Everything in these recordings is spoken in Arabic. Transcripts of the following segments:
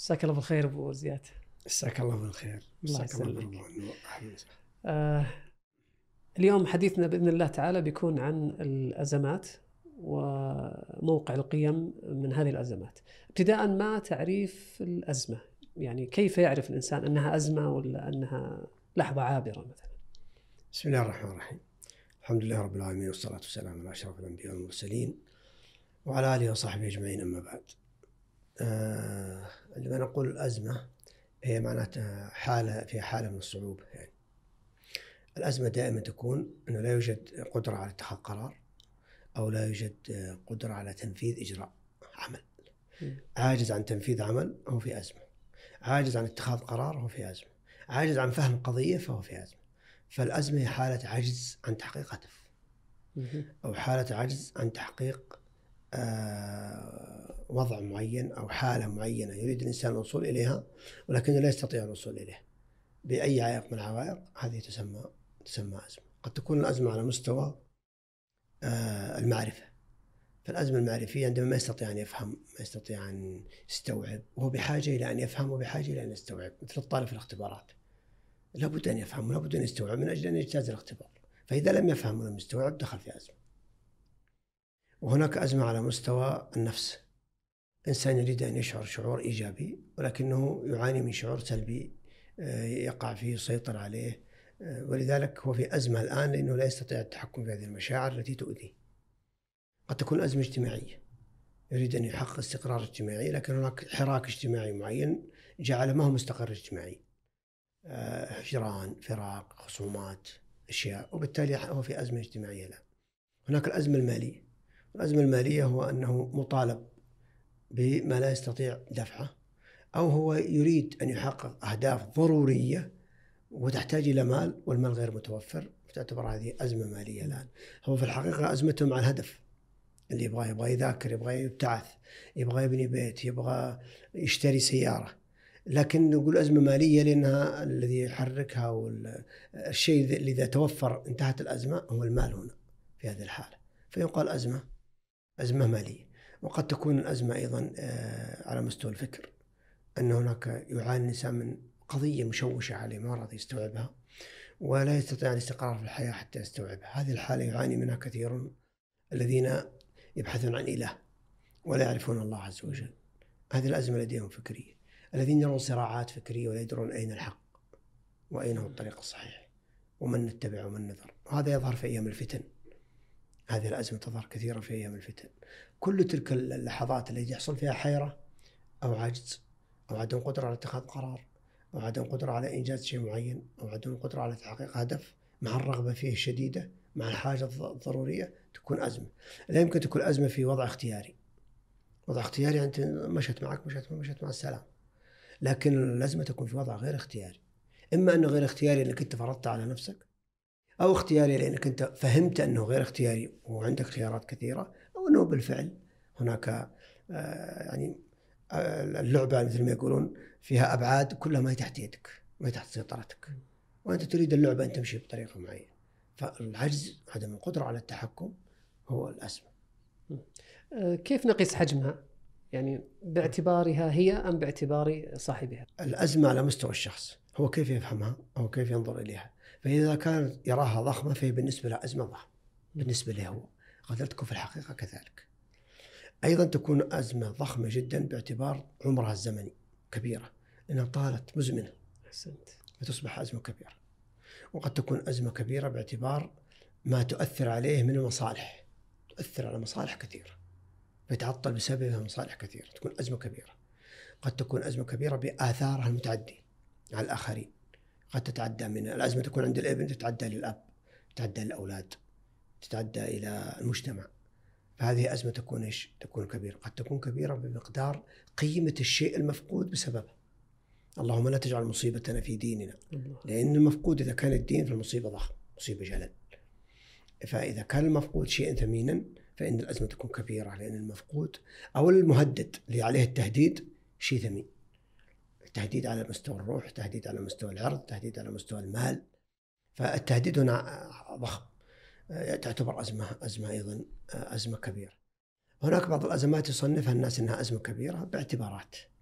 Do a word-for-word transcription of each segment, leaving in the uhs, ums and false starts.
مساك الله بالخير ابو زياد. مساك الله بالخير. مساك الله بالرضوان. آه اليوم حديثنا باذن الله تعالى بيكون عن الازمات وموقع القيم من هذه الازمات. ابتداء ما تعريف الازمه، يعني كيف يعرف الانسان انها ازمه ولا انها لحظه عابره مثلا؟ بسم الله الرحمن الرحيم. الحمد لله رب العالمين والصلاه والسلام على اشرف الانبياء والمرسلين وعلى اله وصحبه اجمعين. اما بعد، آه عندما نقول الازمه هي معناتها حاله في حاله من الصعوبه. يعني الازمه دائما تكون انه لا يوجد قدره على اتخاذ قرار، او لا يوجد قدره على تنفيذ اجراء عمل. عاجز عن تنفيذ عمل هو في ازمه، عاجز عن اتخاذ قرار هو في ازمه، عاجز عن فهم قضيه فهو في ازمه. فالازمه هي حاله عجز عن تحقيق هدف، او حاله عجز عن تحقيق آه وضع معين او حاله معينه يريد الانسان الوصول اليها ولكنه لا يستطيع الوصول اليها باي عائق من العوائق. هذه تسمى تسمى ازمه. قد تكون الازمه على مستوى آه المعرفه، فالأزمة المعرفية عندما ما يستطيع أن يفهم، ما يستطيع أن يستوعب، وهو بحاجة إلى أن يفهم وبحاجة إلى أن يستوعب. مثل الطالب في الاختبارات، لابد أن يفهم ولابد أن يستوعب من أجل أن يجتاز الاختبار، فإذا لم يفهم ولم يستوعب دخل في أزمة. وهناك أزمة على مستوى النفس، إنسان يريد أن يشعر شعور إيجابي ولكنه يعاني من شعور سلبي يقع فيه يسيطر عليه، ولذلك هو في أزمة الآن لأنه لا يستطيع التحكم في هذه المشاعر التي تؤذيه. قد تكون أزمة اجتماعية، يريد أن يحقق استقرار اجتماعي لكن هناك حراك اجتماعي معين جعل ما هو مستقر اجتماعي، هجران، فراق، خصومات، أشياء، وبالتالي هو في أزمة اجتماعية. لا، هناك الأزمة المالية. الأزمة المالية هو أنه مطالب بما لا يستطيع دفعه، أو هو يريد أن يحقق أهداف ضرورية وتحتاج إلى مال والمال غير متوفر، فتعتبر هذه أزمة مالية. الآن هو في الحقيقة أزمته مع الهدف اللي يبغى يبغى يذاكر، يبغى يبتعث، يبغى يبني بيت، يبغى يشتري سيارة، لكن نقول أزمة مالية لأنها الذي يحركها والشيء اللي إذا توفر انتهت الأزمة هو المال هنا في هذه الحالة، فيقال أزمة أزمة مالية. وقد تكون الأزمة أيضا على مستوى الفكر، أن هناك يعاني الإنسان من قضية مشوشة عليه ما راضي يستوعبها ولا يستطيع الاستقرار في الحياة حتى يستوعبها. هذه الحالة يعاني منها كثير الذين يبحثون عن إله ولا يعرفون الله عز وجل. هذه الأزمة لديهم فكرية، الذين يرون صراعات فكرية ولا يدرون أين الحق وأين هو الطريق الصحيح ومن نتبع ومن نذر. وهذا يظهر في أيام الفتن. هذه الأزمة تظهر كثيرا في أيام الفتن. كل تلك اللحظات التي يحصل فيها حيرة أو عجز أو عدم قدرة على اتخاذ قرار أو عدم قدرة على إنجاز شيء معين أو عدم قدرة على تحقيق هدف مع الرغبة فيه الشديدة مع الحاجة الضرورية تكون أزمة. لا يمكن تكون أزمة في وضع اختياري. وضع اختياري أنت مشت معك مشت مشت مع السلام، لكن الأزمة تكون في وضع غير اختياري. إما أنه غير اختياري لأنك أنت فرضت على نفسك، أو اختياري لأنك أنت فهمت أنه غير اختياري وعندك خيارات كثيرة، أو أنه بالفعل هناك آه يعني آه اللعبة مثل ما يقولون فيها أبعاد كلها ما هي تحت يدك ما هي تحت سيطرتك، وأنت تريد اللعبة أن تمشي بطريقة معينة. فالعجز عدم القدرة على التحكم هو الأزمة. كيف نقيس حجمها؟ يعني باعتبارها هي أم باعتبار صاحبها؟ الأزمة على مستوى الشخص، هو كيف يفهمها أو كيف ينظر إليها. فإذا كان يراها ضخمة فهي بالنسبة له أزمة ضخمة بالنسبة له هو، قد تكون في الحقيقة كذلك. أيضا تكون أزمة ضخمة جدا باعتبار عمرها الزمني كبيرة، لأنها طالت مزمنة فتصبح أزمة كبيرة. وقد تكون أزمة كبيرة باعتبار ما تؤثر عليه من المصالح، تؤثر على مصالح كثيرة فيتعطل بسببها مصالح كثيرة، تكون أزمة كبيرة. قد تكون أزمة كبيرة بآثارها المتعدية على الآخرين، قد تتعدى من الأزمة تكون عند الابن تتعدى للأب، تتعدى للأولاد، تتعدى إلى المجتمع. فهذه أزمة تكون إيش؟ تكون كبيرة. قد تكون كبيرة بمقدار قيمة الشيء المفقود بسببها. اللهم لا تجعل مصيبتنا في ديننا، لأن المفقود إذا كان الدين فالمصيبة ضخم، مصيبة جلل. فإذا كان المفقود شيئا ثمينا فإن الأزمة تكون كبيرة، لأن المفقود أو المهدد اللي عليه التهديد شيء ثمين. التهديد على مستوى الروح، تهديد على مستوى العرض، تهديد على مستوى المال. فالتهديد هنا ضخم، تعتبر أزمة أزمة أيضا أزمة كبيرة. هناك بعض الأزمات يصنفها الناس أنها أزمة كبيرة باعتبارات.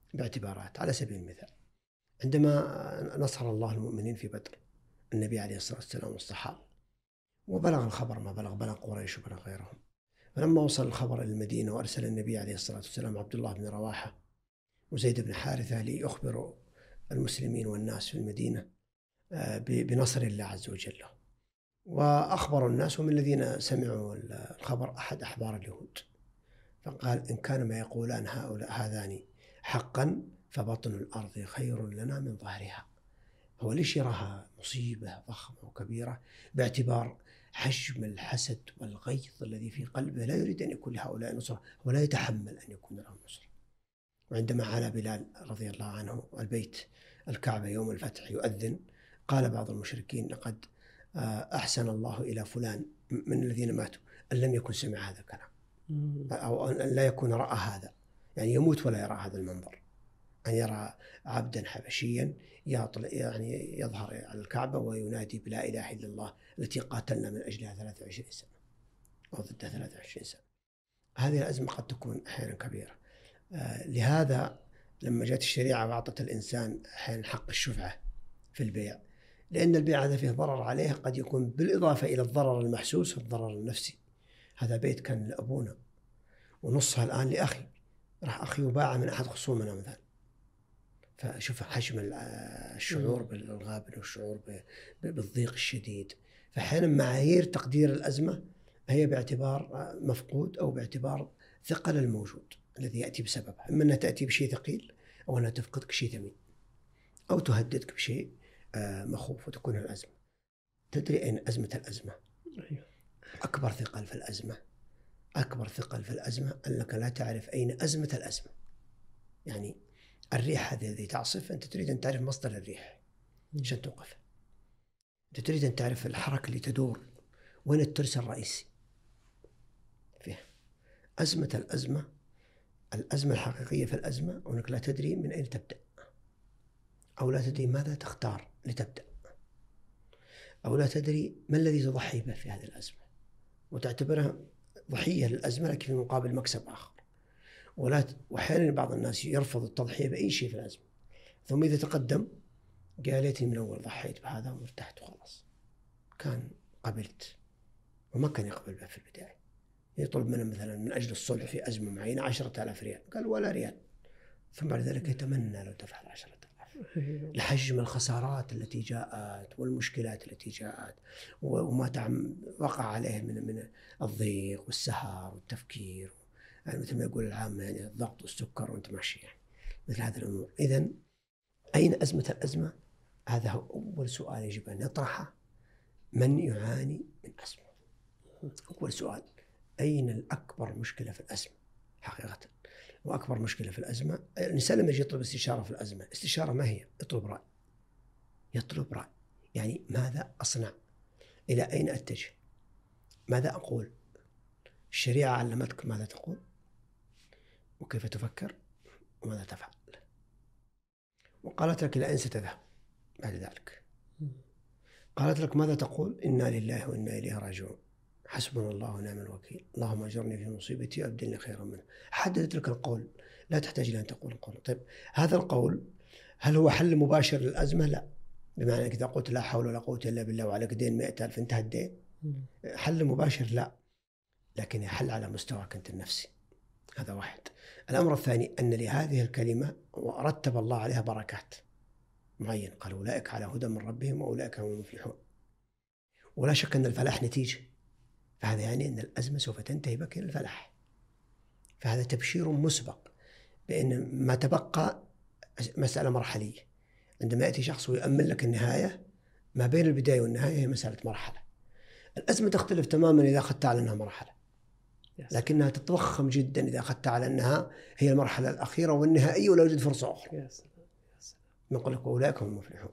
باعتبارات. على سبيل المثال، عندما نصر الله المؤمنين في بدر النبي عليه الصلاة والسلام والصحابة، وبلغ الخبر ما بلغ، بلغ قريش وبلغ غيرهم، فلما وصل الخبر إلى المدينة وأرسل النبي عليه الصلاة والسلام عبد الله بن رواحة وزيد بن حارثة ليخبروا المسلمين والناس في المدينة بنصر الله عز وجل، وأخبروا الناس، ومن الذين سمعوا الخبر أحد أحبار اليهود، فقال: إن كان ما يقولان هؤلاء هذان حقا فبطن الأرض خير لنا من ظهرها. هو ليش يراها مصيبة ضخمة وكبيرة؟ باعتبار حجم الحسد والغيظ الذي في قلبه، لا يريد أن يكون لهؤلاء نصرة ولا يتحمل أن يكون لهم نصرة. وعندما علا بلال رضي الله عنه البيت الكعبة يوم الفتح يؤذن، قال بعض المشركين: لقد أحسن الله إلى فلان من الذين ماتوا أن لم يكن سمع هذا الكلام، أو أن لا يكون رأى هذا، يعني يموت ولا يرى هذا المنظر، أن يرى عبدا حبشيا يعني يظهر على الكعبة وينادي بلا إله إلا الله التي قاتلنا من أجلها ثلاثة وعشرين سنة أو ضدها ثلاثة وعشرين سنة. هذه الأزمة قد تكون أحيانا كبيرة. آه لهذا لما جاءت الشريعة وأعطت الإنسان أحيانا حق الشفعة في البيع، لأن البيع هذا فيه ضرر عليه، قد يكون بالإضافة إلى الضرر المحسوس الضرر النفسي. هذا بيت كان لأبونا ونصها الآن لأخي، راح أخي وباعه من أحد خصومنا مثلا، فشوف حجم الشعور بالغابن والشعور بالضيق الشديد. فأحيانا معايير تقدير الأزمة هي باعتبار مفقود أو باعتبار ثقل الموجود الذي يأتي بسببها، إما أنها تأتي بشيء ثقيل أو أنها تفقدك شيء ثمين أو تهددك بشيء مخوف وتكون الأزمة. تدري أين أزمة الأزمة؟ أكبر ثقل في الأزمة أكبر ثقل في الأزمة أنك لا تعرف أين أزمة الأزمة. يعني الريح هذه التي تعصف، أنت تريد أن تعرف مصدر الريح عشان توقف، أنت تريد أن تعرف الحركة اللي تدور وين الترس الرئيسي فيها. أزمة الأزمة الأزمة الحقيقية في الأزمة أنك لا تدري من أين تبدأ، أو لا تدري ماذا تختار لتبدأ، أو لا تدري ما الذي تضحي به في هذه الأزمة، وتعتبرها ضحية للأزمة لكن في مقابل مكسب آخر. ولا وأحيانا بعض الناس يرفض التضحية بأي شيء في الأزمة، ثم إذا تقدم قال: ليتني من أول ضحيت بهذا وارتحت وخلاص، كان قبلت، وما كان يقبل به في البداية. يطلب منه مثلا من أجل الصلح في أزمة معينة عشرة آلاف ريال، قال: ولا ريال. ثم بعد ذلك يتمنى لو تفعل عشرة آلاف لحجم الخسارات التي جاءت والمشكلات التي جاءت وما تعم وقع عليه من من الضيق والسهر والتفكير، يعني مثل ما يقول العامة يعني الضغط والسكر وانت ماشي، يعني مثل هذه الأمور. إذن أين أزمة الأزمة؟ هذا هو أول سؤال يجب أن يطرحه من يعاني من أزمة. أول سؤال: أين الأكبر مشكلة في الأزمة حقيقة؟ وأكبر مشكلة في الأزمة، الإنسان لما يجي يطلب استشارة في الأزمة، استشارة ما هي؟ يطلب رأي يطلب رأي يعني ماذا أصنع؟ إلى أين أتجه؟ ماذا أقول؟ الشريعة علمتك ماذا تقول وكيف تفكر وماذا تفعل، وقالت لك إلى أين ستذهب بعد ذلك. قالت لك ماذا تقول؟ إنا لله وإنا إليه راجعون، حسبنا الله ونعم الوكيل، اللهم أجرني في مصيبتي وأبدلني خيرا منها. حددت لك القول، لا تحتاج إلى أن تقول القول. طيب هذا القول هل هو حل مباشر للأزمة؟ لا، بمعنى إذا قلت لا حول ولا قوة إلا بالله وعليك دين مئة ألف انتهى الدين، حل مباشر لا، لكن يحل على مستواك أنت النفسي. هذا واحد. الأمر الثاني أن لهذه الكلمة ورتب الله عليها بركات معين، قال: أولئك على هدى من ربهم وأولئك هم المفلحون. ولا شك أن الفلاح نتيجة، فهذا يعني أن الأزمة سوف تنتهي بك إلى الفلاح. فهذا تبشير مسبق بأن ما تبقى مسألة مرحلية. عندما يأتي شخص ويؤمن لك النهاية، ما بين البداية والنهاية هي مسألة مرحلة. الأزمة تختلف تماما إذا أخذت على أنها مرحلة، لكنها تتضخم جدا إذا أخذت على أنها هي المرحلة الأخيرة والنهائية ولا يوجد فرصة أخرى. نقول لك أولئك هم المفلحون،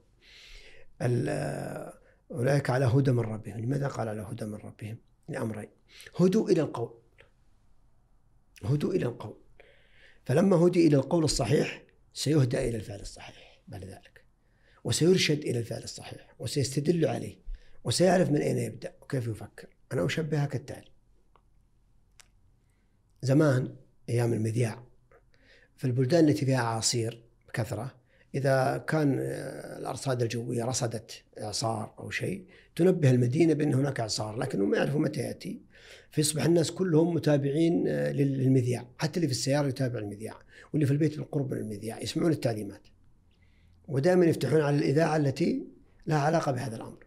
أولئك على هدى من ربهم. لماذا قال على هدى من ربهم؟ لأمرين: هدوا إلى القول هدوا إلى القول فلما هدي إلى القول الصحيح سيهدى إلى الفعل الصحيح بعد ذلك، وسيرشد إلى الفعل الصحيح، وسيستدل عليه، وسيعرف من أين يبدأ وكيف يفكر. أنا أشبهها كالتالي: زمان أيام المذياع في البلدان التي فيها أعاصير بكثرة، إذا كان الأرصاد الجوية رصدت إعصار أو شيء تنبه المدينة بأن هناك إعصار، لكنهم ما يعرفوا متى يأتي، فيصبح الناس كلهم متابعين للمذياع، حتى اللي في السيارة يتابع المذياع، واللي في البيت بالقرب من المذياع يسمعون التعليمات، ودائما يفتحون على الإذاعة التي لها علاقة بهذا الأمر.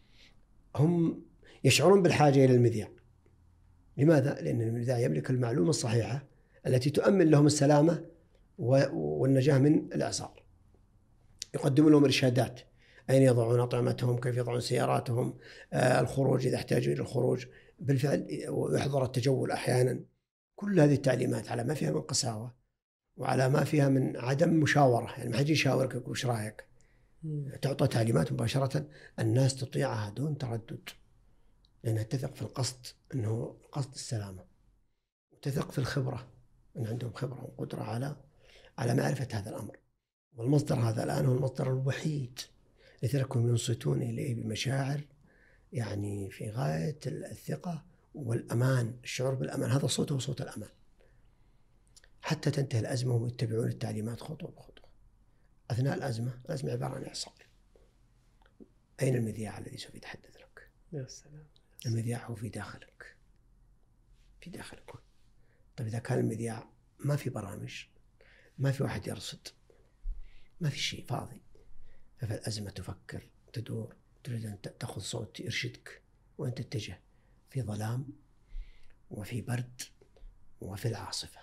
هم يشعرون بالحاجة إلى المذياع. لماذا؟ لأن المذياع يملك المعلومة الصحيحة التي تؤمن لهم السلامة والنجاة من الإعصار. يقدم لهم إرشادات أين يضعون أطعمتهم، كيف يضعون سياراتهم، آه الخروج إذا احتاجوا إلى الخروج بالفعل، ويحضر التجول أحيانا. كل هذه التعليمات على ما فيها من قساوة وعلى ما فيها من عدم مشاورة، يعني ما حد يشاورك يقول وش رأيك، تعطى تعليمات مباشرة الناس تطيعها دون تردد، لأنها تثق في القصد أنه قصد السلامة، وتثق في الخبرة أن عندهم خبرة وقدرة على على معرفة هذا الأمر. والمصدر هذا الآن هو المصدر الوحيد لتركهم ينصتون إليه بمشاعر يعني في غاية الثقة والأمان، الشعور بالأمان، هذا صوته وصوت الأمان، حتى تنتهي الأزمة وهم يتبعون التعليمات خطوة بخطوة. أثناء الأزمة، الأزمة عبارة عن إعصار، أين المذياع الذي سوف يتحدث لك؟ يا سلام. المذياع هو في داخلك، في داخلك. طيب إذا كان المذياع ما في برامج، ما في واحد يرصد، ما في شيء، فاضي، ففي الأزمة تفكر، تدور، تريد أن تأخذ صوت يرشدك وأن تتجه في ظلام وفي برد وفي العاصفة.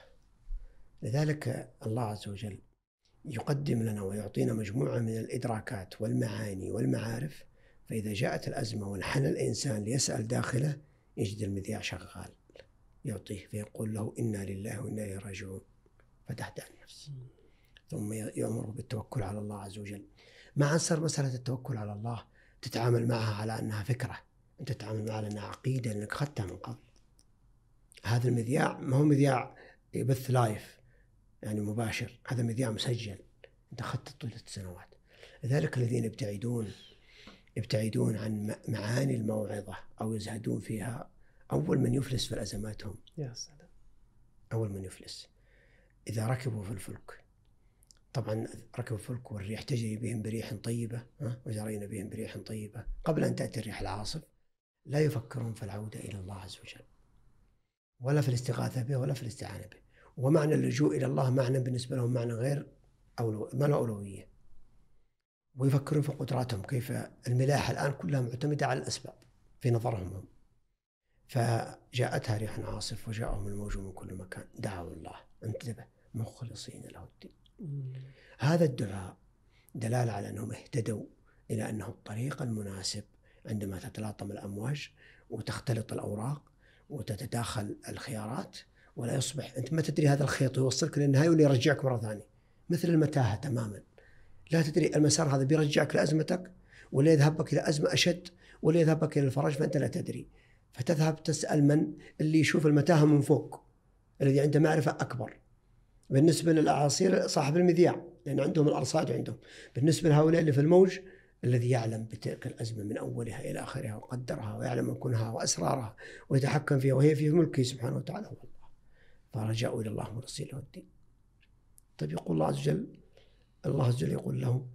لذلك الله عز وجل يقدم لنا ويعطينا مجموعة من الإدراكات والمعاني والمعارف، فإذا جاءت الأزمة وانحنى الإنسان ليسأل داخله يجد المذياع شغال يعطيه، فيقول له إنا لله وإنا إليه راجعون، فتهدأ النفس. ثم يأمره بالتوكل على الله عز وجل. ما عنصر مسألة التوكل على الله تتعامل معها على أنها فكرة، أنت تتعامل معها على أنها عقيدة لأنك أخذتها من قبل. هذا المذياع ما هو مذياع يبث لايف يعني مباشر، هذا مذياع مسجل أنت أخذته طيلة السنوات. لذلك الذين يبتعدون يبتعدون عن معاني الموعظة أو يزهدون فيها أول من يفلس في الأزماتهم. يا سلام. أول من يفلس إذا ركبوا في الفلك، طبعا ركبوا الفلك والريح تجري بهم بريح طيبة، وجرينا بهم بريح طيبة، قبل أن تأتي الريح العاصف لا يفكرون في العودة إلى الله عز وجل، ولا في الاستغاثة به، ولا في الاستعانة به. ومعنى اللجوء إلى الله معنى بالنسبة لهم معنى غير أولو... ما له أولوية، ويفكرون في قدراتهم، كيف الملاحة الآن كلها معتمدة على الأسباب في نظرهم هم. فجاءتها ريح عاصف وجاءهم الموج من كل مكان، دعوا الله انتبه مخلصين له الدين. هذا الدعاء دلالة على أنهم اهتدوا إلى أنه الطريق المناسب عندما تتلاطم الأمواج وتختلط الأوراق وتتداخل الخيارات، ولا يصبح أنت ما تدري هذا الخيط يوصلك للنهاية ولا يرجعك مرة ثانية، مثل المتاهة تماما. لا تدري المسار هذا بيرجعك لأزمتك ولا يذهبك إلى أزمة أشد ولا يذهبك إلى الفرج، فأنت لا تدري، فتذهب تسأل من اللي يشوف المتاهة من فوق، الذي عنده معرفة أكبر. بالنسبة للأعاصير صاحب المذياع لأن عندهم الأرصاد عندهم. بالنسبة لهؤلاء اللي في الموج الذي يعلم بتلك الأزمة من أولها إلى آخرها وقدرها ويعلم كنها وأسرارها ويتحكم فيها وهي في ملكه سبحانه وتعالى هو الله، فرجعوا إلى الله مخلصين له الدين. طيب يقول الله عز وجل الله عز وجل يقول لهم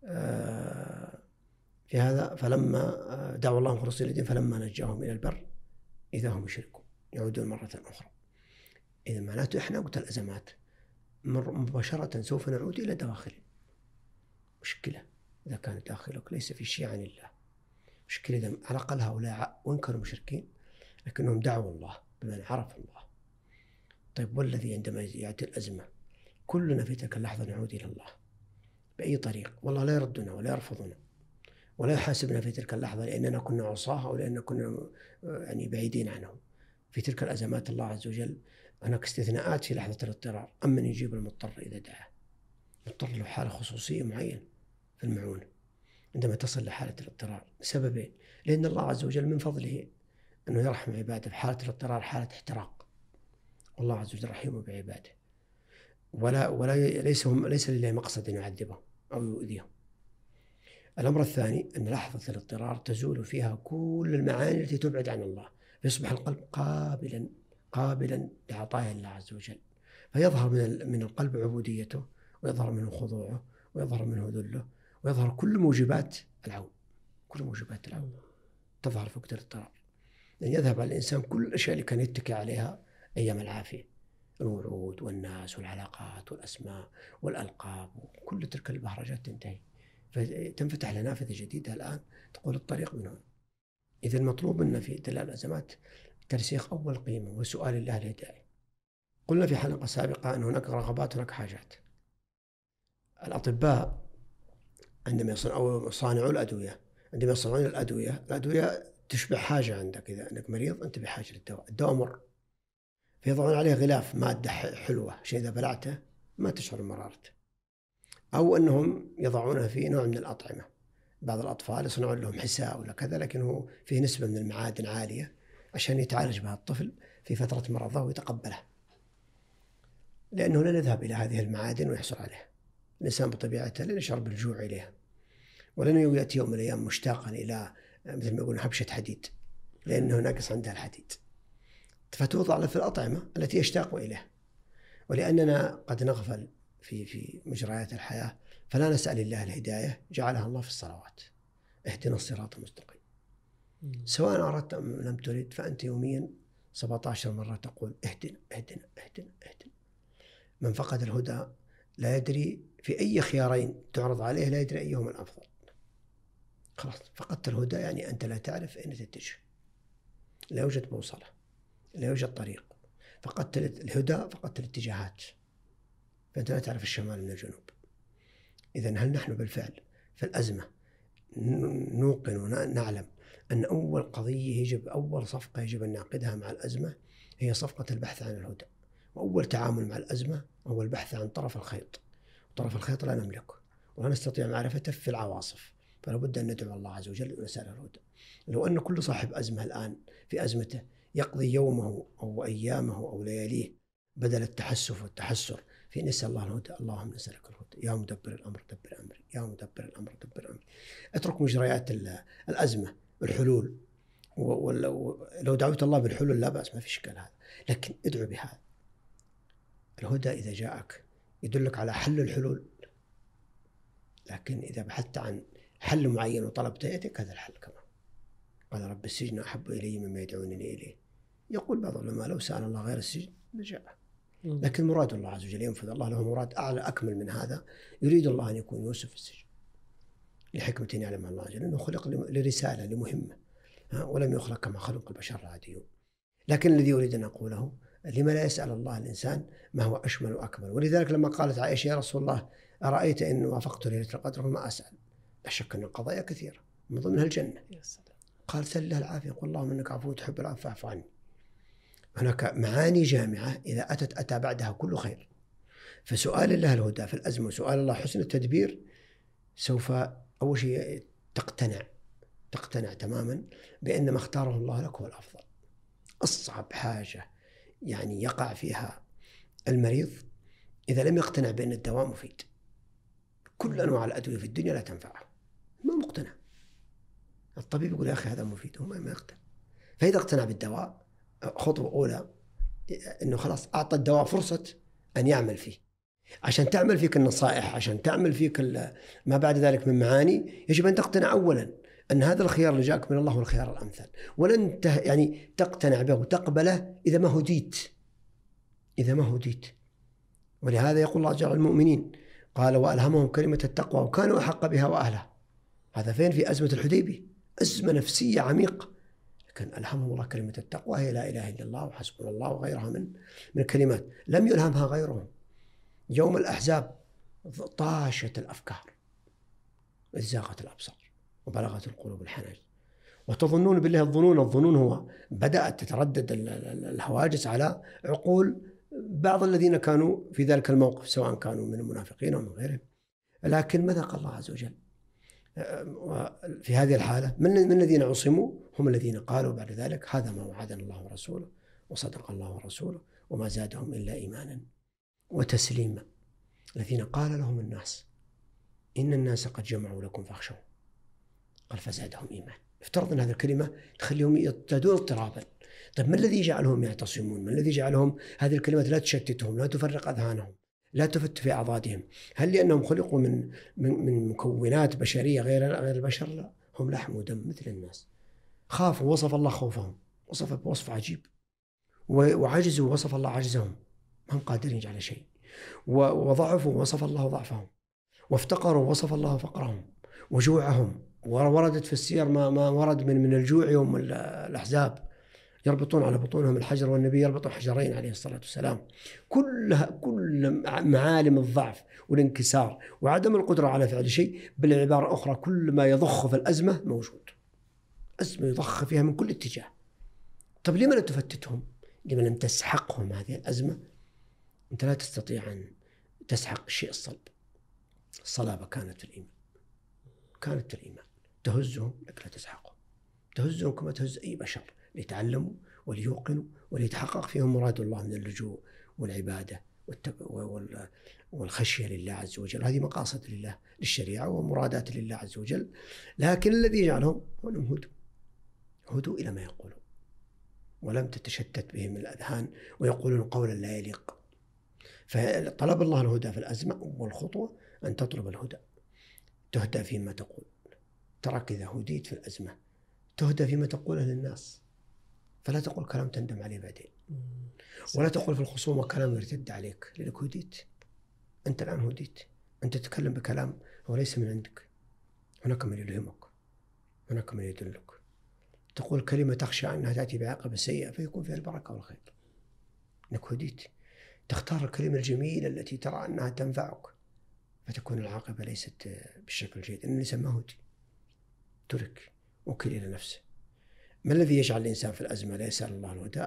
في هذا فلما دعوا الله مخلصين له الدين فلما نجاهم إلى البر إذا هم يشركون، يعودون مرة أخرى. إذا معناته إحنا وقت الأزمات مباشرة سوف نعود إلى داخل. مشكلة إذا كان داخلك ليس في شيء عن الله، مشكلة إذا على الأقل هؤلاء وإن كانوا مشركين لكنهم دعوا الله بمن عرف الله. طيب والذي عندما يأتي الأزمة كلنا في تلك اللحظة نعود إلى الله بأي طريق، والله لا يردنا ولا يرفضنا ولا يحاسبنا في تلك اللحظة لأننا كنا عصاه أو لأننا كنا يعني بعيدين عنه. في تلك الأزمات الله عز وجل هناك استثناءات في لحظة الاضطرار، أمن يجيب المضطر إذا دعاه. مضطر له حالة خصوصية معينة في المعونة عندما تصل لحالة الاضطرار لسببين، لأن الله عز وجل من فضله أنه يرحم عباده في حالة الاضطرار، حالة احتراق، والله عز وجل رحيم بعباده، ولا ولا ليس هم ليس لله مقصد أن يعذبهم أو يؤذيهم. الأمر الثاني أن لحظة الاضطرار تزول فيها كل المعاني التي تبعد عن الله، فيصبح القلب قابلا قابلا لعطايا الله عز وجل، فيظهر من من القلب عبوديته، ويظهر منه خضوعه، ويظهر منه ذله، ويظهر كل موجبات العون. كل موجبات العون تظهر في وقت الاضطرار، لأن يذهب على الإنسان كل الأشياء اللي كان يتكي عليها أيام العافية، الوعود والناس والعلاقات والأسماء والألقاب، وكل تلك البهرجات تنتهي، فتنفتح لنا نافذة جديدة الآن تقول الطريق من هنا. إذا المطلوب منا في دلال الأزمات ترسيخ أول قيمة وسؤال الله الهداية. قلنا في حلقة سابقة أن هناك رغبات وهناك حاجات. الأطباء عندما يصنعوا أو صانعوا الأدوية عندما يصنعون الأدوية الأدوية تشبع حاجة عندك. إذا أنك مريض أنت بحاجة للدواء، الدواء مر، فيضعون عليه غلاف مادة حلوة عشان إذا بلعته ما تشعر بمرارته. أو أنهم يضعونها في نوع من الأطعمة. بعض الأطفال يصنعون لهم حساء ولا كذا، لكنه فيه نسبة من المعادن عالية عشان يتعالج بها الطفل في فترة مرضه ويتقبلها، لأنه لا نذهب إلى هذه المعادن ويحصل عليها. الإنسان بطبيعته لن يشعر بالجوع إليها، ولن يأتي يوم من الأيام مشتاقا إلى مثل ما يقولون حبشة حديد، لأنه ناقص عندها الحديد، فتوضع في الأطعمة التي يشتاق إليها. ولأننا قد نغفل في في مجريات الحياة فلا نسأل الله الهداية، جعلها الله في الصلوات، اهدنا الصراط المستقيم. سواء أردت أم لم تريد فأنت يوميا سبعة عشر مرة تقول اهدنا اهدنا اهدنا اهدنا. من فقد الهدى لا يدري في أي خيارين تعرض عليه، لا يدري أيهما الأفضل. خلاص فقدت الهدى يعني أنت لا تعرف أين تتجه، لا يوجد بوصلة، لا يوجد طريق. فقدت الهدى فقدت الاتجاهات، فأنت لا تعرف الشمال من الجنوب. إذن هل نحن بالفعل في الأزمة نوقن ونعلم أن أول قضية يجب أول صفقة يجب أن نعقدها مع الأزمة هي صفقة البحث عن الهدى، وأول تعامل مع الأزمة هو البحث عن طرف الخيط. طرف الخيط لا نملكه ولا نستطيع معرفته في العواصف، فلا بد أن ندعو الله عز وجل ونسأل الهدى. لو أن كل صاحب أزمة الآن في أزمته يقضي يومه أو أيامه أو لياليه بدل التحسف والتحسر في نسأل الله الهدى، اللهم نسألك الهدى يا مدبر الأمر دبر أمري، يا مدبر الأمر دبر أمري. اترك مجريات الأزمة والحلول، ولو دعوت الله بالحلول لا بأس، ما في إشكال هذا، لكن ادعو بهذا. الهدى إذا جاءك يدلك على حل الحلول، لكن إذا بحثت عن حل معين وطلبت يأتيك هذا الحل كمان. قال رب السجن أحب إلي مما يدعونني إليه. يقول بعض العلماء لو سأل الله غير السجن لجاء، لكن مراد الله عز وجل ينفذ. الله له مراد أعلى أكمل من هذا. يريد الله أن يكون يوسف في السجن لحكمة يعلمها الله عز وجل، أنه خلق لرسالة لمهمة، ولم يخلق كما خلق البشر العاديون. لكن الذي أريد أن أقوله لما لا يسأل الله الإنسان ما هو أشمل وأكمل. ولذلك لما قالت عائشة يا رسول الله أرأيت إن وافقت ليلة القدر وما أسأل، لا شك أن القضايا كثيرة من ضمنها الجنة. قال سل الله العافية، قل اللهم إنك عفو تحب العفو فاعف عني. هناك معاني جامعة إذا أتت أتى بعدها كل خير. فسؤال الله الهدى في الأزمة وسؤال الله حسن التدبير سوف أول شيء تقتنع تقتنع تماما بأن ما اختاره الله لك هو الأفضل. أصعب حاجة يعني يقع فيها المريض إذا لم يقتنع بأن الدواء مفيد. كل أنواع الأدوية في الدنيا لا تنفعه، ما مقتنع. الطبيب يقول يا أخي هذا مفيد، هو ما يقتنع. فإذا اقتنع بالدواء خطوة أولى أنه خلاص أعطى الدواء فرصة أن يعمل فيه. عشان تعمل فيك النصائح، عشان تعمل فيك ما بعد ذلك من معاني، يجب أن تقتنع أولا أن هذا الخيار اللي جاءك من الله هو الخيار الأمثل، ولن يعني تقتنع به وتقبله إذا ما هديت إذا ما هديت. ولهذا يقول الله جل المؤمنين قال وألهمهم كلمة التقوى وكانوا أحق بها وأهلها. هذا فين؟ في أزمة الحديبية، أزمة نفسية عميقة، لكن ألهمهم الله كلمة التقوى هي لا إله إلا الله وحسبنا الله وغيرها من من الكلمات لم يلهمها غيرهم. يوم الأحزاب طاشت الأفكار، زاغت الأبصار وبلغت القلوب الحناجر وتظنون بالله الظنون. الظنون هو بدأت تتردد الهواجس على عقول بعض الذين كانوا في ذلك الموقف، سواء كانوا من المنافقين أو من غيرهم. لكن ماذا قال الله عز وجل في هذه الحالة؟ من الذين عصموا هم الذين قالوا بعد ذلك هذا ما وعدنا الله ورسوله وصدق الله ورسوله وما زادهم إلا إيمانا وتسليما. الذين قال لهم الناس إن الناس قد جمعوا لكم فاخشوا، قال فزادهم إيمان. افترض أن هذه الكلمة تخليهم يزدادون اضطرابا. طيب ما الذي جعلهم يعتصمون؟ ما الذي جعلهم هذه الكلمات لا تشتتهم، لا تفرق أذهانهم، لا تفت في أعضادهم؟ هل لأنهم خلقوا من من من مكونات بشرية غير غير البشر؟ لا، هم لحم ودم مثل الناس. خافوا وصف الله خوفهم، وصف بوصف عجيب. وعجزوا وصف الله عجزهم، ما هم قادرين على شيء. وضعفوا وصف الله ضعفهم. وافتقروا وصف الله فقرهم وجوعهم. ووردت في السير ما ما ورد من من الجوع يوم الأحزاب، يربطون على بطونهم الحجر، والنبي يربط حجرين عليه الصلاة والسلام. كلها كل معالم الضعف والانكسار وعدم القدرة على فعل شيء. بالعبارة أخرى، كل ما يضخ في الأزمة موجود، أزمة يضخ فيها من كل اتجاه. طب لما لا تفتتهم؟ لما لم تسحقهم هذه الأزمة؟ أنت لا تستطيع أن تسحق الشيء الصلب. الصلابة كانت في الإيمان، كانت في الإيمان تهزهم لك لا تسحقهم. تهزهم كما تهز أي بشر، ليتعلموا وليوقنوا وليتحقق فيهم مراد الله من اللجوء والعبادة والخشية لله عز وجل. هذه مقاصد لله للشريعة ومرادات لله عز وجل. لكن الذي جعلهم هم هدوا هدوا إلى ما يقولون، ولم تتشتت بهم الأذهان ويقولون قولا لا يليق. فطلب الله الهدى في الأزمة، والخطوة أن تطلب الهدى، تهدى فيما تقول. تراك إذا هديت في الأزمة تهدى فيما تقوله للناس، فلا تقول كلام تندم عليه بعدين، ولا تقول في الخصومة كلام يرتد عليك، لأنك هديت. أنت الآن هديت، أنت تتكلم بكلام هو ليس من عندك. هناك من يلهمك، هناك من يدلك. تقول كلمة تخشى أنها تأتي بعاقبة سيئة فيكون فيها البركة والخير، أنك هديت. تختار الكلمة الجميلة التي ترى أنها تنفعك فتكون العاقبة ليست بالشكل الجيد. إن الإنسان ما هدي، ترك، وكل إلى نفسه. ما الذي يجعل الإنسان في الأزمة لا يسأل الله الهدى؟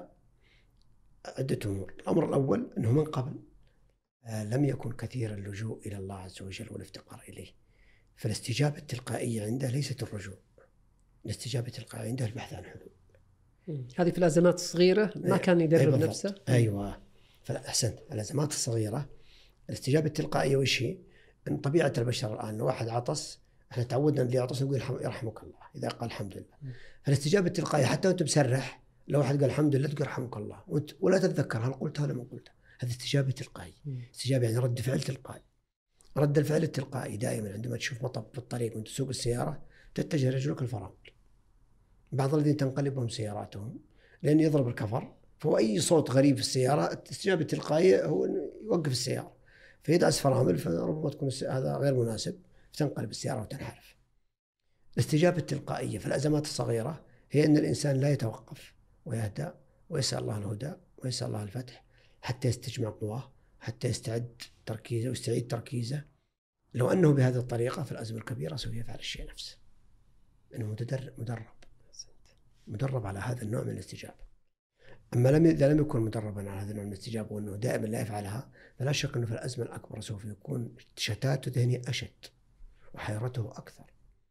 عدة أمور. الأمر الأول أنه من قبل لم يكن كثير اللجوء إلى الله عز وجل والافتقار إليه، فالاستجابة التلقائية عنده ليست الرجوع، الاستجابة التلقائية عنده البحث عن حلول. هذه في الأزمات الصغيرة ما كان يدرب أيوة نفسه. أيوة، فأحسنت. الأزمات الصغيرة الاستجابة التلقائية وش هي؟ أن طبيعة البشر الآن لو واحد عطس، احنا تعودنا اللي يعطس نقول يرحمك الله إذا قال الحمد لله. فالاستجابة التلقائية حتى وانت مسرح، لو واحد قال الحمد لله تقول يرحمك الله، ولا تتذكر هل قلتها ولا ما قلتها. هذه استجابة تلقائية. استجابة يعني رد فعل تلقائي. رد الفعل التلقائي دائما عندما تشوف مطب في الطريق وانت تسوق السيارة تتجه رجلك الفرامل. بعض الذين تنقلبهم سياراتهم لأن يضرب الكفر، فهو أي صوت غريب في السيارة الاستجابة التلقائية هو يوقف السيارة، فيدعس فرامل، فربما تكون هذا غير مناسب فتنقلب السيارة وتنحرف. الاستجابة التلقائية في الأزمات الصغيرة هي أن الإنسان لا يتوقف ويهدى ويسأل الله الهدى ويسأل الله الفتح حتى يستجمع قواه، حتى يستعد تركيزه ويستعيد تركيزه. لو أنه بهذه الطريقة في الأزمة الكبيرة سوف يفعل الشيء نفسه، أنه مدرب مدرب مدرب على هذا النوع من الاستجابة. أما لم إذا لم يكن مدربا على هذا النوع من الاستجابة وأنه دائما لا يفعلها، فلا شك أنه في الأزمة الأكبر سوف يكون شتات ذهني أشد وحيرته أكثر،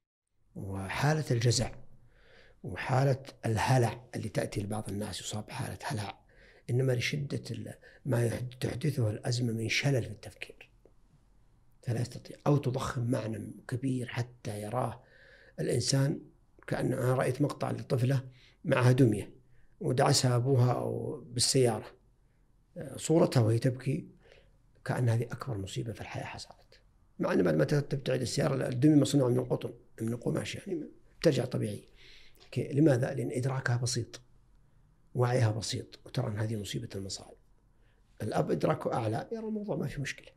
وحالة الجزع وحالة الهلع اللي تأتي لبعض الناس يصاب حالة هلع إنما لشدة ما تحدثه الأزمة من شلل في التفكير، فلا يستطيع، أو تضخم معنى كبير حتى يراه الإنسان. كأن أنا رأيت مقطع لطفلة معها دمية ودعسها أبوها أو بالسيارة، صورتها وهي تبكي كأن هذه أكبر مصيبة في الحياة حصلت، مع أن بعد ما تبتعد السيارة الدمية مصنوعة من القطن من القماش يعني ترجع طبيعي. لماذا؟ لأن إدراكها بسيط، وعيها بسيط، وترى أن هذه مصيبة المصائب. الأب إدراكه أعلى، يرى الموضوع ما في مشكلة.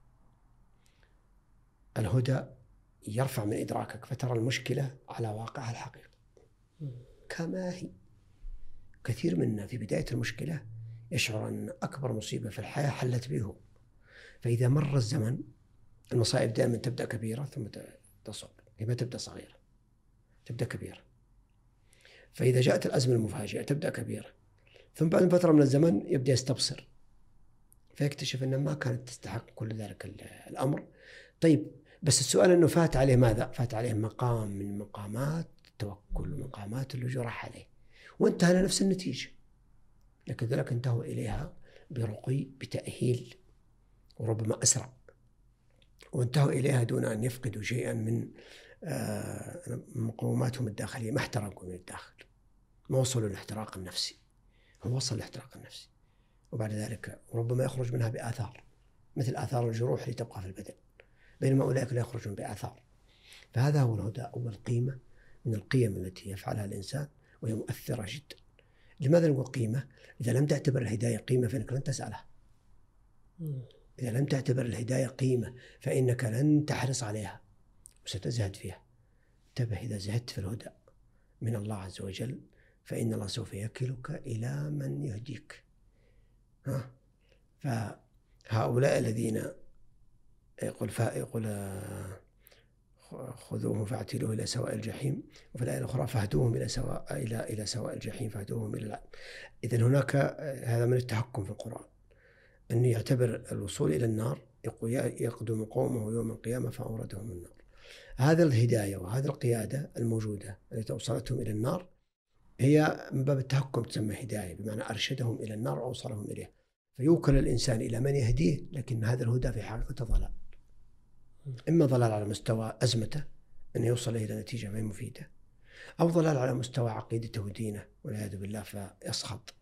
الهدى يرفع من إدراكك فترى المشكلة على واقعها الحقيقي كما هي. كثير منا في بداية المشكلة يشعر أن أكبر مصيبة في الحياة حلت به، فإذا مر الزمن المصائب دائما تبدأ كبيرة ثم تصعب، ما تبدأ صغيرة تبدأ كبيرة. فإذا جاءت الأزمة المفاجئة تبدأ كبيرة، ثم بعد فترة من الزمن يبدأ يستبصر فيكتشف أنه ما كانت تستحق كل ذلك الأمر. طيب بس السؤال أنه فات عليه ماذا؟ فات عليه مقام من مقامات التوكل ومقامات اللجوء راح عليه وانتهى لنفس النتيجة، لكن ذلك انتهوا إليها برقي بتأهيل وربما أسرع، وانتهوا إليها دون أن يفقدوا شيئا من مقوماتهم الداخلية ما احترقوا من الداخل، ما وصلوا للاحتراق النفسي. هو وصل للاحتراق النفسي وبعد ذلك ربما يخرج منها بآثار مثل آثار الجروح اللي تبقى في البدن، بينما أولئك لا يخرجون بآثار. فهذا هو الهدى، أول قيمة من القيم التي يفعلها الإنسان وهي مؤثرة جدا. لماذا نقول قيمة؟ إذا لم تعتبر الهداية قيمة فإنك لن تسألها. إذا لم تعتبر الهداية قيمة فإنك لن تحرص عليها وستزهد فيها. انتبه، إذا زهدت في الهدى من الله عز وجل فإن الله سوف يكلك إلى من يهديك. ها؟ فهؤلاء الذين يقول يقول خذوه فاعتلوه إلى سواء الجحيم، وفي الآية الأخرى فاهدوهم إلى سواء إلى إلى سواء الجحيم فاهدوهم إلى. إذن هناك هذا من التحكم في القرآن، أن يعتبر الوصول إلى النار يقدم قومه يوم القيامة فأوردهم النار. هذا الهداية وهذه القيادة الموجودة التي أوصلتهم إلى النار هي من باب التحكم تسمى هداية، بمعنى أرشدهم إلى النار وأوصلهم إليه. فيوكل الإنسان إلى من يهديه، لكن هذا الهدى في حقيقة ضلال. إما ضلال على مستوى أزمته أن يوصل إلى نتيجة غير مفيدة، أو ضلال على مستوى عقيدته ودينه والعياذ بالله فيسخط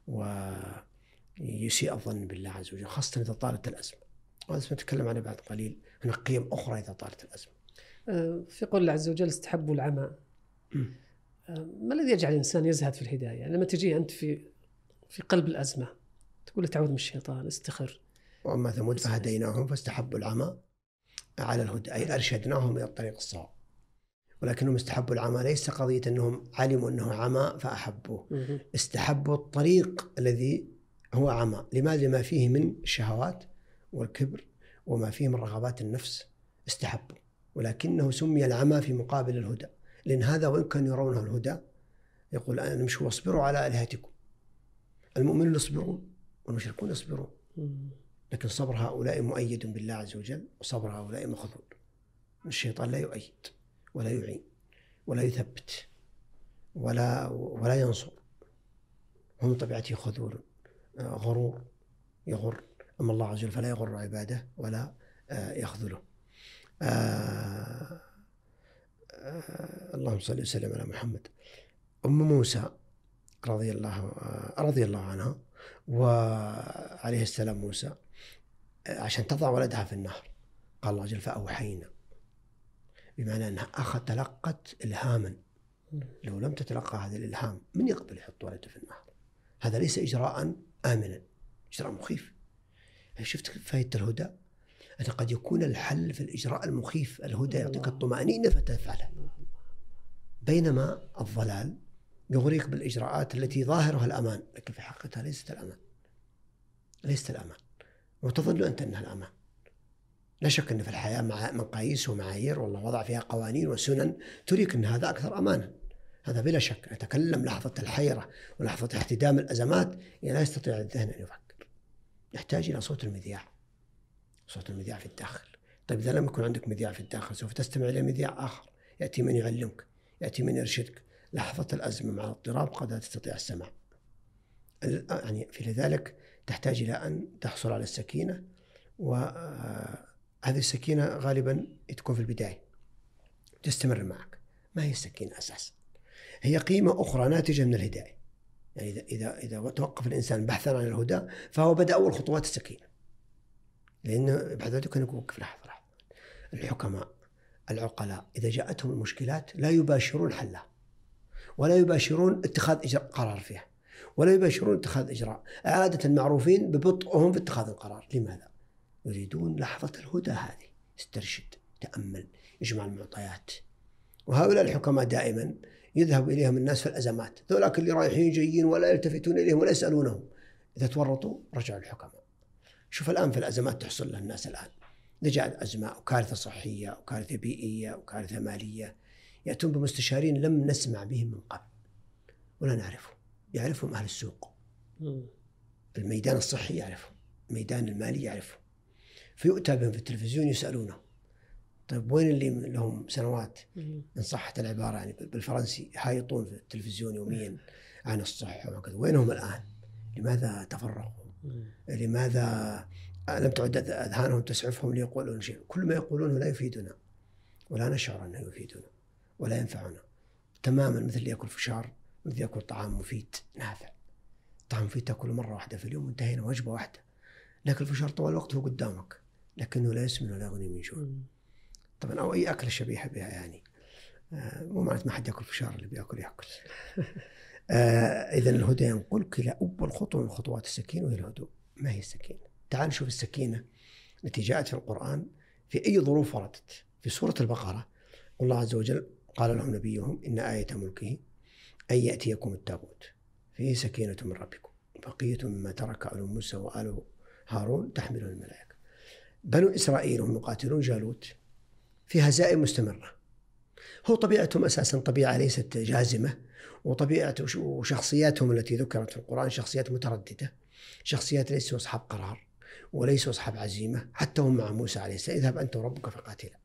ويسيء الظن بالله عز وجل، خاصة إذا طالت الأزمة. وهذا سنتكلم عنه بعد قليل. هناك قيم أخرى إذا طالت الأزمة. في قول الله عز وجل استحبوا العمى. ما الذي يجعل الإنسان يزهد في الهداية؟ يعني لما تجي أنت في في قلب الأزمة تقول تعوذ من الشيطان، استخر. وأما ثمود فهديناهم فاستحبوا العمى على الهدى، أي أرشدناهم إلى الطريق الصواب. ولكنهم استحبوا العمى ليس قضية أنهم علموا أنه عمى فأحبوه، استحبوا الطريق الذي هو عمى. لماذا؟ لما فيه من الشهوات والكبر وما فيه من رغبات النفس استحبوا، ولكنه سمي العمى في مقابل الهدى، لأن هذا وإن كانوا يرونه الهدى يقول أنا مش واصبروا على آلهتكم. المؤمنون يصبرون والمشركون يصبرون، لكن صبر هؤلاء مؤيد بالله عز وجل وصبر هؤلاء مخذول. الشيطان لا يؤيد ولا يعين ولا يثبت ولا ولا ينصر، هم طبيعته خذول غرور يغر. أما الله عز وجل فلا يغر عباده ولا يخذله. آه آه اللهم صل وسلم على محمد. أم موسى رضي الله رضي الله عنها وعليه السلام موسى عشان تضع ولدها في النهر قال الله جل فأوحينا، بمعنى أنها أخذ تلقت إلهاما. لو لم تتلقى هذا الإلهام من يقبل يحط ولده في النهر؟ هذا ليس إجراء آمنا، إجراء مخيف. شفت فائدة الهدى؟ أن قد يكون الحل في الإجراء المخيف. الهدى يعطيك الطمأنينة فتفعله، بينما الضلال يغريك بالإجراءات التي ظاهرها الأمان لكن في حقيقتها ليست الأمان، ليست الأمان، وتظن أنت أنها الأمان. لا شك أن في الحياة مع مقاييس ومعايير والله وضع فيها قوانين وسنن تريك أن هذا أكثر أمانا، هذا بلا شك. أتكلم لحظة الحيرة ولحظة احتدام الأزمات يعني لا يستطيع الذهن أن يفكر، يحتاج إلى صوت المذياع، صوت المذياع في الداخل. طيب إذا لم يكن عندك مذياع في الداخل سوف تستمع إلى مذياع آخر، يأتي من يعلمك، يأتي من يرشدك. لحظة الأزمة مع الاضطراب قد لا تستطيع السمع، يعني في لذلك تحتاج إلى أن تحصل على السكينة، وهذه السكينة غالبا تكون في البداية تستمر معك. ما هي السكينة أساسا؟ هي قيمة أخرى ناتجة من الهداية. يعني إذا إذا إذا توقف الإنسان بحثا عن الهدى فهو بدأ أول خطوات السكينة، لأن بعد ذلك كان يوقف لحظة لحظة. الحكماء العقلاء إذا جاءتهم المشكلات لا يباشرون حلها، ولا يباشرون اتخاذ إجراء قرار فيها، ولا يباشرون اتخاذ إجراء. عادة معروفين ببطئهم في اتخاذ القرار. لماذا؟ يريدون لحظة الهدى هذه، استرشد، تأمل، يجمع المعطيات. وهؤلاء الحكماء دائما يذهب إليهم الناس في الأزمات، ذولاك اللي رايحين جايين ولا يلتفتون إليهم ولا يسألونهم. إذا تورطوا رجعوا الحكماء. شوف الآن في الأزمات تحصل لها الناس الآن، إذا جاءت أزمة وكارثة صحية وكارثة بيئية وكارثة مالية يأتون بمستشارين لم نسمع بهم من قبل ولا نعرفهم، يعرفهم أهل السوق. الميدان الصحي يعرفهم، الميدان المالي يعرفهم، فيؤتى بهم في التلفزيون يسألونه. طيب وين اللي لهم سنوات إن صحت العبارة يعني بالفرنسي يحايطون في التلفزيون يوميا عن الصحة وكذا، وينهم الآن؟ لماذا تفرقوا؟ لماذا لم تعد أذهانهم تسعفهم ليقولون شيء؟ كل ما يقولونه لا يفيدنا، ولا نشعر أنه يفيدنا ولا ينفعنا، تماما مثل اللي يأكل فشار، مثل يأكل طعام مفيد نافع. طعام مفيد تأكله مرة واحدة في اليوم وانتهينا، وجبة واحدة. لكن الفشار طوال الوقت هو قدامك، لكنه لا يسمن ولا يغني من جوع. طبعا أو أي أكلة شبيهة بها يعني. آه مو معناته ما حد يأكل فشار، اللي بيأكل يأكل. آه إذن الهدى ينقلك إلى أول خطوة من خطوات السكينة، وهي الهدوء. ما هي السكينة؟ تعال نشوف السكينة التي جاءت في القرآن في أي ظروف وردت. في سورة البقرة الله عز وجل قال لهم نبيهم: إن آية ملكه أن يأتيكم التابوت فيه سكينة من ربكم بقية مما ترك آل موسى وآل هارون تحمله الملائكة. بنو إسرائيل هم يقاتلون جالوت في هزائم مستمرة. هو طبيعتهم أساسا طبيعة ليست جازمة، وطبيعة وشخصياتهم التي ذكرت في القرآن شخصيات مترددة، شخصيات ليسوا أصحاب قرار وليسوا أصحاب عزيمة. حتى هم مع موسى عليه السلام: اذهب أنت وربك فقاتلا.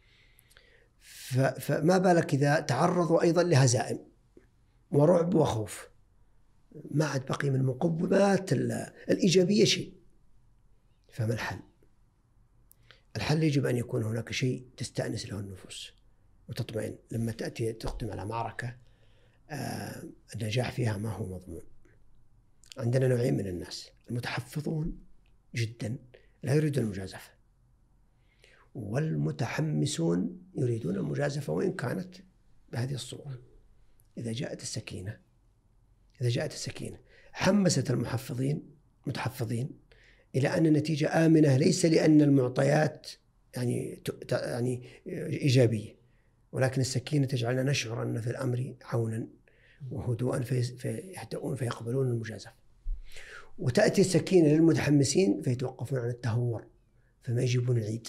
فما بالك إذا تعرضوا أيضا لهزائم ورعب وخوف، ما عاد بقي من مقومات الإيجابية شيء. فما الحل؟ الحل يجب أن يكون هناك شيء تستأنس له النفوس وتطمئن. لما تأتي تقدم على معركة آه النجاح فيها ما هو مضمون. عندنا نوعين من الناس: المتحفظون جدا لا يريدون المجازفة، والمتحمسون يريدون المجازفة وإن كانت بهذه الصورة. إذا جاءت السكينة إذا جاءت السكينة حمست المحفظين متحفظين إلى أن النتيجة آمنة، ليس لأن المعطيات يعني يعني إيجابية، ولكن السكينة تجعلنا نشعر أن في الأمر عونا وهدوءا فيهدؤون فيقبلون المجازفة. وتأتي السكينة للمتحمسين فيتوقفون عن التهور فما يجيبون العيد،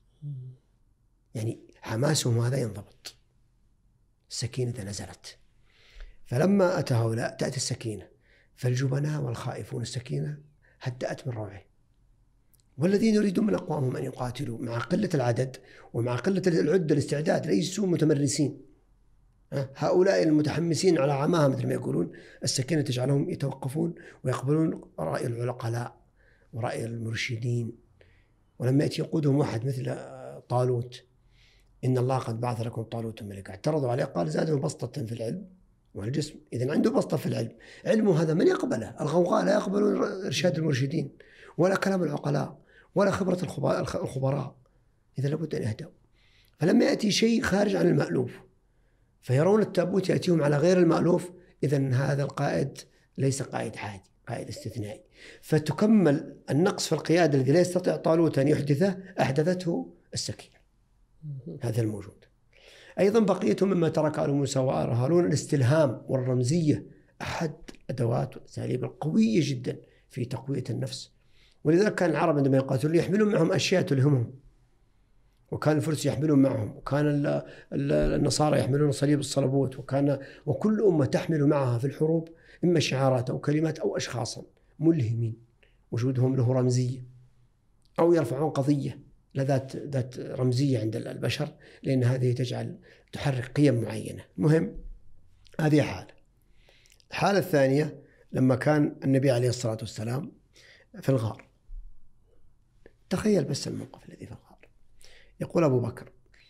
يعني حماسهم هذا ينضبط. السكينة نزلت. فلما أتى هؤلاء تأتي السكينة، فالجبناء والخائفون السكينة هدأت من روعه. والذين يريدون من أقوامهم أن يقاتلوا مع قلة العدد ومع قلة العدة الاستعداد ليسوا متمرسين. هؤلاء المتحمسين على عماها مثل ما يقولون، السكينة تجعلهم يتوقفون ويقبلون رأي العقلاء ورأي المرشدين. ولما يأتي يقودهم واحد مثل طالوت: إن الله قد بعث لكم طالوت ملكا، اعترضوا عليه قال: زادهم بسطة في العلم والجسم. إذن عنده بسطة في العلم، علمه هذا من يقبله؟ الغوغاء لا يقبلون إرشاد المرشدين ولا كلام العقلاء ولا خبرة الخبراء. إذا لابد أن يهدوا. فلما يأتي شيء خارج عن المألوف فيرون التابوت يأتيهم على غير المألوف، إذن هذا القائد ليس قائد عادي، قائد استثنائي. فتكمل النقص في القيادة الذي لا يستطيع طالوت أن يحدثه، أحدثته السكينة. هذا الموجود. أيضا بقية مما ترك آل موسى وآل هارون الاستلهام والرمزية، أحد أدوات والأساليب القوية جدا في تقوية النفس. ولذلك كان العرب عندما يقاتلون يحملون معهم أشياء تلهمهم، وكان الفرس يحملون معهم، وكان النصارى يحملون صليب الصلبوت، وكان وكل أمة تحمل معها في الحروب إما شعارات أو كلمات أو أشخاصا ملهمين وجودهم له رمزية، أو يرفعون قضية ذات ذات رمزية عند البشر، لأن هذه تجعل تحرك قيم معينة. مهم. هذه حالة. الحالة الثانية لما كان النبي عليه الصلاة والسلام في الغار. تخيل بس الموقف الذي في الغار. يقول أبو بكر: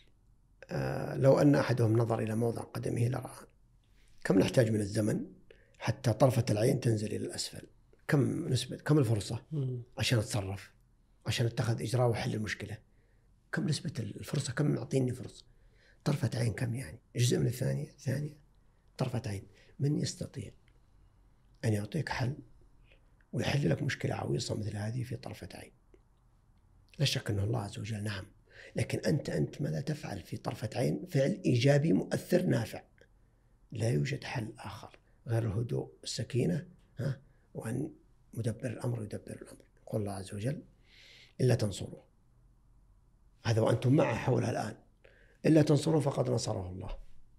آه لو أن أحدهم نظر إلى موضع قدمه لرأى. كم نحتاج من الزمن حتى طرفة العين تنزل إلى الأسفل؟ كم نسبة كم الفرصة عشان أتصرف، عشان أتخذ إجراء وحل المشكلة؟ كم نسبة الفرصة؟ كم معطيني فرصة؟ طرفة عين. كم يعني؟ جزء من الثانية ثانية طرفة عين. من يستطيع أن يعطيك حل ويحل لك مشكلة عويصة مثل هذه في طرفة عين؟ لا شك أنه الله عز وجل. نعم. لكن أنت أنت ماذا تفعل في طرفة عين؟ فعل إيجابي مؤثر نافع. لا يوجد حل آخر غير الهدوء السكينة، ها، وأن مدبر الأمر يدبر الأمر. يقول الله عز وجل: إلا تنصروه، هذا وأنتم معه حولها الآن، إلا تنصروه فقد نصره الله.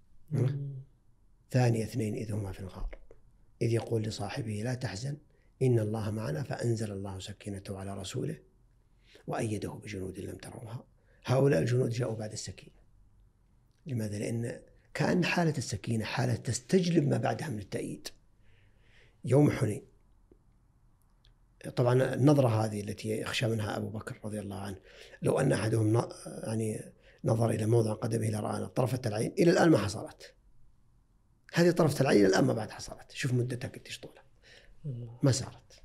ثاني اثنين إذ هما في الغار إذ يقول لصاحبه لا تحزن إن الله معنا فأنزل الله سكينته على رسوله وأيده بجنود لم تروها. هؤلاء الجنود جاءوا بعد السكينة. لماذا؟ لأن كأن حالة السكينة حالة تستجلب ما بعدها من التأييد. يوم حنين طبعا النظرة هذه التي يخشى منها أبو بكر رضي الله عنه، لو أن أحدهم يعني نظر إلى موضع قدمه إلى رأى طرفة العين، إلى الآن ما حصلت. هذه طرفة العين إلى الآن ما بعد حصلت. شوف مدتها قديش طولها، ما صارت.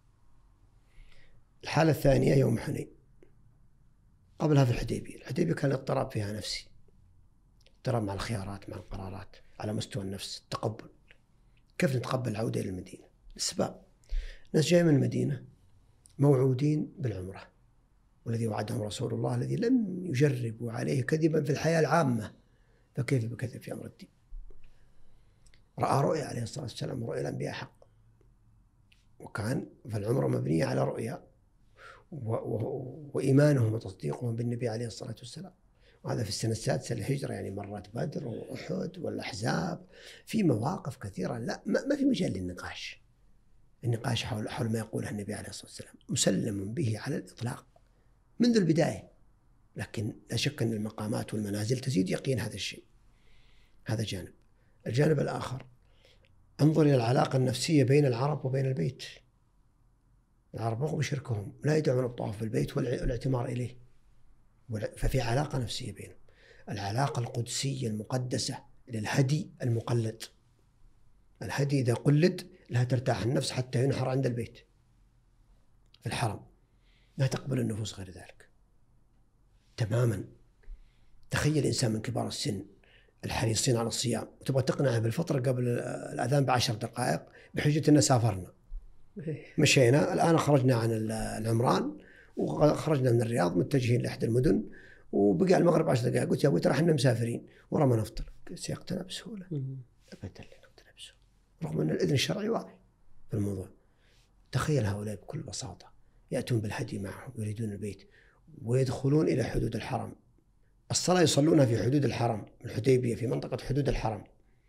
الحالة الثانية يوم حنين، قبلها في الحديبية. الحديبية كان الاضطراب فيها نفسي، اضطراب مع الخيارات، مع القرارات، على مستوى النفس، التقبل. كيف نتقبل العودة إلى المدينة؟ الأسباب، ناس جاي من المدينة موعودين بالعمرة، والذي وعدهم رسول الله الذي لم يجربوا عليه كذبا في الحياة العامة، فكيف بكذب في أمر الدين؟ رأى رؤيا عليه الصلاة والسلام، رؤيا الأنبياء حق، وكان فالعمرة مبنية على رؤيا و... و... وإيمانهم وتصديقهم بالنبي عليه الصلاة والسلام. وهذا في السنة السادسة للهجرة، يعني مرت بدر وأحد والأحزاب، في مواقف كثيرة لا ما, ما في مجال للنقاش. النقاش حول حول ما يقوله النبي عليه الصلاة والسلام مسلم به على الإطلاق منذ البداية، لكن لا شك أن المقامات والمنازل تزيد يقين هذا الشيء. هذا جانب. الجانب الآخر، انظر إلى العلاقة النفسية بين العرب وبين البيت. العرب رغم شركهم لا يدعون الطواف بالبيت والاعتمار إليه، ففي علاقة نفسية بينهم. العلاقة القدسية المقدسة للهدي المقلد. الهدي إذا قلد لا ترتاح النفس حتى ينحر عند البيت في الحرم، لا تقبل النفوس غير ذلك تماما. تخيل إنسان من كبار السن الحريصين على الصيام وتبغى تقنعه بالفطر قبل الأذان بعشر دقائق بحجة أننا سافرنا، مشينا الآن خرجنا عن العمران وخرجنا من الرياض متجهين لأحد المدن وبقى المغرب عشر دقائق، قلت يا أبوي ترى احنا مسافرين ورا ما نفطر. سيقتنع بسهولة؟ أبدا لا نقتنع بسهولة، رغم أن الإذن الشرعي واضح في الموضوع. تخيل هؤلاء بكل بساطة يأتون بالهدي معهم يريدون البيت ويدخلون إلى حدود الحرم. الصلاة يصلونها في حدود الحرم، الحديبية في منطقة حدود الحرم.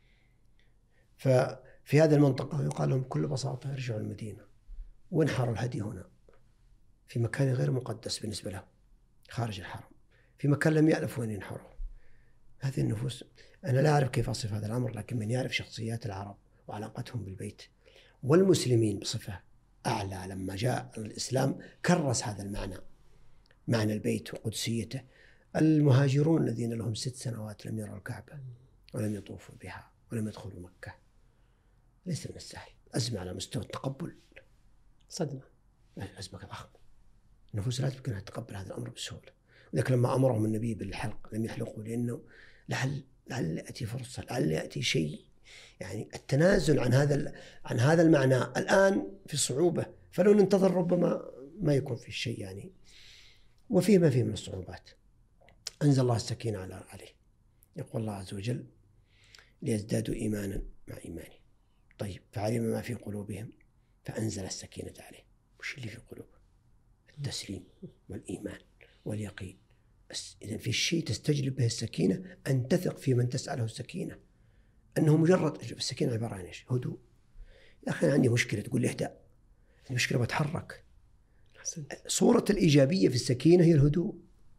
ففي هذه المنطقة يقال لهم بكل بساطة يرجعوا المدينة وانحروا الهدي هنا في مكان غير مقدس بالنسبة له خارج الحرم، في مكان لم يألفوا أن ينحروا. هذه النفوس أنا لا أعرف كيف أصف هذا الأمر، لكن من يعرف شخصيات العرب وعلاقتهم بالبيت والمسلمين بصفة أعلى، لما جاء الإسلام كرس هذا المعنى، معنى البيت وقدسيته. المهاجرون الذين لهم ست سنوات لم يروا الكعبة ولم يطوفوا بها ولم يدخلوا مكة، ليس من السهل. أزمة على مستوى التقبل، صدمة، أزمة ضخمة. النفوس لا تمكنها تتقبل هذا الأمر بسهولة. ولكن لما أمرهم النبي بالحلق لم يحلقوا، لأنه لعل لعل يأتي فرصة، لعل يأتي شيء، يعني التنازل عن هذا عن هذا المعنى الآن في صعوبة، فلو ننتظر ربما ما يكون في شيء يعني. وفيه ما فيه من الصعوبات. أنزل الله السكينة على عليه. يقول الله عز وجل ليزدادوا إيمانا مع إيمانه. طيب فعلم ما في قلوبهم فأنزل السكينة عليه. وش اللي في قلوبهم؟ التسليم والإيمان واليقين. إذن في شيء تستجلب به السكينة، أن تثق في من تسأله السكينة أنه مجرد السكينة عبارة عن إيش؟ هدوء. يا أخي أنا عندي مشكلة تقول لي اهدأ، المشكلة بتحرك. صورة الإيجابية في السكينة هي الهدوء.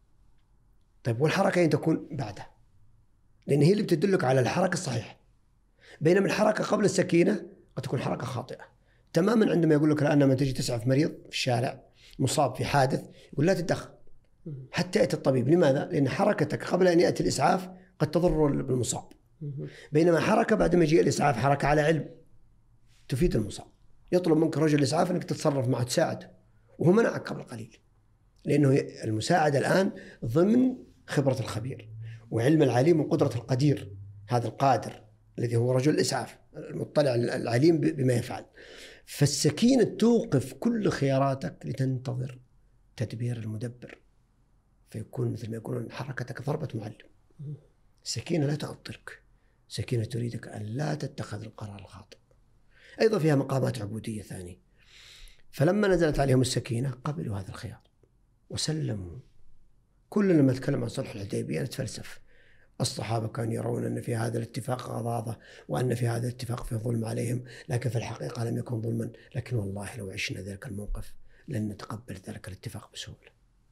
طيب والحركة أين تكون؟ بعدها، لأن هي اللي بتدلك على الحركة الصحيحة. بينما الحركة قبل السكينة قد تكون حركة خاطئة تماما. عندما يقول لك الآن لما تجي تسعف مريض في الشارع مصاب في حادث يقول لا تتدخل حتى يأتي الطبيب. لماذا؟ لأن حركتك قبل أن يأتي الإسعاف قد تضر بالمصاب، بينما حركة بعد ما يجي الإسعاف حركة على علم تفيد المصاب. يطلب منك رجل الإسعاف أنك تتصرف معه تساعده، وهو منعك قبل قليل، لأنه المساعدة الآن ضمن خبرة الخبير وعلم العليم وقدرة القدير، هذا القادر الذي هو رجل الإسعاف المطلع العليم بما يفعل. فالسكينة توقف كل خياراتك لتنتظر تدبير المدبر، فيكون مثل ما يكون حركتك ضربة معلم. السكينة لا تعطلك، السكينة تريدك أن لا تتخذ القرار الخاطئ. أيضا فيها مقامات عبودية ثانية. فلما نزلت عليهم السكينة قبلوا هذا الخيار وسلموا. كل لما نتكلم عن صلح الحديبية نتفلسف. الصحابة كانوا يرون أن في هذا الاتفاق غضاضة وأن في هذا الاتفاق فيه ظلم عليهم، لكن في الحقيقة لم يكن ظلما. لكن والله لو عشنا ذلك الموقف لن نتقبل ذلك الاتفاق بسهولة.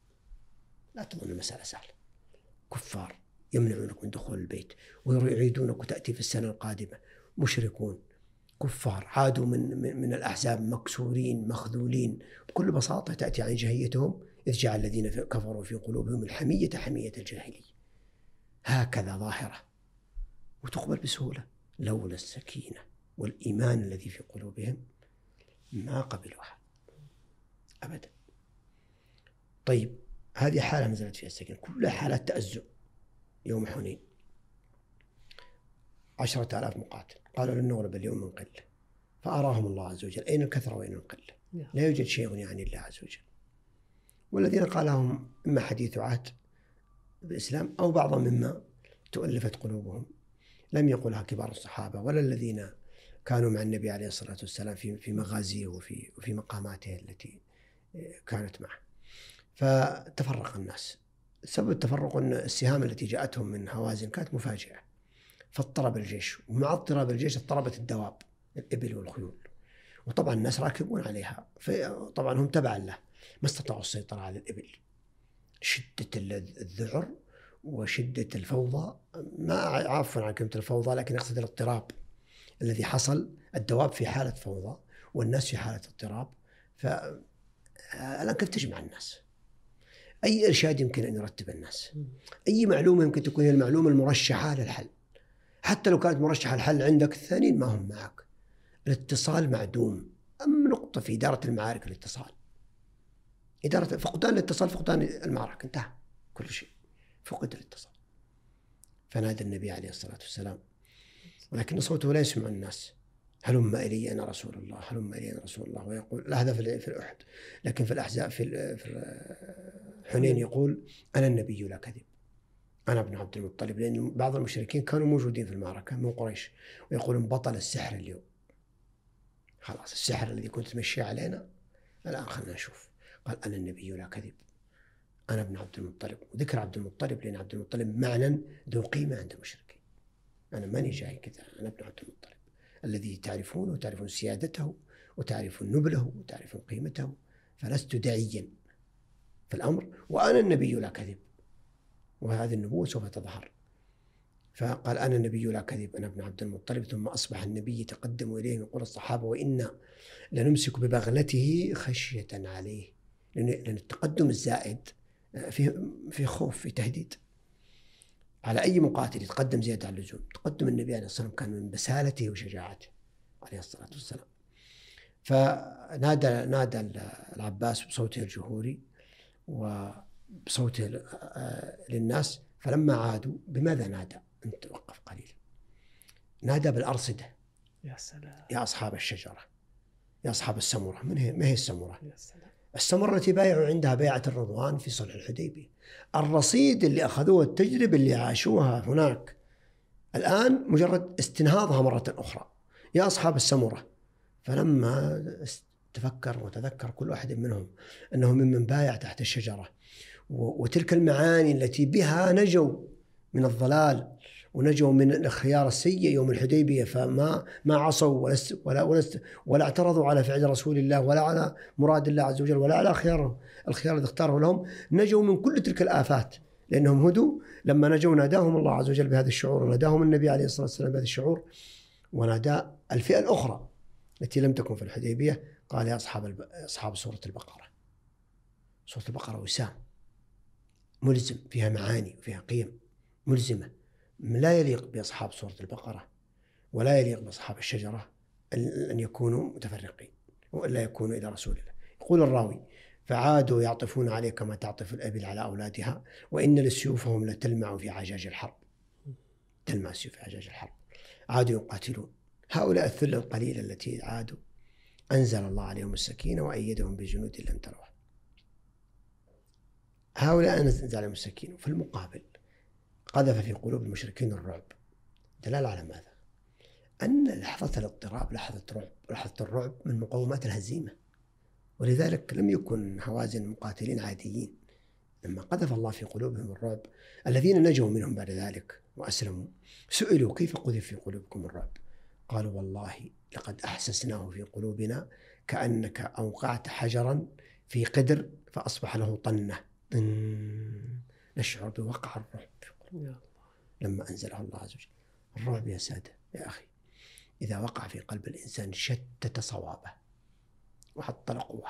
لا تظن المسألة سهلة. كفار يمنعونك من دخول البيت ويريدونك وتأتي في السنة القادمة. مشركون كفار عادوا من, من, من الأحزاب مكسورين مخذولين. بكل بساطة تأتي عن جاهيتهم إذ جعل الذين كفروا في قلوبهم الحمية حمية الجاهلية. هكذا ظاهرة وتقبل بسهولة. لولا السكينة والإيمان الذي في قلوبهم ما قبلوها أبدا. طيب هذه حالة نزلت فيها السكينة، كلها حالات تأزم. يوم حنين عشرة آلاف مقاتل قالوا لن نغلب اليوم من قلة، فأراهم الله عز وجل أين الكثرة وأين القلة. لا يوجد شيء يعني الله عز وجل. والذين قالهم إما حديث عهد بالإسلام أو بعضهم مما تؤلفت قلوبهم، لم يقلها كبار الصحابة ولا الذين كانوا مع النبي عليه الصلاة والسلام في في مغازيه وفي وفي مقاماته التي كانت معه. فتفرق الناس. سبب التفرق أن السهام التي جاءتهم من هوازن كانت مفاجئة، فاضطرب الجيش، ومع اضطراب الجيش اضطربت الدواب الإبل والخيول، وطبعا الناس راكبون عليها، طبعا هم تبعا له، ما استطاعوا السيطرة على الإبل. شدة الذعر وشدة الفوضى، ما عفوا عن كلمة الفوضى لكن أقصد الاضطراب الذي حصل، الدواب في حالة فوضى والناس في حالة اضطراب. فالآن كيف تجمع الناس؟ أي إرشاد يمكن أن يرتب الناس؟ أي معلومة يمكن تكون هي المعلومة المرشحة للحل؟ حتى لو كانت مرشحة للحل عندك، الثانيين ما هم معك. الاتصال معدوم. أم نقطة في إدارة المعارك الاتصال، إدارة فقدان الاتصال فقدان المعركة، انتهى كل شيء، فقد الاتصال. فنادى النبي عليه الصلاة والسلام، ولكن صوته لا يسمع الناس. هلم إلي أنا رسول الله، هلم إلي أنا رسول الله. ويقول لا، هذا في الأحد، لكن في الأحزاب في حنين يقول أنا النبي لا كذب، أنا ابن عبد المطلب، لأن بعض المشركين كانوا موجودين في المعركة من قريش ويقولون بطل السحر اليوم، خلاص السحر الذي كنت تمشي علينا الآن خلنا نشوف. قال أنا النبي لا كذب، أنا ابن عبد المطلب. وذكر عبد المطلب لأن عبد المطلب معنى ذو قيمة عند المشركين. أنا ماني جاي كذا، أنا ابن عبد المطلب الذي تعرفونه وتعرفون سيادته وتعرفون نبله وتعرفون قيمته، فلست داعيا في الأمر، وأنا النبي لا كذب، وهذه النبوة سوف تظهر. فقال أنا النبي لا كذب، أنا ابن عبد المطلب. ثم أصبح النبي يتقدم إليه يقول الصحابة وإنا لنمسك ببغلته خشية عليه، لأن التقدم الزائد في في خوف، في تهديد على أي مقاتل يتقدم زيادة عن اللزوم. تقدم النبي عليه الصلاة والسلام كان من بسالته وشجاعته عليه الصلاة والسلام. فنادى نادى العباس بصوته الجهوري وبصوته للناس، فلما عادوا بماذا نادى؟ أنت توقف قليل. نادى بالأرصدة، يا سلام، يا أصحاب الشجرة، يا أصحاب السمرة. من هي؟ ما هي السمرة؟ يا سلام. السمرة التي بايعوا عندها بيعة الرضوان في صلح الحديبية، الرصيد اللي أخذوه، التجربة اللي عاشوها هناك، الآن مجرد استنهاضها مرة أخرى. يا أصحاب السمرة. فلما تفكر وتذكر كل واحد منهم أنه ممن بايع تحت الشجرة، وتلك المعاني التي بها نجوا من الضلال ونجوا من الخيار السيء يوم الحديبية، فما ما عصوا ولا ولا ولا, ولا اعترضوا على فعل رسول الله ولا على مراد الله عز وجل ولا على خيار الخيار الذي اختاره لهم. نجوا من كل تلك الآفات لأنهم هدوا. لما نجوا ناداهم الله عز وجل بهذا الشعور، وناداهم النبي عليه الصلاة والسلام بهذا الشعور، ونادى الفئة الأخرى التي لم تكن في الحديبية. قال يا أصحاب أصحاب سورة البقرة. سورة البقرة وسام ملزم، فيها معاني وفيها قيم ملزمة، لا يليق بأصحاب سورة البقرة ولا يليق بأصحاب الشجرة أن يكونوا متفرقين وإلا يكونوا إلى رسول الله. يقول الراوي فعادوا يعطفون عليه كما تعطف الأبل على أولادها، وإن لسيوفهم لتلمع في عجاج الحرب. تلمع السيوف في عجاج الحرب. عادوا يقاتلون. هؤلاء الثلة القليلة التي عادوا أنزل الله عليهم السكينة وأيدهم بجنود لم تروها. هؤلاء أنزل عليهم السكينة، في المقابل قذف في قلوب المشركين الرعب. دلالة على ماذا؟ أن لحظة الاضطراب لحظة رعب، لحظة الرعب من مقومات الهزيمة. ولذلك لم يكن هوازن مقاتلين عاديين. لما قذف الله في قلوبهم الرعب، الذين نجوا منهم بعد ذلك وأسلموا سئلوا كيف قذف في قلوبكم الرعب؟ قالوا والله لقد أحسسناه في قلوبنا كأنك أوقعت حجرا في قدر فأصبح له طنة. نشعر بوقع الرعب في قلوبنا لما أنزله الله عز وجل. الرعب يا سادة يا أخي إذا وقع في قلب الإنسان شتت صوابه وعطل قوه،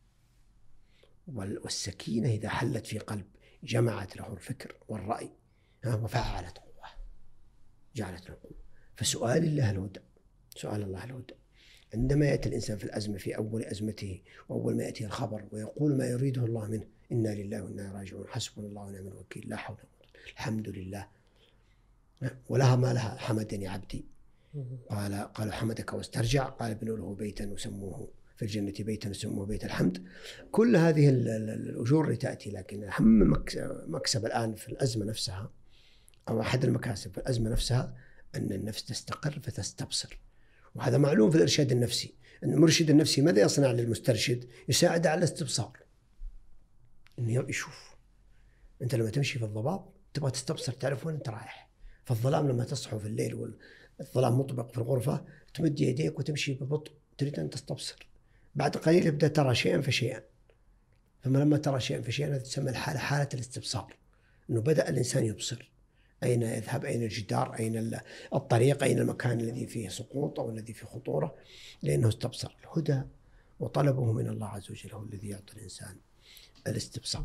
والسكينة إذا حلت في قلب جمعت له الفكر والرأي وفعلت قوة، جعلت له قوة. فسؤال الله الهدى، سؤال الله الهدى. عندما يأتي الإنسان في الأزمة، في أول أزمته وأول ما يأتي الخبر ويقول ما يريده الله منه، إنا لله وإنا راجعون، حسبنا الله ونعم الوكيل، لا حول ولا قوة، الحمد لله، ولها ما لها، حمدني عبدي، قال قالوا حمدك واسترجع، قال ابنوا له بيتا وسموه في الجنة بيتا وسموه بيت الحمد. كل هذه الأجور اللي تأتي، لكن أهم مكسب الآن في الأزمة نفسها، أو أحد المكاسب في الأزمة نفسها، أن النفس تستقر فتستبصر. وهذا معلوم في الإرشاد النفسي، أن المرشد النفسي ماذا يصنع للمسترشد؟ يساعد على الاستبصار، إنه يشوف. أنت لما تمشي في الضباب تبغى تستبصر، تعرف وين أنت رايح. فالظلام لما تصحو في الليل والظلام مطبق في الغرفة، تمد يديك وتمشي ببطء، تريد أن تستبصر. بعد قليل يبدأ ترى شيئا فشيئا، ثم لما ترى شيئا فشيئا هذا تسمى الحالة حالة الاستبصار، أنه بدأ الإنسان يبصر أين يذهب، أين الجدار، أين الطريق، أين المكان الذي فيه سقوط أو الذي فيه خطورة، لأنه استبصر. الهدى وطلبه من الله عز وجل هو الذي يعطي الإنسان الاستبصار.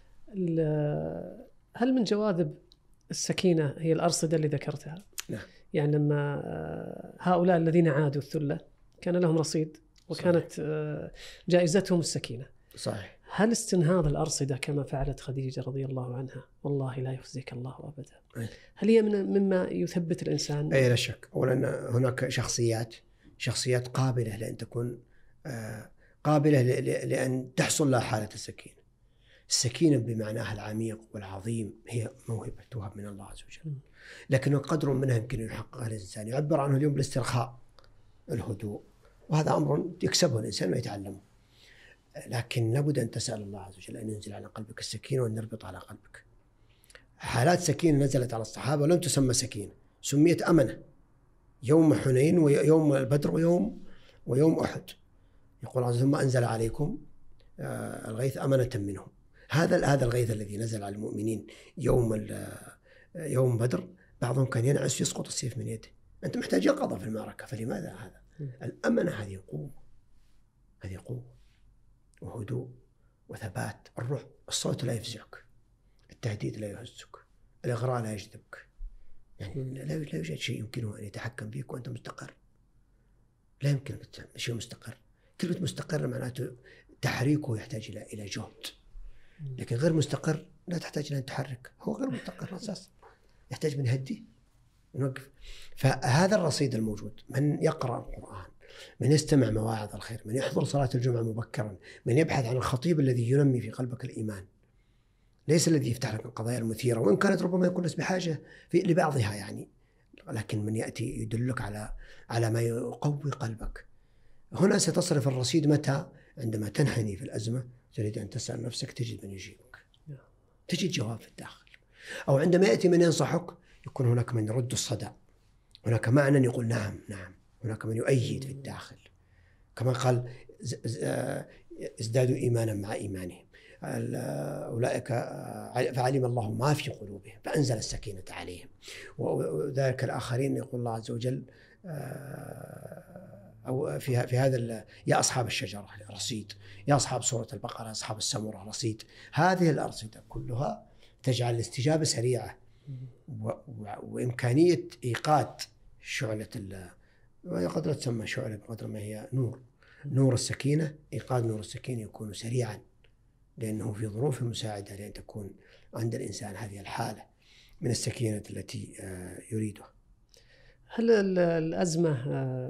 هل من جواذب السكينة هي الأرصدة اللي ذكرتها؟ نعم. يعني لما هؤلاء الذين عادوا الثلة كان لهم رصيد وكانت صحيح. جائزتهم السكينة. صحيح. هل استنهاض الأرصدة كما فعلت خديجة رضي الله عنها، والله لا يخزيك الله أبدا، أي. هل هي من مما يثبت الإنسان؟ أي لا شك. أولا هناك شخصيات شخصيات قابلة لأن تكون قابلة لأن تحصل لها حالة السكينة. السكينة بمعناها العميق والعظيم هي موهبة توهب من الله عز وجل، لكن قدر منها يمكن يحققها الإنسان. يعبر عنه اليوم بالاسترخاء، الهدوء، وهذا أمر يكسبه الإنسان ويتعلمه. لكن لابد أن تسأل الله عز وجل أن ينزل على قلبك السكينة وأن يربط على قلبك. حالات سكينة نزلت على الصحابة ولم تسمى سكينة، سميت أمنة. يوم حنين ويوم البدر ويوم ويوم أحد، يقول عز وجل ثم أنزل عليكم الغيث أمنة منهم. هذا هذا الغيث الذي نزل على المؤمنين يوم يوم بدر، بعضهم كان ينعس يسقط السيف من يده. أنت محتاج يقظة في المعركة، فلماذا هذا؟ الأمنة هذه قوة، هذه قوة وهدوء وثبات. الرعب، الصوت لا يفزعك، التهديد لا يهزك، الإغراء لا يجذبك، يعني لا يوجد شيء يمكنه أن يتحكم فيك وأنت مستقر. لا يمكن شيء مستقر. كلمة مستقر معناته تحريكه يحتاج إلى إلى جهد، لكن غير مستقر لا تحتاج إلى أن تحرك، هو غير مستقر أساسا، يحتاج من يهدي نوقف. فهذا الرصيد الموجود، من يقرأ القرآن، من يستمع مواعظ الخير، من يحضر صلاة الجمعة مبكرا، من يبحث عن الخطيب الذي ينمي في قلبك الإيمان، ليس الذي يفتح لك القضايا المثيرة، وإن كانت ربما يكون الناس بحاجة في لبعضها يعني، لكن من يأتي يدلك على على ما يقوي قلبك. هنا ستصرف الرصيد متى؟ عندما تنحني في الأزمة تريد أن تسأل نفسك، تجد من يجيبك، تجد جواب في الداخل. أو عندما يأتي من ينصحك يكون هناك من يرد الصدى، هناك معنى يقول نعم نعم، هناك من يؤيد في الداخل. كما قال ازدادوا إيمانا مع إيمانهم، أولئك فعلم الله ما في قلوبهم فأنزل السكينة عليهم، وذلك الآخرين يقول الله عز وجل أو في في هذا يا أصحاب الشجرة رصيد، يا أصحاب سورة البقرة أصحاب السمرة رصيد. هذه الأرصدة كلها تجعل الاستجابة سريعة وإمكانية إيقاد شعلة ال قد لا تسمى شعلة بقدر ما هي نور نور السكينة. إيقاد نور السكينة يكون سريعا لأنه في ظروف مساعدة لأن تكون عند الإنسان هذه الحالة من السكينة التي يريدها. هل الأزمة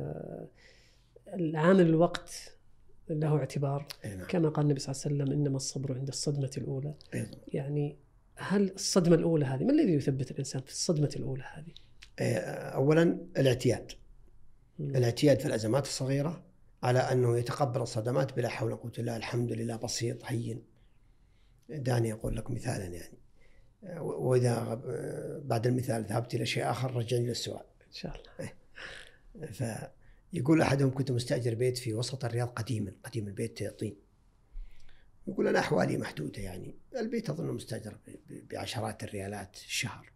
العامل الوقت له اعتبار؟ نعم. كما قال النبي صلى الله عليه وسلم إنما الصبر عند الصدمة الأولى. أيضا. يعني هل الصدمة الأولى هذه ما الذي يثبت الإنسان في الصدمة الأولى هذه؟ أولا الاعتياد م. الاعتياد في الأزمات الصغيرة على أنه يتقبل الصدمات بلا حول ولا قوة إلا بالله، الحمد لله، بسيط هين. دعني أقول لك مثالا يعني، وإذا بعد المثال ذهبت إلى شيء آخر رجعني للسؤال إن شاء الله. فيقول أحدهم كنت مستأجر بيت في وسط الرياض قديما، قديم البيت طين. يقول أنا أحوالي محدودة، يعني البيت أظن مستأجر بعشرات الريالات الشهر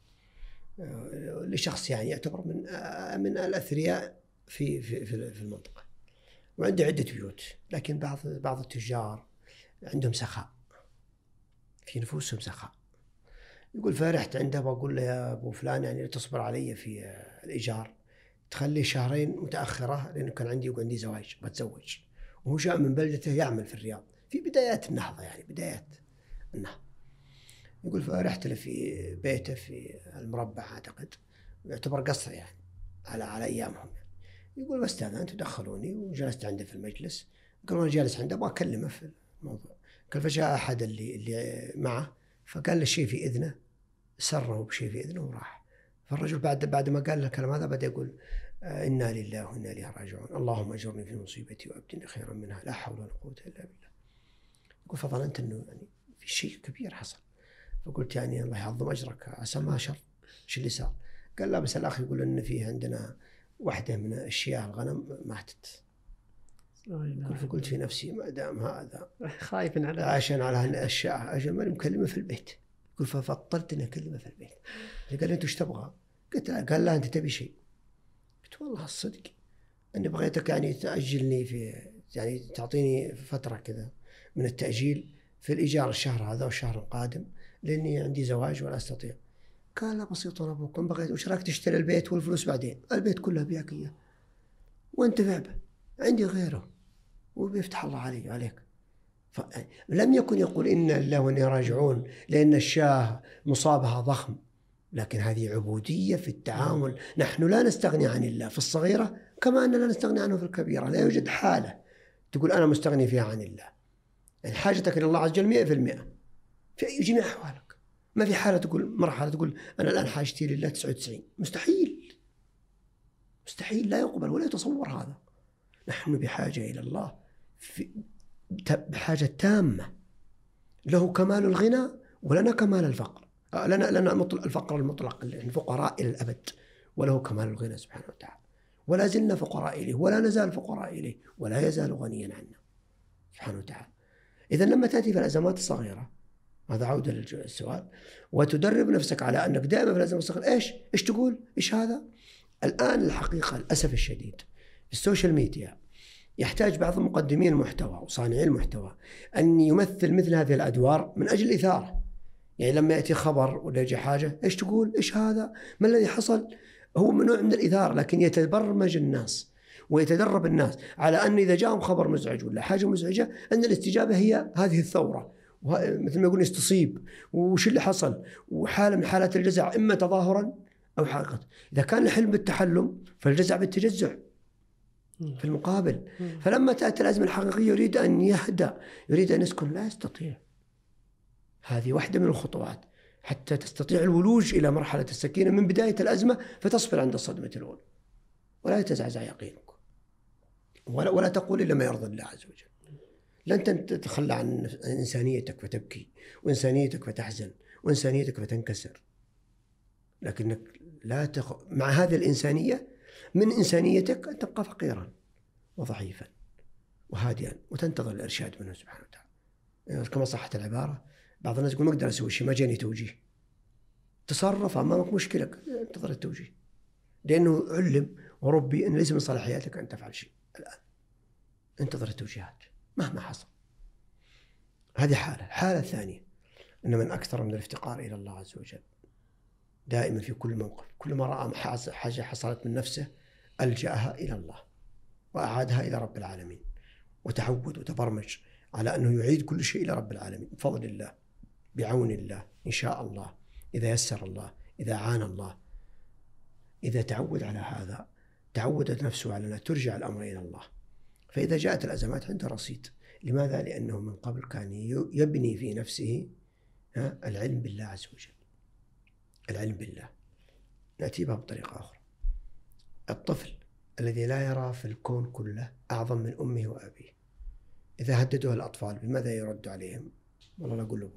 لشخص يعني يعتبر من من الأثرياء في في في المنطقة، وعندي عدة بيوت، لكن بعض بعض التجار عندهم سخاء، في نفوسهم سخاء، يقول فرحت عنده بقول له يا أبو فلان يعني تصبر علي في الإيجار، تخلي شهرين متأخرة لأنه كان عندي وعندي زواج بتزوج، وهو جاء من بلدته يعمل في الرياض في بدايات النهضة، يعني بدايات النهضة. يقول فرحت له في بيته في المربع أعتقد، يعتبر قصر يعني على على أيامهم يعني. يقول واستأذنت ودخلوني وجلست عنده في المجلس. قال وانا جالس عنده ابغى اكلمه في الموضوع. قال فجاء احد اللي اللي معه فقال له شيء في اذنه، سره بشيء في اذنه وراح. فالرجل بعد بعد ما قال له الكلام هذا بدا يقول آه انا لله وانا اليه راجعون، اللهم اجرني في مصيبتي وابدلني خيرا منها، لا حول ولا قوه الا بالله. يقول فظننت انه يعني في شيء كبير حصل، فقلت يعني الله يعظم اجرك عسى ما شر، ايش اللي صار؟ قال لا بس الاخ يقول ان في عندنا واحدة من الشياه الغنم ماتت. فقلت في نفسي ما دام هذا خايف على عشان على الشياه أجل ما مكلمه في البيت. قلت ففضلت اني اكلمه في البيت. قال لي انت ايش تبغى؟ قلت له قال لا انت تبي شيء. قلت والله الصدق اني بغيتك يعني تاجلني في يعني تعطيني فتره كذا من التاجيل في الايجار الشهر هذا والشهر القادم لاني عندي زواج ولا استطيع. قال لا بسيط ابوك كم بغيت وش رايك تشتري البيت والفلوس بعدين؟ البيت كله بياك اياه وانتفع به، عندي غيره وبيفتح الله علي وعليك. فلم يكن يقول إن الله وإنا راجعون لأن الشاه مصابها ضخم، لكن هذه عبودية في التعامل. نحن لا نستغني عن الله في الصغيرة كما أننا لا نستغني عنه في الكبيرة. لا يوجد حالة تقول أنا مستغني فيها عن الله، يعني حاجتك إلى الله عز وجل مئة في المئة في جميع أحوالك. ما في حالة تقول مرحلة تقول أنا الآن حاجتي لله تسعة وتسعين، مستحيل مستحيل، لا يقبل ولا يتصور هذا. نحن بحاجة إلى الله في بحاجة تامة، له كمال الغنى ولنا كمال الفقر، لنا لنا الفقر المطلق، نحن فقراء إلى الأبد، وله كمال الغنى سبحانه وتعالى، ولا زلنا فقراء إليه ولا نزال فقراء إليه ولا يزال غنيا عنا سبحانه وتعالى. إذا لما تأتي في الأزمات الصغيرة، هذا عودة للسؤال، وتدرب نفسك على أنك دائما في الأزمات الصغيرة إيش إيش تقول إيش هذا. الآن الحقيقة للأسف الشديد في السوشيال ميديا يحتاج بعض مقدمين المحتوى وصانعي المحتوى أن يمثل مثل هذه الأدوار من أجل الإثارة. يعني لما يأتي خبر ولا يجي حاجة إيش تقول إيش هذا ما الذي حصل، هو من نوع من الإثارة، لكن يتبرمج الناس ويتدرب الناس على أن إذا جاءهم خبر مزعج ولا حاجة مزعجة أن الاستجابة هي هذه الثورة، مثل ما يقول يستصيب وش اللي حصل، وحالة من حالات الجزع إما تظاهرا أو حقيقة. إذا كان الحلم بالتحلم فالجزع بالتجزع في المقابل. فلما تأتي الأزمة الحقيقية يريد أن يهدأ، يريد أن يسكن، لا يستطيع. هذه واحدة من الخطوات حتى تستطيع الولوج إلى مرحلة السكينة من بداية الأزمة، فتصبر عند الصدمة الأولى ولا يتزعزع يقينك، ولا, ولا تقول إلا ما يرضي الله عز وجل. لن تتخلى عن إنسانيتك فتبكي، وإنسانيتك فتحزن، وإنسانيتك فتنكسر، لكنك لا تخ... مع هذه الإنسانية من إنسانيتك أن تبقى فقيرا وضعيفا وهادئا وتنتظر الإرشاد منه سبحانه وتعالى. كما صحت العبارة، بعض الناس يقول ما أقدر أسوي شيء، ما جاني توجيه. تصرف أمامك مشكلة، انتظر التوجيه، لأنه علم وربي أن ليس من صلاحياتك أن تفعل شيء الآن. انتظر التوجيهات مهما حصل. هذه حالة. الحالة الثانية أن من أكثر من الافتقار إلى الله عز وجل دائما في كل موقف، كل ما رأى حاجة حصلت من نفسه ألجأها إلى الله وأعادها إلى رب العالمين، وتعود وتبرمج على أنه يعيد كل شيء إلى رب العالمين بفضل الله، بعون الله، إن شاء الله، إذا يسر الله، إذا عان الله. إذا تعود على هذا تعودت نفسه على أن ترجع الأمر إلى الله. فإذا جاءت الأزمات عنده رصيد. لماذا؟ لأنه من قبل كان يبني في نفسه العلم بالله عز وجل. العلم بالله نأتي بها بطريقة أخرى. الطفل الذي لا يرى في الكون كله أعظم من أمه وأبيه، إذا هددوه الأطفال بماذا يرد عليهم؟ والله لا أقول له.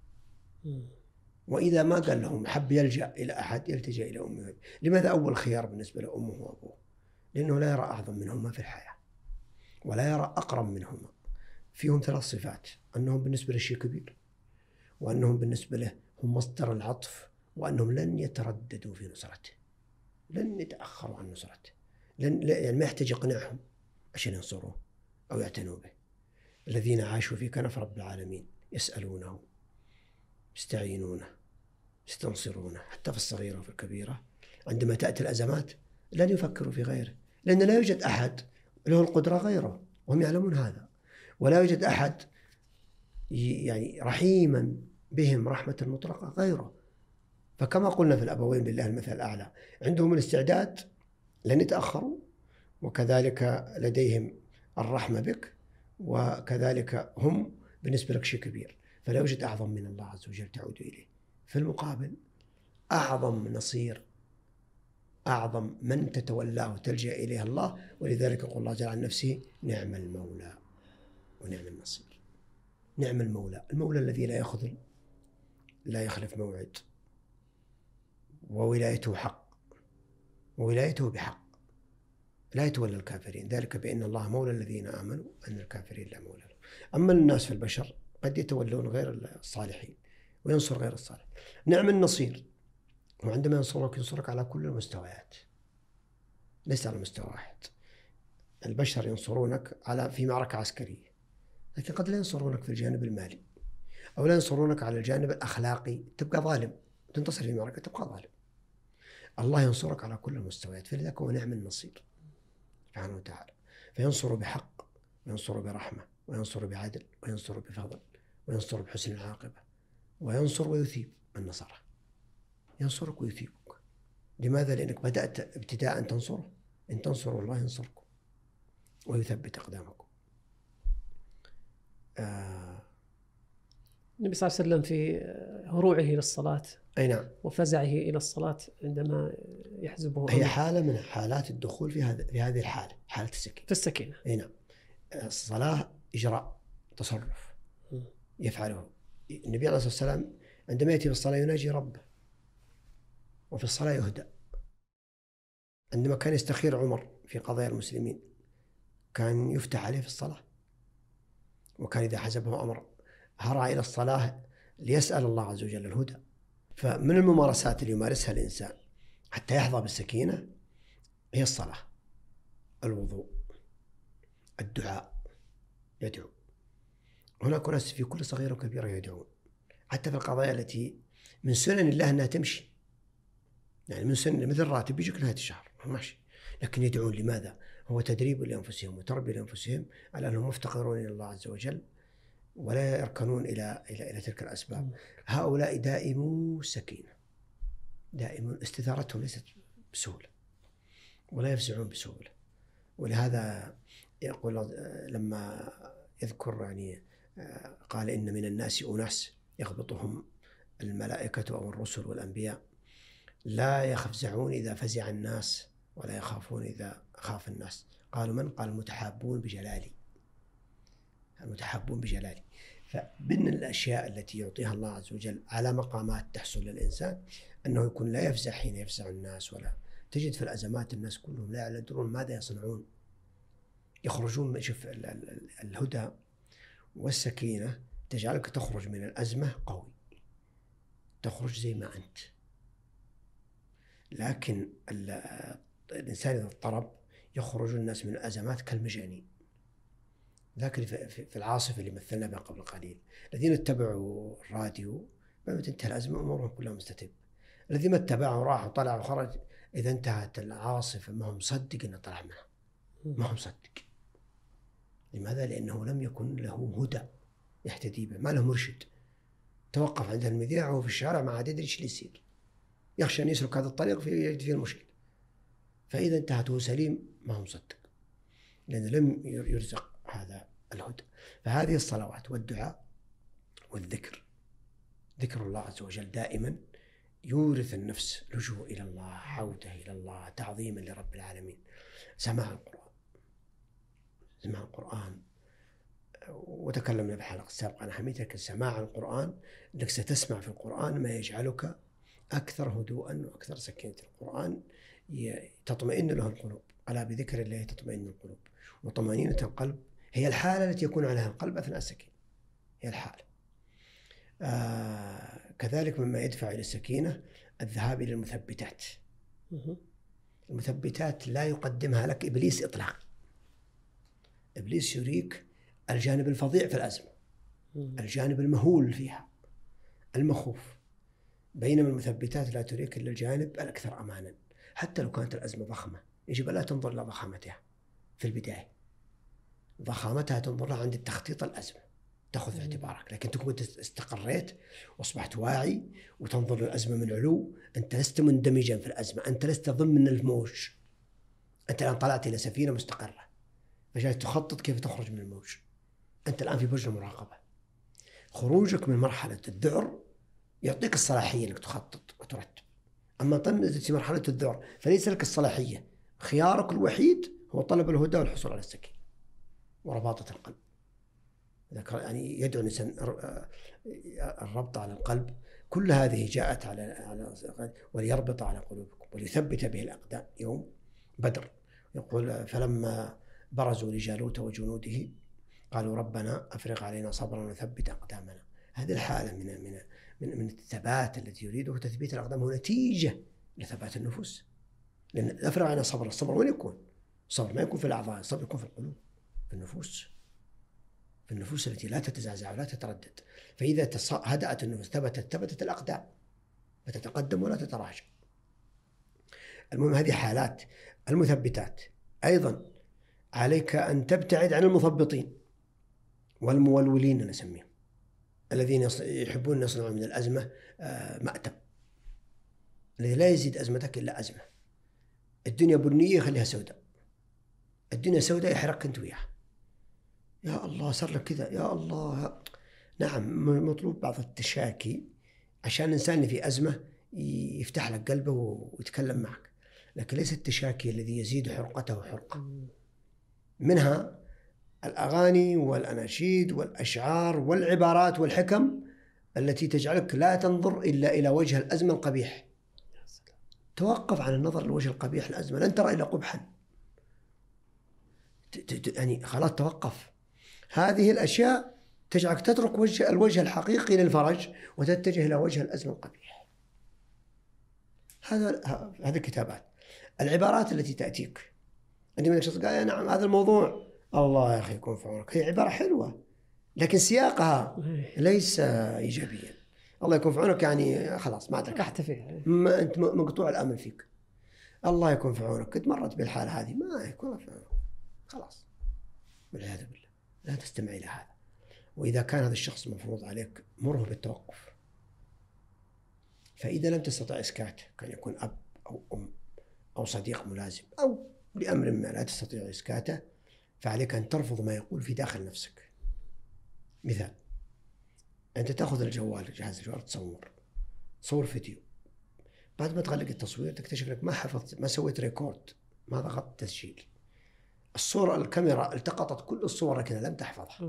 وإذا ما قال لهم حب يلجأ إلى أحد يلتجأ إلى أمه وأبيه. لماذا أول خيار بالنسبة لأمه وأبوه؟ لأنه لا يرى أعظم منهما في الحياة ولا يرى أقرب منهما. فيهم ثلاث صفات: أنهم بالنسبة له شيء كبير، وأنهم بالنسبة له هم مصدر العطف، وأنهم لن يترددوا في نصرته، لن يتأخروا عن نصرته، لن يعني ما يحتاج يقنعهم عشان ينصروه أو يعتنوا به. الذين عاشوا في كنف رب العالمين يسألونه، يستعينونه، ستنصرونه حتى في الصغيرة وفي الكبيرة. عندما تأتي الأزمات لن يفكروا في غيره، لأن لا يوجد أحد له القدرة غيره، وهم يعلمون هذا. ولا يوجد أحد يعني رحيما بهم رحمة مطلقة غيره. فكما قلنا في الأبوين بالله المثل الأعلى، عندهم الاستعداد لن يتأخروا، وكذلك لديهم الرحمة بك، وكذلك هم بالنسبة لك شيء كبير. فلا يوجد أعظم من الله عز وجل تعود إليه. في المقابل أعظم نصير، أعظم من تتولاه وتلجأ إليه الله. ولذلك يقول الله جل عن نفسه: نعم المولى ونعم النصير. نعم المولى، المولى الذي لا يخذل، لا يخلف موعد، وولايته حق، وولايته بحق، لا يتولى الكافرين، ذلك بأن الله مولى الذين آمنوا أن الكافرين لا مولى لهم. أما الناس في البشر قد يتولون غير الصالحين وينصر غير الصالح. نعم النصير، وعندما ينصرك ينصرك على كل المستويات، ليس على مستوى واحد. البشر ينصرونك على في معركة عسكرية، لكن قد لا ينصرونك في الجانب المالي، أو لا ينصرونك على الجانب الأخلاقي، تبقى ظالم، تنتصر في معركة تبقى ظالم. الله ينصرك على كل المستويات، فلذلك هو نعم النصير سبحانه وتعالى. فينصر بحق، وينصر برحمة، وينصر بعدل، وينصر بفضل، وينصر بحسن العاقبة، وينصر ويثيب من نصره. ينصرك ويثيبك. لماذا؟ لأنك بدأت ابتداء أن تنصره. إن تنصروا الله ينصركم ويثبت أقدامكم. آه النبي صلى الله عليه وسلم في هروعه إلى الصلاة، أي نعم، وفزعه إلى الصلاة عندما يحزبه هي حالة من حالات الدخول في هذا في هذه الحالة، حالة السكينة. في السكينة. أي نعم. الصلاة إجراء، تصرف يفعله النبي عليه الصلاة والسلام. عندما يأتي في الصلاة يناجي ربه، وفي الصلاة يهدأ. عندما كان يستخير عمر في قضايا المسلمين كان يفتح عليه في الصلاة، وكان إذا حزبه أمر هرع إلى الصلاة ليسأل الله عز وجل الهدى. فمن الممارسات اللي يمارسها الإنسان حتى يحظى بالسكينة هي الصلاة، الوضوء، الدعاء، يدعو. هناك ناس في كل صغيرة وكبيرة يدعون، حتى في القضايا التي من سنن الله أنها تمشي، يعني من سنن مثل الراتب يجيك نهاية الشهر ماشي، لكن يدعون. لماذا؟ هو تدريب لأنفسهم وتربية لأنفسهم على أنهم مفتقرون إلى الله عز وجل، ولا يركنون إلى إلى إلى تلك الأسباب. هؤلاء دائموا السكينة، دائما استثارتهم ليست بسهولة، ولا يفزعون بسهولة. ولهذا يقول لما يذكر يعني قال: إن من الناس أناس يغبطهم الملائكة أو الرسل والأنبياء لا يفزعون إذا فزع الناس، ولا يخافون إذا خاف الناس. قالوا: من؟ قال: المتحابون بجلالي، المتحابون بجلالي. فمن الأشياء التي يعطيها الله عز وجل على مقامات تحصل للإنسان أنه يكون لا يفزع حين يفزع الناس، ولا تجد في الأزمات الناس كلهم لا يدرون ماذا يصنعون، يخرجون. شوف الهدى والسكينة تجعلك تخرج من الأزمة قوي، تخرج زي ما أنت. لكن الإنسان إذا اضطرب يخرج الناس من الأزمات كالمجانين. ذاك في العاصفة اللي مثلنا بها قبل قليل، الذين اتبعوا الراديو لما تنتهي الأزمة أمورهم كلها مستتب. الذين ما اتبعوا راح وطلع وخرج، إذا انتهت العاصفة ما هم مصدق أنه طلع منها، ما هم مصدق. لماذا؟ لأنه لم يكن له هدى يهتدي به، ما له مرشد. توقف عند المذياع وهو في الشارع ما عاد يدري ايش اللي يصير، يخشى أن يسلك هذا الطريق في فيه المشكلة. فإذا انتهت وهو سليم ما هو مصدق، لأنه لم يرزق هذا الهدى. فهذه الصلوات والدعاء والذكر، ذكر الله عز وجل دائما يورث النفس لجوء إلى الله، عودة إلى الله، تعظيما لرب العالمين. سماع القرآن، سماع القرآن، وتكلمنا في الحلقة السابقة عن أهمية سماع القرآن، أنك ستسمع في القرآن ما يجعلك أكثر هدوءا وأكثر سكينة. القرآن تطمئن له القلوب، ألا بذكر الله تطمئن القلوب. وطمأنينة القلب هي الحالة التي يكون عليها القلب أثناء السكينة، هي الحالة. آه كذلك مما يدفع إلى السكينة الذهاب إلى المثبتات. المثبتات لا يقدمها لك إبليس إطلاقا. إبليس يريك الجانب الفظيع في الأزمة، الجانب المهول فيها، المخوف. بينما المثبتات لا تريك إلا الجانب الأكثر أمانا. حتى لو كانت الأزمة ضخمة يجب لا تنظر إلى ضخامتها في البداية، ضخامتها تنظر لها عند التخطيط الأزمة، تأخذ في اعتبارك. لكن تكون استقريت وأصبحت واعي وتنظر للأزمة من علو، أنت لست مندمجا في الأزمة، أنت لست ضمن الموج، أنت الآن طلعت إلى سفينة مستقرة فجاي تخطط كيف تخرج من الموج. أنت الآن في برج المراقبة. خروجك من مرحلة الذعر يعطيك الصلاحية أنك تخطط وترتب. أما نزلت في مرحلة الذعر فليس لك الصلاحية، خيارك الوحيد هو طلب الهدى والحصول على السكينة ورباطة القلب. يعني يدعو الإنسان الربط على القلب. كل هذه جاءت على على وليربط على قلوبكم وليثبت به الأقدام يوم بدر. يقول فلما برزوا لجالوت وجنوده قالوا ربنا أفرغ علينا صبرا وثبت أقدامنا. هذه الحالة من من من من الثبات التي يريده تثبيت الأقدام هو نتيجة لثبات النفوس. لأن أفرغ علينا صبرا، الصبر وين يكون؟ الصبر ما يكون في الأعضاء، الصبر يكون في القلوب، في النفوس، في النفوس التي لا تتزعزع ولا تتردد. فإذا هدأت النفوس ثبتت ثبتت الأقدام فتتقدم ولا تتراجع. المهم هذه حالات المثبتات. أيضا عليك أن تبتعد عن المثبطين والمولولين نسميهم، الذين يحبون يصنعون من الأزمة مأتم، الذي لا يزيد أزمتك إلا أزمة. الدنيا بنية خليها سوداء، الدنيا سوداء يحرق أنت وياها. يا الله صار لك كذا، يا الله. نعم مطلوب بعض التشاكي عشان الإنسان اللي في أزمة يفتح لك قلبه ويتكلم معك، لكن ليس التشاكي الذي يزيد حرقته حرقة. منها الأغاني والأناشيد والأشعار والعبارات والحكم التي تجعلك لا تنظر إلا إلى وجه الأزمة القبيح. توقف عن النظر لوجه القبيح الأزمة، لن ترى إلا قبحا. يعني خلاص توقف. هذه الأشياء تجعلك تترك وجه الوجه الحقيقي للفرج وتتجه إلى وجه الأزمة القبيح. هذا هذا كتابات. العبارات التي تأتيك عندما شخص قال يا نعم هذا الموضوع الله يا أخي يكون في عونك، هي عبارة حلوة لكن سياقها ليس إيجابيا. الله يكون في عونك يعني خلاص ما أدرك أحتفي، ما أنت مقطوع الأمل فيك. الله يكون في عونك، كنت مرت بالحال هذه ما يكون في عونك خلاص، والعياذ بالله. لا تستمع إلى هذا. وإذا كان هذا الشخص مفروض عليك مره بالتوقف. فإذا لم تستطع إسكاته، كان يكون أب أو أم أو صديق ملازم أو لأمر ما لا تستطيع إسكاته، فعليك أن ترفض ما يقول في داخل نفسك. مثال، أنت تأخذ الجوال جهاز الجوال تصور تصور فيديو، بعد ما تغلق التصوير تكتشف أنك ما حفظت، ما سويت ريكورد، ما ضغطت تسجيل. الصورة الكاميرا التقطت كل الصور لكن لم تحفظها.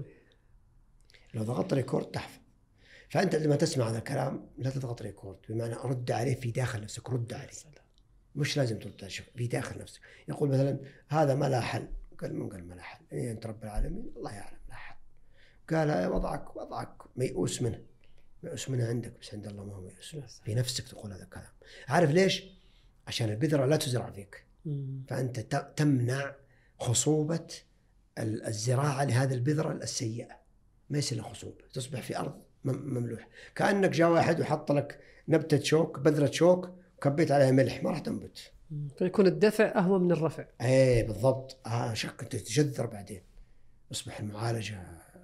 لو ضغطت ريكورد تحفظ. فأنت عندما تسمع هذا الكلام لا تضغط ريكورد، بمعنى رد عليه في داخل نفسك، رد عليه، مش لازم ترد في داخل نفسك. يقول مثلا هذا ما لا حل، قال من قال ما لا حل؟ إيه أنت رب العالمين الله يعلم لا حل. قال وضعك وضعك ميؤوس منه، ميؤوس منه عندك بس عند الله ما هو ميؤوس في نفسك تقول هذا الكلام. عارف ليش؟ عشان البذرة لا تزرع فيك، فأنت تمنع خصوبة الزراعة لهذه البذرة السيئة، ما يصير لها خصوبة، تصبح في أرض مملوحة. كأنك جاء واحد وحط لك نبتة شوك، بذرة شوك، وكبيت عليها ملح، ما راح تنبت. فيكون الدفع أهون من الرفع. ايه بالضبط. آه شك أنت تتجذر بعدين، يصبح المعالجة.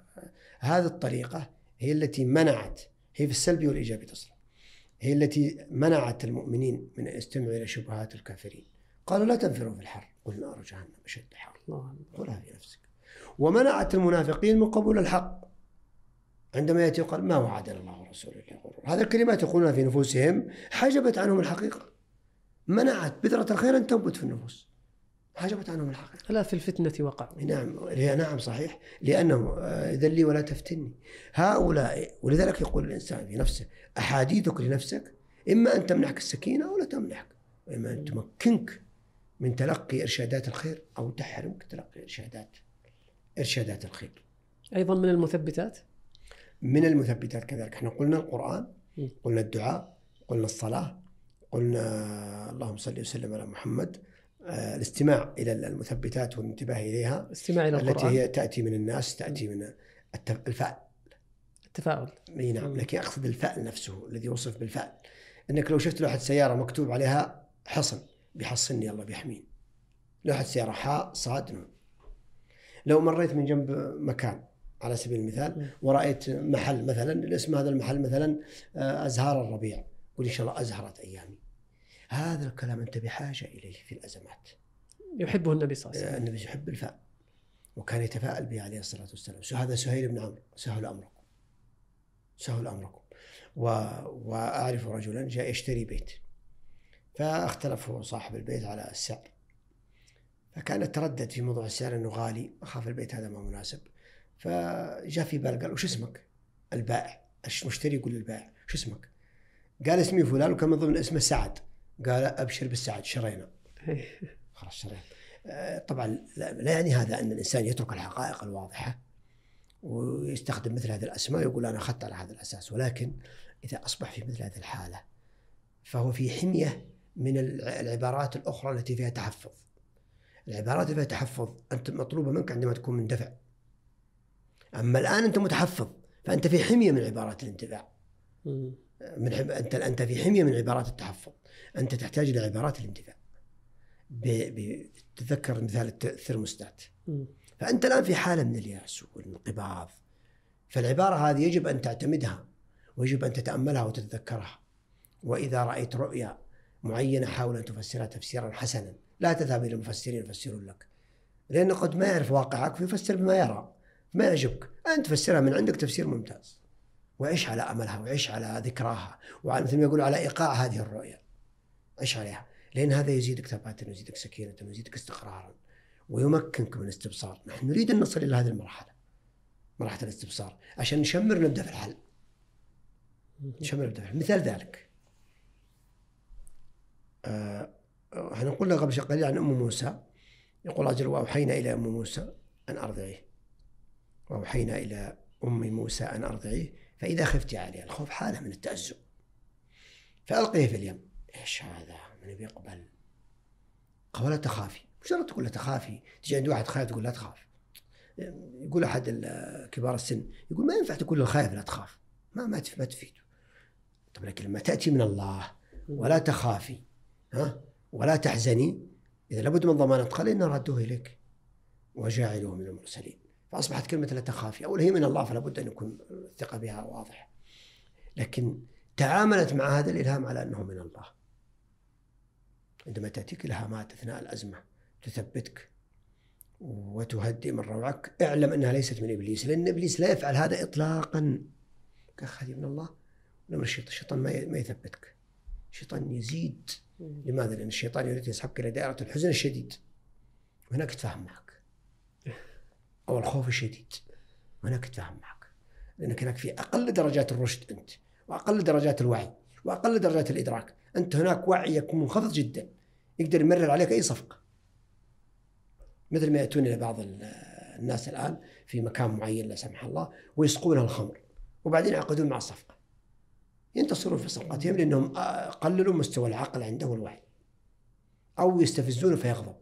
هذه الطريقة هي التي منعت، هي في السلبي والإيجابي تصل، هي التي منعت المؤمنين من أن يستمعوا إلى شبهات الكافرين. قالوا لا تنفروا في الحر، قل نار جهنم أشد حرا، قلها في نفسك. ومنعت المنافقين من قبول الحق عندما يأتي قال ما وعدنا الله ورسوله إلا غرور. هذه الكلمات يقولونها في نفوسهم حجبت عنهم الحقيقة، منعت بذرة الخير أن تنبت في النفوس، حجبت عنهم الحقيقة. لا في الفتنة وقعوا. نعم نعم صحيح، لأنه إذا لي ولا تفتني هؤلاء. ولذلك يقول الإنسان في نفسه أحاديثك لنفسك إما أن تمنحك السكينة أو لا تمنحك، وإما أن تمكنك من تلقي إرشادات الخير أو تحرمك تلقي إرشادات إرشادات الخير. أيضا من المثبتات من المثبتات كذلك احنا قلنا القرآن، قلنا الدعاء، قلنا الصلاة، قلنا اللهم صل وسلم على محمد. آه الاستماع إلى المثبتات والانتباه إليها، استماع إلى التي القرآن. هي تأتي من الناس، تأتي من الفعل، التفاؤل. نعم، لكن أقصد الفعل نفسه الذي يوصف بالفعل. انك لو شفت لوحه سياره مكتوب عليها حصن بيحصني الله بيحميني. لوحه سياره حاء صاد نون. لو مريت من جنب مكان على سبيل المثال ورأيت محل مثلا اسم هذا المحل مثلا أزهار الربيع، قل إن شاء الله أزهرت أيامي. هذا الكلام أنت بحاجة إليه في الأزمات. يحبه النبي صلى الله عليه وسلم. النبي يحب الفاء وكان يتفاءل به عليه الصلاة والسلام. هذا سهيل بن عمرو، سهل أمركم سهل أمركم. و... وأعرف رجلا جاء يشتري بيت، فاختلفوا صاحب البيت على السعر، فكان يتردد في موضوع السعر أنه غالي، أخاف البيت هذا ما مناسب. فجاء في بال قال وش اسمك؟ البائع المشتري يقول للبائع وش اسمك؟ قال اسمي فلان، وكان من ضمن اسمه سعد. قال أبشر بالسعد، شرينا. خلاص شرينا. طبعا لا يعني هذا أن الإنسان يترك الحقائق الواضحة ويستخدم مثل هذه الأسماء ويقول أنا أخذت على هذا الأساس، ولكن إذا أصبح في مثل هذه الحالة فهو في حمية من العبارات الأخرى التي فيها تحفظ. العبارات اللي فيها تحفظ أنت مطلوبة منك عندما تكون مندفع، أما الآن أنت متحفظ فأنت في حمية من عبارات الانتفاع. من حب... أنت أنت في حمية من عبارات التحفظ، أنت تحتاج إلى عبارات الانتفاع. بتتذكر مثال الثرموستات، فأنت الآن في حالة من اليأس والانقباض، فالعبارة هذه يجب أن تعتمدها ويجب أن تتأملها وتتذكرها. وإذا رأيت رؤيا معينة حاول أن تفسرها تفسيرا حسنا، لا تذهب إلى المفسرين يفسرون لك، لأنه قد ما يعرف واقعك فيفسر بما يرى ما يعجبك. أنت تفسرها من عندك تفسير ممتاز، وعيش على أملها وعيش على ذكراها، وعلى مثل ما يقول على إيقاع هذه الرؤيا، عيش عليها، لأن هذا يزيدك ثباتا ويزيدك سكينة ويزيدك استقرارا ويمكنك من الاستبصار. نحن نريد أن نصل إلى هذه المرحلة، مرحلة الاستبصار، عشان نشمر نبدأ في الحل. نشمر نبدأ في الحل. مثال ذلك آه احنا قلنا قبل قليل عن أم موسى، يقول أجل وأوحينا إلى أم موسى أن أرضعيه، وأوحينا إلى أم موسى أن أرضعيه فإذا خفت عليه، الخوف حالة من التأزم، فألقيه في اليم. إيش هذا؟ من بيقبل؟ قال لا تخافي. مجرد تقول لا تخافي، تجي عند واحد خايف تقول لا تخاف. يقول أحد كبار السن يقول ما ينفع تقول للخايف لا تخاف، ما ما ما تفيد. طب لكن لما تأتي من الله ولا تخافي ها ولا تحزني، إذا لابد من ضمانة، قال إن ردوه إليك وجاعلوه من المرسلين. فأصبحت كلمة لا تخافي أولا هي من الله، فلا بد أن يكون الثقة بها واضحة، لكن تعاملت مع هذا الإلهام على أنه من الله. عندما تأتيك إلهامات أثناء الأزمة تثبتك وتهدئ من روعك، اعلم أنها ليست من إبليس، لأن إبليس لا يفعل هذا إطلاقا. كأخذ من الله. لما الشيطان ما يثبتك، الشيطان يزيد. لماذا؟ لأن الشيطان يريد يسحبك إلى دائرة الحزن الشديد، وهناك يتفاهم معك، أو الخوف الشديد، وهناك يتفاهم معك، لأنك هناك في أقل درجات الرشد أنت، وأقل درجات الوعي، وأقل درجات الإدراك. أنت هناك وعيك منخفض جدا، يقدر يمرر عليك أي صفقة. مثل ما يأتون إلى بعض الناس الآن في مكان معين لا سمح الله ويسقون الخمر وبعدين يعقدون مع الصفقة، ينتصرون في صفقاتهم لأنهم قللوا مستوى العقل عنده والوعي، أو يستفزونه فيغضب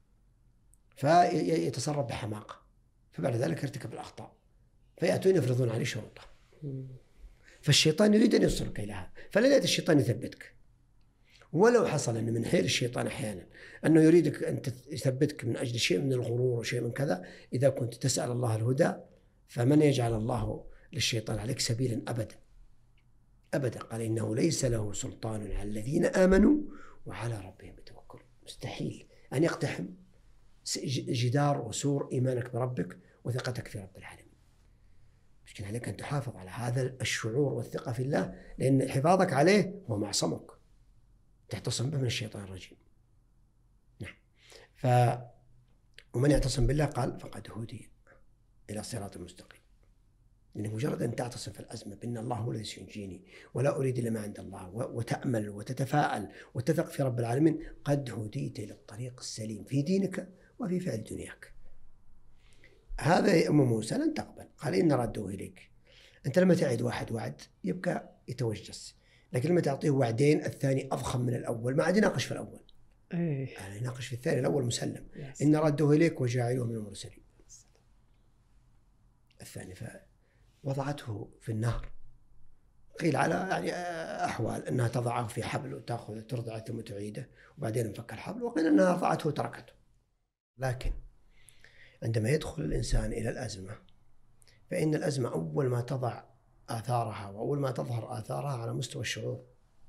فيتصرف بحماقة، فبعد ذلك يرتكب الأخطاء، فيأتون يفرضون عليه شروطه. فالشيطان يريد أن يوصلك إلى هذا، فلا يأتي الشيطان يثبتك. ولو حصل أن من حيل الشيطان أحيانا أنه يريدك أن يثبتك من أجل شيء من الغرور وشيء من كذا، إذا كنت تسأل الله الهدى فمن يجعل الله للشيطان عليك سبيلا أبدا أبدا. قال إنه ليس له سلطان على الذين آمنوا وعلى ربهم يتوكلون. مستحيل أن يقتحم جدار وسور إيمانك بربك وثقتك في رب العالمين. لكن عليك أن تحافظ على هذا الشعور والثقة في الله، لأن حفاظك عليه هو معصمك، تحتصم به من الشيطان الرجيم. نعم. ف ومن يعتصم بالله قال فقد هدي إلى صراط مستقيم. لأن مجرد أن تعتصم في الأزمة بأن الله هو الذي سينجيني ولا أريد إلا ما عند الله، وتأمل وتتفاءل وتثق في رب العالمين، قد هديت إلى الطريق السليم في دينك وفي فعل دنياك. هذا أم موسى لن تقبل، قال إن ردوه إليك. أنت لما تعد واحد وعد يبقى يتوجس، لكن لما تعطيه وعدين الثاني أضخم من الأول ما عاد يناقش في الأول، أيه. يعني يناقش في الثاني، الأول مسلم يس. إن ردوه إليك وجاعلوه من المرسلين. الثاني فوضعته في النار قيل على يعني أحوال أنها تضعه في حبل وتأخذ ترضعه ثم تعيده وبعدين انفك الحبل، وقيل أنها رضعته وتركته. لكن عندما يدخل الإنسان إلى الأزمة فإن الأزمة أول ما تضع آثارها وأول ما تظهر آثارها على مستوى الشعور،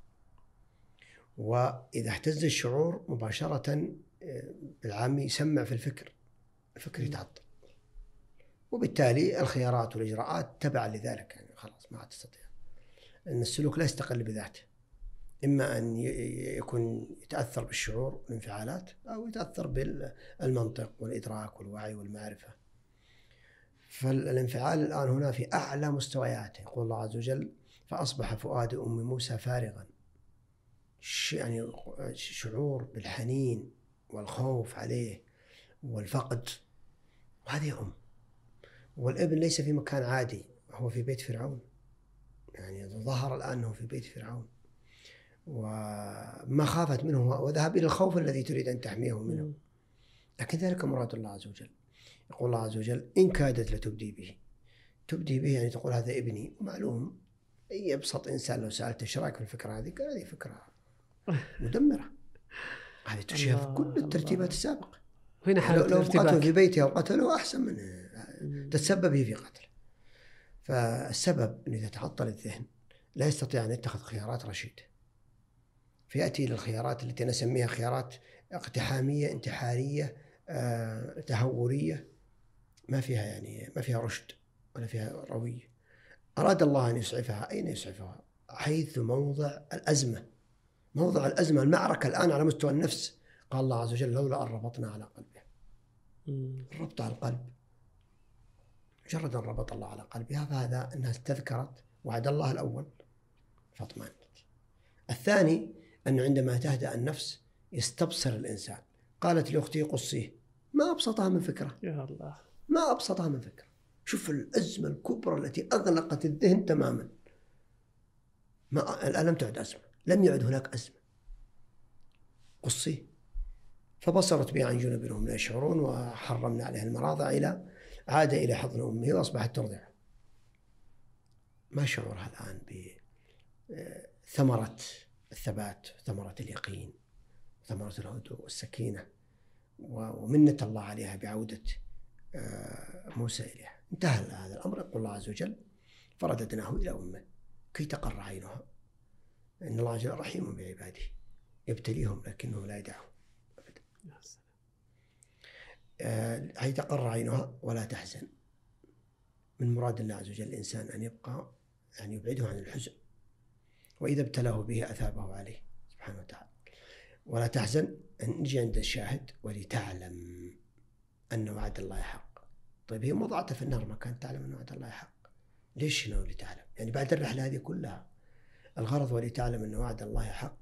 وإذا اهتز الشعور مباشرة بالعامي يسمع في الفكر، الفكر يتعطل، وبالتالي الخيارات والإجراءات تبع لذلك، يعني خلاص ما تستطيع. أن السلوك لا يستقل بذاته، إما أن يكون يتأثر بالشعور والانفعالات أو يتأثر بالمنطق والإدراك والوعي والمعرفة. فالانفعال الآن هنا في أعلى مستوياته. يقول الله عز وجل: فأصبح فؤاد أم موسى فارغا، يعني شعور بالحنين والخوف عليه والفقد، وهذه أم. والابن ليس في مكان عادي، هو في بيت فرعون، يعني ظهر الآن أنه في بيت فرعون، وما خافت منه وذهب إلى الخوف الذي تريد أن تحميه منه. لكن ذلك مراد الله عز وجل. يقول الله عز وجل: إن كادت لتبدي به. تبدي به يعني تقول هذا ابني. ومعلوم أي أبسط إنسان لو سألته إيش رأيك في الفكرة هذه، قال هذه فكرة مدمرة، هذه تشابه كل الترتيبات السابقة. هنا حالة لو قتله في بيته أو قتله أحسن من تتسبب في قتله. فالسبب أن إذا تعطل الذهن لا يستطيع أن يتخذ خيارات رشيدة، فيأتي إلى الخيارات التي نسميها خيارات اقتحامية انتحارية آه، تهورية، ما فيها يعني ما فيها رشد ولا فيها روية. أراد الله أن يسعفها، أين يسعفها؟ حيث موضع الأزمة، موضع الأزمة المعركة الآن على مستوى النفس. قال الله عز وجل: لولا أن ربطنا على قلبه. الربط على القلب، مجرد أن ربط الله على قلبها فهذا الناس تذكرت وعد الله الأول فاطمأنت. الثاني أنه عندما تهدأ النفس يستبصر الإنسان. قالت لأختي قصيه، ما أبسطها من فكرة، يا الله ما أبسطها من فكرة. شوف الأزمة الكبرى التي أغلقت الذهن تماما. ما الآن لم تعد أزمة، لم يعد هناك أزمة. قصيه. فبصرت به عن جنب هم لا يشعرون، وحرمنا عليها المراضع إلى عاد إلى حضن أمه وأصبحت ترضع. ما شعورها الآن بثمرة الثبات، ثمرة اليقين، ثمرة الهدوء والسكينة، ومنة الله عليها بعودة موسى إليها. انتهى هذا الأمر. يقول الله عز وجل: فرددناه إلى أمه كي تقر عينها. إن الله جل رحيم بعباده يبتليهم لكنه لا يدعهم أبدا. هي تقر عينها ولا تحزن. من مراد الله عز وجل الإنسان أن يبقى يعني يبعده عن الحزن، وإذا ابتلاه به أثابه عليه سبحانه وتعالى. ولا تحزن أن نجي عند الشاهد: ولتعلم أن وعد الله حق. طيب هي وضعتها في النار ما كانت تعلم أن وعد الله حق، ليش هنا ولتعلم؟ يعني بعد الرحلة هذه كلها الغرض ولتعلم أن وعد الله حق،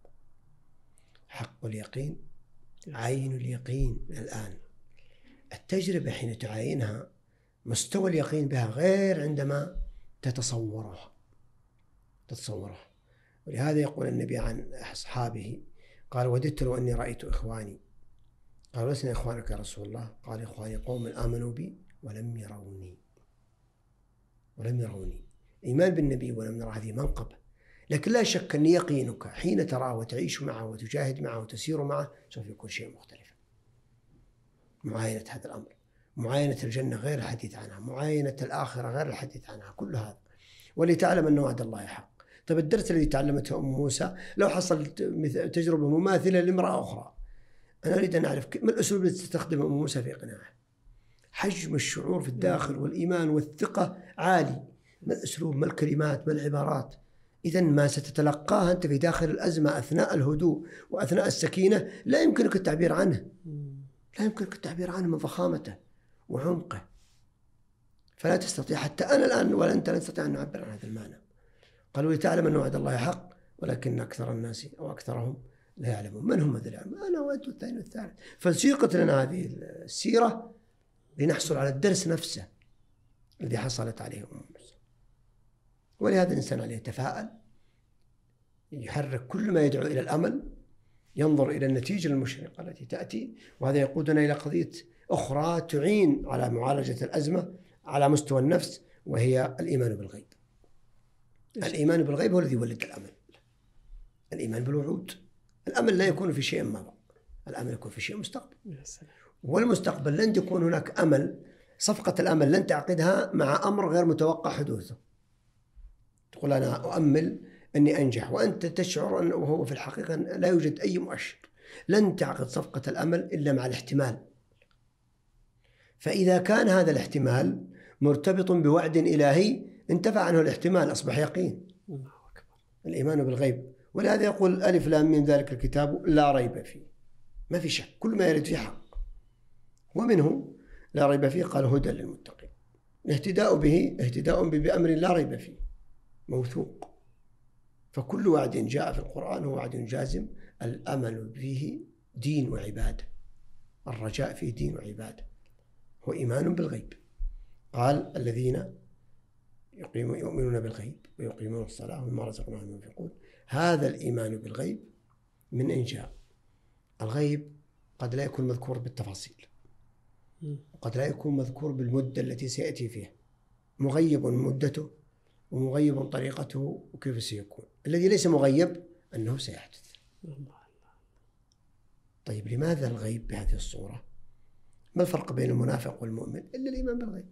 حق اليقين، عين اليقين. الآن التجربة حين تعاينها مستوى اليقين بها غير عندما تتصورها تتصورها ولهذا يقول النبي عن أصحابه قال: وددت لو أني رأيت إخواني. قالوا: لسنا إخوانك يا رسول الله؟ قال: إخواني قوم آمنوا بي ولم يروني ولم يروني. إيمان بالنبي ولم نرى هذه منقبة، لكن لا شك أن يقينك حين تراه وتعيش معه وتجاهد معه وتسير معه سوف يكون شيء مختلف. معاينة هذا الأمر، معاينة الجنة غير الحديث عنها، معاينة الآخرة غير الحديث عنها، كل هذا. ولتعلم أن وعد الله حق. طيب الدرس الذي تعلمته أم موسى لو حصل تجربة مماثلة لامرأة أخرى، أنا أريد أن أعرف ما الأسلوب الذي تستخدمه أم موسى في إقناعه. حجم الشعور في الداخل والإيمان والثقة عالي. ما الأسلوب، ما الكلمات، ما العبارات. إذن ما ستتلقاه أنت في داخل الأزمة أثناء الهدوء وأثناء السكينة لا يمكنك التعبير عنه، لا يمكنك التعبير عنه من ضخامته وعمقه. فلا تستطيع حتى أنا الآن ولا أنت لا نستطيع أن نعبر عن هذا المعنى. قالوا: لتعلم أن وعد الله حق ولكن أكثر الناس أو أكثرهم لا يعلمون. من هم هذول؟ أنا وأنت والثاني والثالث. فسيقت لنا هذه السيرة لنحصل على الدرس نفسه الذي حصلت عليه أم موسى. ولهذا الإنسان عليه يتفاءل، يحرك كل ما يدعو إلى الأمل، ينظر إلى النتيجة المشرقة التي تأتي. وهذا يقودنا إلى قضية أخرى تعين على معالجة الأزمة على مستوى النفس، وهي الإيمان بالغيب. الإيمان بالغيب هو الذي يولد الأمل. الإيمان بالوعود، الأمل لا يكون في شيء مضى، الأمل يكون في شيء مستقبل. والمستقبل لن يكون هناك أمل، صفقة الأمل لن تعقدها مع أمر غير متوقع حدوثه. تقول أنا أؤمل أني أنجح وأنت تشعر أنه هو في الحقيقة لا يوجد أي مؤشر. لن تعقد صفقة الأمل إلا مع الاحتمال. فإذا كان هذا الاحتمال مرتبط بوعد إلهي انتفع عنه الاحتمال، أصبح يقين. الإيمان بالغيب، ولهذا يقول ألف لام من ذلك الكتاب لا ريب فيه، ما في شك، كل ما يرد فيه حق. ومنه لا ريب فيه قال هدى للمتقين. الاهتداء به اهتداء بأمر لا ريب فيه موثوق. فكل وعد جاء في القرآن هو وعد جازم، الأمل فيه دين وعبادة، الرجاء فيه دين وعبادة، هو إيمان بالغيب. قال الذين يؤمنون بالغيب ويقيمون الصلاة ومما رزقناهم ينفقون. هذا الإيمان بالغيب من أين جاء؟ الغيب قد لا يكون مذكور بالتفاصيل، وقد لا يكون مذكور بالمدة التي سيأتي فيها، مغيب مدته ومغيب طريقته وكيف سيكون. الذي ليس مغيب أنه سيحدث. طيب لماذا الغيب بهذه الصورة؟ ما الفرق بين المنافق والمؤمن إلا الإيمان بالغيب؟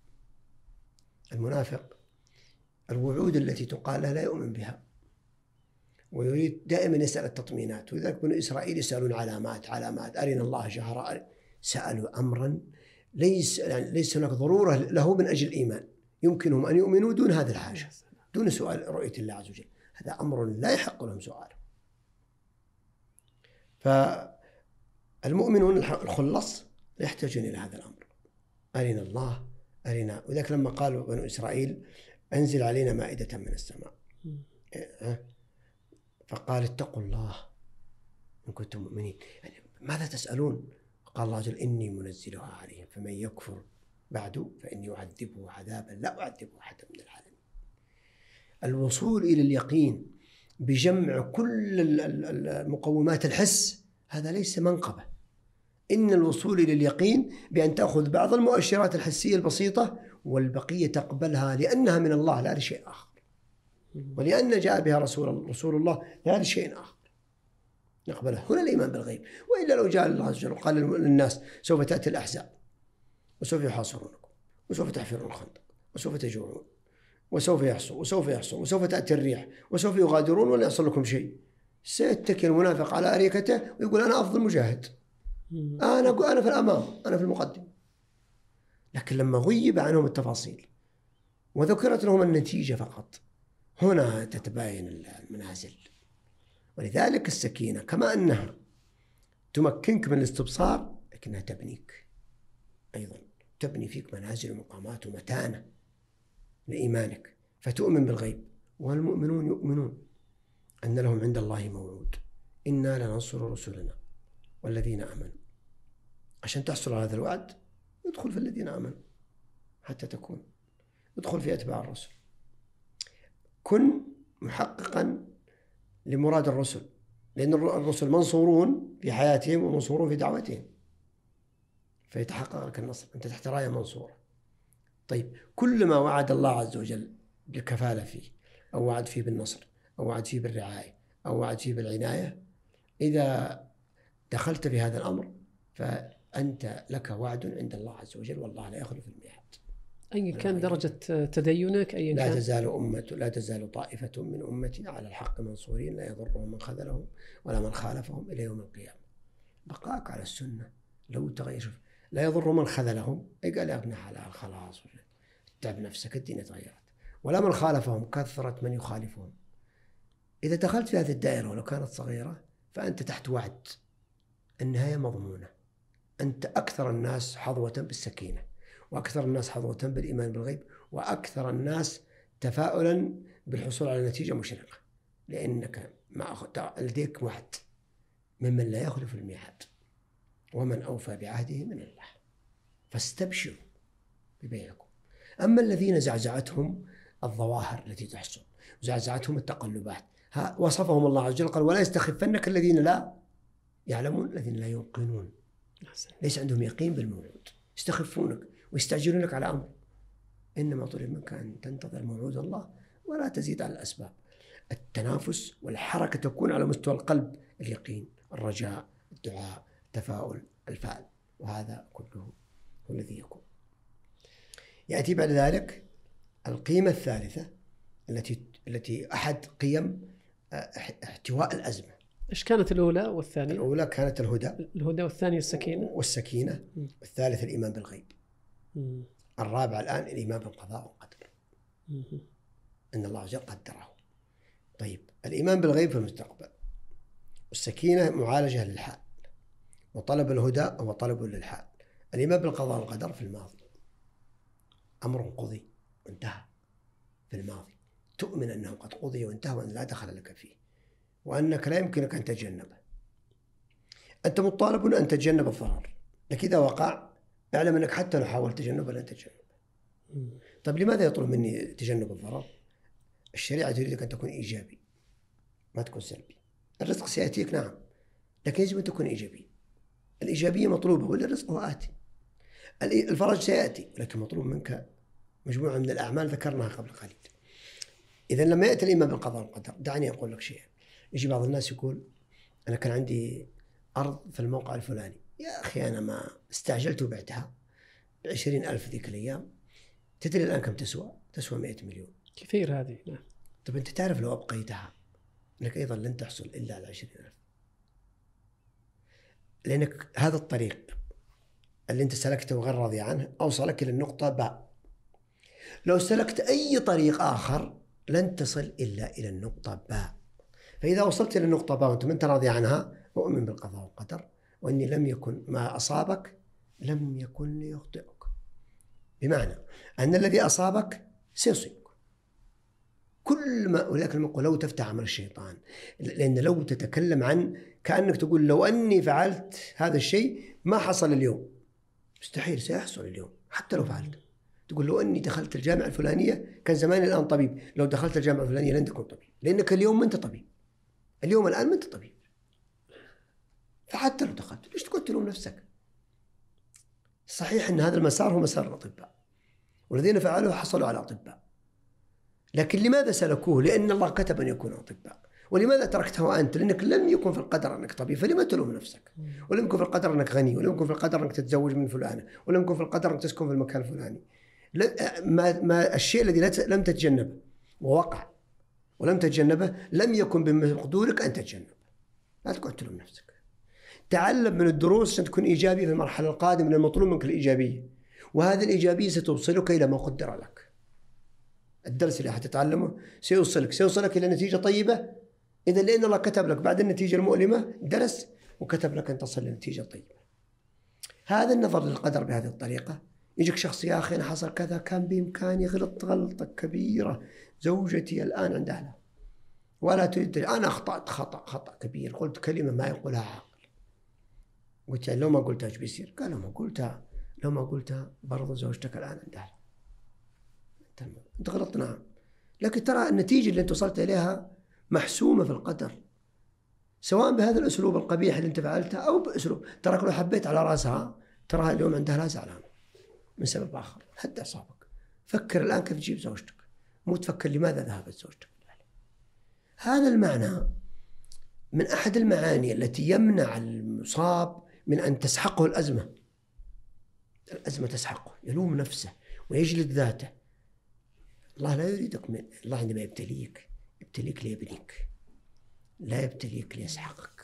المنافق الوعود التي تقال له لا يؤمن بها، ويريد دائما يسأل التطمينات. ولذلك بنو إسرائيل يسألون علامات علامات أرنا الله جهرا، سألوا أمرا ليس يعني ليس هناك ضرورة له من أجل الإيمان، يمكنهم أن يؤمنوا دون هذا الحاجة، دون سؤال رؤية الله عز وجل. هذا أمر لا يحق لهم سؤاله. فالمؤمنون الخلص لا يحتاجون إلى هذا الأمر، أرنا الله أرنا. وذلك لما قالوا بنو إسرائيل أنزل علينا مائدة من السماء، فقال اتقوا الله إن كنتم مؤمنين، يعني ماذا تسألون؟ قال الله جل إني منزلها عليهم فمن يكفر بعد فإني أعذبه عذابا لا أعذبه أحدا من العالمين. الوصول إلى اليقين بجمع كل المقومات الحس هذا ليس منقبة. إن الوصول إلى اليقين بأن تأخذ بعض المؤشرات الحسية البسيطة والبقية تقبلها لأنها من الله لا لشيء آخر، ولأن جاء بها رسول رسول الله لا لشيء آخر نقبله. هنا الإيمان بالغيب. وإلا لو جاء الله عز وجل وقال للناس سوف تأتي الأحزاب وسوف يحاصرونكم وسوف تحفرون الخندق وسوف تجوعون وسوف يحصوا وسوف يحصوا وسوف تأتي الريح وسوف يغادرون ولا يحصل لكم شيء، سيتكل المنافق على أريكته ويقول أنا أفضل مجاهد، أنا أنا في الأمام، أنا في المقدم. لكن لما غيب عنهم التفاصيل وذكرت لهم النتيجة فقط، هنا تتباين المنازل. ولذلك السكينة كما أنها تمكنك من الاستبصار لكنها تبنيك أيضا، تبني فيك منازل ومقامات ومتانة لإيمانك، فتؤمن بالغيب. والمؤمنون يؤمنون أن لهم عند الله موعود، إنا لننصر رسلنا والذين آمنوا. عشان تحصل على هذا الوعد ادخل في الذين آمنوا حتى تكون، ادخل في أتباع الرسل، كن محققا لمراد الرسل، لأن الرسل منصورون في حياتهم ومنصورون في دعوتهم، فيتحقق لك النصر، أنت تحت راية منصورة. طيب كل ما وعد الله عز وجل بالكفالة فيه، أو وعد فيه بالنصر، أو وعد فيه بالرعاية، أو وعد فيه بالعناية، إذا دخلت في هذا الأمر فأنت لك وعد عند الله عز وجل، والله لا يخلف الميعاد. أي كان درجة تدينك أي لا كان. تزال أمة لا تزال طائفة من أمتي على الحق منصورين لا يضرهم من خذلهم ولا من خالفهم إلى يوم القيامة. بقاك على السنة لو تغير لا يضر من خذلهم، أي قال يا ابن حلال خلاص تعب نفسك الدنيا تغيرت، ولا من خالفهم كثرت من يخالفهم. إذا دخلت في هذه الدائرة ولو كانت صغيرة فأنت تحت وعد، النهاية مضمونة. أنت أكثر الناس حظوة بالسكينة، وأكثر الناس حظوة بالإيمان بالغيب، وأكثر الناس تفاؤلا بالحصول على نتيجة مشرقة، لأنك لديك وعد ممن لا يخلف الميعاد، ومن أوفى بعهده من الله، فاستبشروا ببيعكم. أما الذين زعزعتهم الظواهر التي تحصل، زعزعتهم التقلبات، وصفهم الله عز وجل قال ولا يستخفنك الذين لا يعلمون الذين لا يوقنون، ليس عندهم يقين بالموعود، يستخفونك ويستعجلونك على أمر. إنما طلب منك أن تنتظر موعود الله ولا تزيد على الأسباب. التنافس والحركة تكون على مستوى القلب، اليقين، الرجاء، الدعاء، التفاؤل، الفعل، وهذا كله هو الذي يكون. يأتي بعد ذلك القيمة الثالثة التي التي أحد قيم احتواء الأزمة. إيش كانت الأولى والثانية؟ الأولى كانت الهدى الهدى والثانية السكينة والسكينة م. والثالثة الإيمان بالغيب. م. الرابعة الآن الإيمان بالقضاء والقدر، م. إن الله عز وجل قدره. طيب، الإيمان بالغيب في المستقبل، والسكينة معالجة للحال، وطلب الهدى هو طلب للحال. الإيمان بالقضاء والقدر في الماضي، أمر قضي وانتهى في الماضي، تؤمن أنه قد قضي وانتهى وأن لا دخل لك فيه، وأنك لا يمكنك أن تتجنبه. أنت مطالب أن تتجنب الضرر، لكن إذا وقع اعلم أنك حتى لو حاولت تجنبه لن تتجنبه. طيب لماذا يطلب مني تجنب الضرر؟ الشريعة تريدك أن تكون إيجابي ما تكون سلبي. الرزق سيأتيك نعم، لكن يجب أن تكون إيجابي. الإيجابية مطلوبة، ولا الرزق هو آتي. الفرج سيأتي، لكن مطلوب منك مجموعة من الأعمال ذكرناها قبل قليل. إذا لما يأتي الإيمان بالقضاء والقدر، دعني أقول لك شيء. يجي بعض الناس يقول أنا كان عندي أرض في الموقع الفلاني، يا أخي أنا ما استعجلت وبعتها بعشرين ألف ذيك الأيام، تدري الآن كم تسوى؟ تسوى مئة مليون. كثير هذه. نعم. طب أنت تعرف لو أبقيتها أنك أيضا لن تحصل إلا على عشرين ألف، لأنك هذا الطريق اللي أنت سلكته وغير راضي عنه أوصلك إلى النقطة باء. لو سلكت أي طريق آخر لن تصل إلا إلى النقطة باء. فإذا وصلت إلى النقطة باء وأنت ما أنت راضي عنها، أؤمن بالقضاء والقدر، وإني لم يكن ما أصابك لم يكن ليخطئك، بمعنى أن الذي أصابك سيصيبك. كل ما ولكن نقول لو تفتح عمل الشيطان، لأن لو تتكلم عن كأنك تقول لو أني فعلت هذا الشيء ما حصل اليوم، مستحيل سيحصل اليوم حتى لو فعلت. تقول لو أني دخلت الجامعة الفلانية كان زماني الآن طبيب، لو دخلت الجامعة الفلانية لن تكون طبيب، لأنك اليوم ما أنت طبيب، اليوم الآن ما أنت طبيب. فحتى لو دخلت ليش تقول تلوم نفسك؟ صحيح أن هذا المسار هو مسار الأطباء، والذين فعلوه حصلوا على أطباء، لكن لماذا سلكوه؟ لأن الله كتب أن يكونوا أطباء. ولماذا تركته أنت؟ لأنك لم يكن في القدر أنك طبيب، فلما تلوم نفسك؟ ولم يكن في القدر أنك غني، ولم يكن في القدر أنك تتزوج من فلانة، ولم يكن في القدر أنك تسكن في المكان الفلاني. ما, ما الشيء الذي لم تتجنبه ووقع ولم تتجنبه لم يكن بمقدورك أن تتجنبه. لا تقعد تلوم نفسك. تعلم من الدروس عشان تكون إيجابي في المرحلة القادمة، من المطلوب منك الإيجابية، وهذه الإيجابية ستوصلك إلى ما قدر لك. الدرس اللي حتتعلمه سيوصلك سيوصلك إلى نتيجة طيبة، إذا لأن الله كتب لك بعد النتيجة المؤلمة درس، وكتب لك أن تصل لنتيجة طيبة. هذا النظر للقدر بهذه الطريقة. يجيك شخص يا أخي أنا حصل كذا، كان بإمكاني، غلط غلطة كبيرة، زوجتي الآن عند أهلها ولا تريد، أنا أخطأت خطأ خطأ كبير، قلت كلمة ما يقولها عاقل، قلت لو ما قلتها ايش بيصير؟ قال لو ما قلتها لو ما قلتها برضو زوجتك الآن عند أهلها. أنت غلطت نعم، لكن ترى النتيجة اللي أنت وصلت إليها محسومة في القدر، سواء بهذا الأسلوب القبيح اللي أنت فعلته أو بأسلوب تراك لو حبيت على رأسها تراها اليوم عندها لا زعلان من سبب آخر. هدأ أعصابك، فكر الآن كيف تجيب زوجتك، مو تفكر لماذا ذهبت زوجتك. هذا المعنى من أحد المعاني التي يمنع المصاب من أن تسحقه الأزمة. الأزمة تسحقه، يلوم نفسه ويجلد ذاته. الله لا يريدك من الله عندما يبتليك يبتليك ليبنيك، لا يبتليك ليسحقك،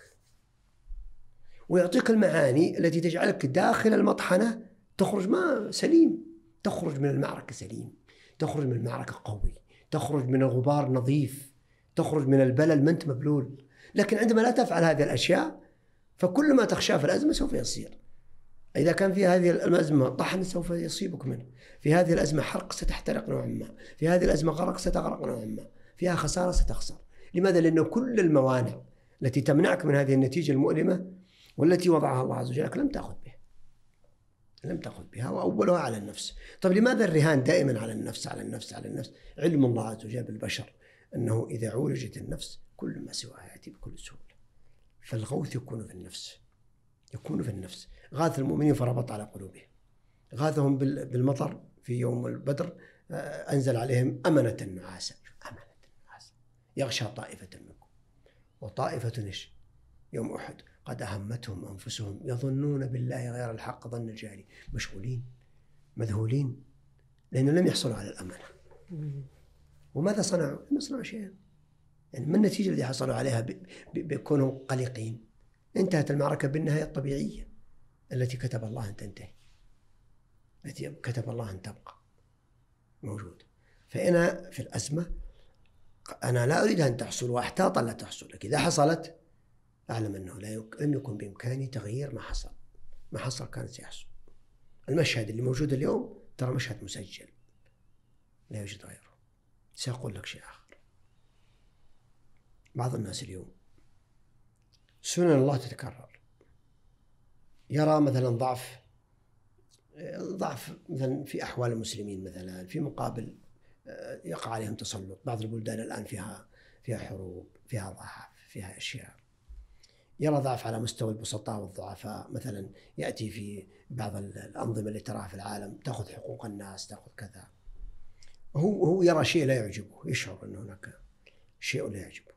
ويعطيك المعاني التي تجعلك داخل المطحنة تخرج ما سليم، تخرج من المعركة سليم، تخرج من المعركة قوي، تخرج من الغبار نظيف، تخرج من البلل ما أنت مبلول. لكن عندما لا تفعل هذه الأشياء فكل ما تخشاه في الأزمة سوف يصير. إذا كان في هذه الأزمة طحن سوف يصيبك منه، في هذه الأزمة حرق ستحترق نوعا ما، في هذه الأزمة غرق ستغرق نوعا ما، فيها خسارة ستخسر. لماذا؟ لأنه كل الموانع التي تمنعك من هذه النتيجة المؤلمة والتي وضعها الله عز وجل لم تأخذ بها لم تأخذ بها وأولها على النفس. طيب لماذا الرهان دائما على النفس على النفس على النفس؟ علم الله عز وجل بالبشر أنه إذا عولجت النفس كل ما سواها يأتي بكل سهولة. فالغوث يكون في النفس يكون في النفس. غاث المؤمنين فربط على قلوبهم، غاثهم بالمطر في يوم البدر، أنزل عليهم أمنة نعاسا. أمن يغشى طائفة منكم وطائفة إيش يوم أحد قد أهمتهم أنفسهم يظنون بالله غير الحق ظن الجاهلين، مشغولين مذهولين لأنه لم يحصلوا على الأمانة. وماذا صنعوا؟ لم يصنعوا شيئا. يعني ما النتيجة التي حصلوا عليها بيكونوا قلقين؟ انتهت المعركة بالنهاية الطبيعية التي كتب الله أن تنتهي، التي كتب الله أن تبقى موجودة. فأنا في الأزمة أنا لا أريد أن تحصل وأحتاط لا تحصل، لكن إذا حصلت أعلم أنه لا يك... لم يكن بإمكاني تغيير ما حصل. ما حصل كان سيحصل. المشهد اللي موجود اليوم ترى مشهد مسجل لا يوجد غيره. سأقول لك شيء آخر. بعض الناس اليوم سنن الله تتكرر، يرى مثلا ضعف ضعف مثلا في أحوال المسلمين، مثلا في مقابل يقع عليهم تسلط. بعض البلدان الآن فيها فيها حروب، فيها ضعف، فيها أشياء. يرى ضعف على مستوى البسطاء والضعفاء، مثلا يأتي في بعض الأنظمة اللي تراها في العالم تأخذ حقوق الناس، تأخذ كذا. هو هو يرى شيء لا يعجبه، يشعر أن هناك شيء لا يعجبه،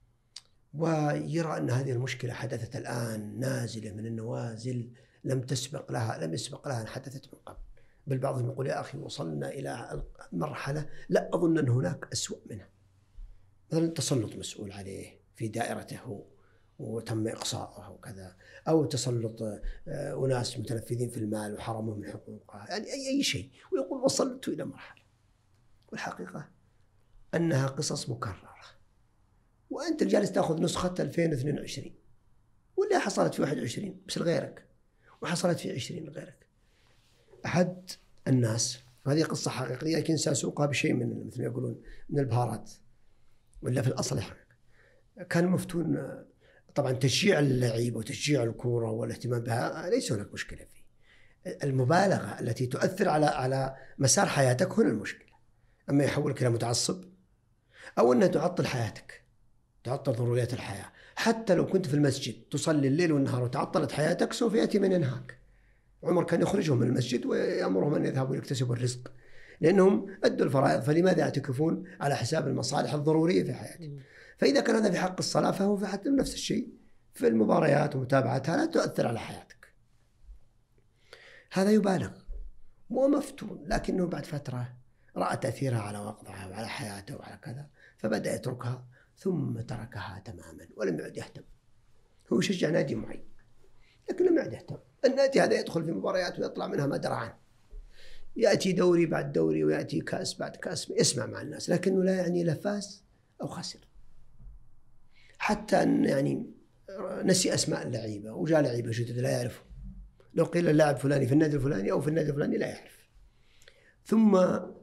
ويرى أن هذه المشكلة حدثت الآن نازلة من النوازل لم تسبق لها لم يسبق لها أن حدثت من قبل. بل بعضهم يقول يا أخي وصلنا إلى مرحلة لا أظن أن هناك أسوأ منها. مثلا تسلط مسؤول عليه في دائرته وتم إقصاؤه وكذا، أو تسلط أناس متنفذين في المال وحرموا من حقوقها، يعني أي أي شيء، ويقول وصلت إلى مرحلة. والحقيقة أنها قصص مكررة، وأنت جالس تأخذ نسخة ألفين واثنين وعشرين واللي حصلت في واحد وعشرين بس لغيرك، وحصلت في عشرين لغيرك. أحد الناس، هذه قصة حقيقية لكن سأسوقها بشيء من مثل ما يقولون من البهارات ولا في الأصل حقيقة. كان مفتون طبعا تشجيع اللعيبة وتشجيع الكورة والاهتمام بها ليس هناك مشكلة فيه. المبالغة التي تؤثر على على مسار حياتك هنا المشكلة. أما يحولك إلى متعصب أو أنها تعطل حياتك، تعطل ضروريات الحياة. حتى لو كنت في المسجد تصلي الليل والنهار وتعطلت حياتك سوف يأتي من ينهاك. عمر كان يخرجهم من المسجد ويأمرهم أن يذهبوا يكتسبوا الرزق لأنهم أدوا الفرائض، فلماذا يعتكفون على حساب المصالح الضرورية في حياتهم؟ فإذا كان هذا في حق الصلاة فهو في حق نفس الشيء في المباريات ومتابعتها لا تؤثر على حياتك. هذا يبالغ ومفتون، لكنه بعد فترة رأى تأثيرها على وقضها وعلى حياته وعلى كذا فبدأ يتركها، ثم تركها تماما ولم يعد يهتم. هو يشجع نادي معين لكن لم يعد يهتم. النادي هذا يدخل في مباريات ويطلع منها ما درى عنه، يأتي دوري بعد دوري ويأتي كأس بعد كأس، يسمع مع الناس لكنه لا يعني لا فاز أو خسر. حتى أن يعني نسي أسماء اللعيبة وجاء لعيبة جدد لا يعرفه. لو قيل اللاعب فلاني في النادي الفلاني أو في النادي الفلاني لا يعرف. ثم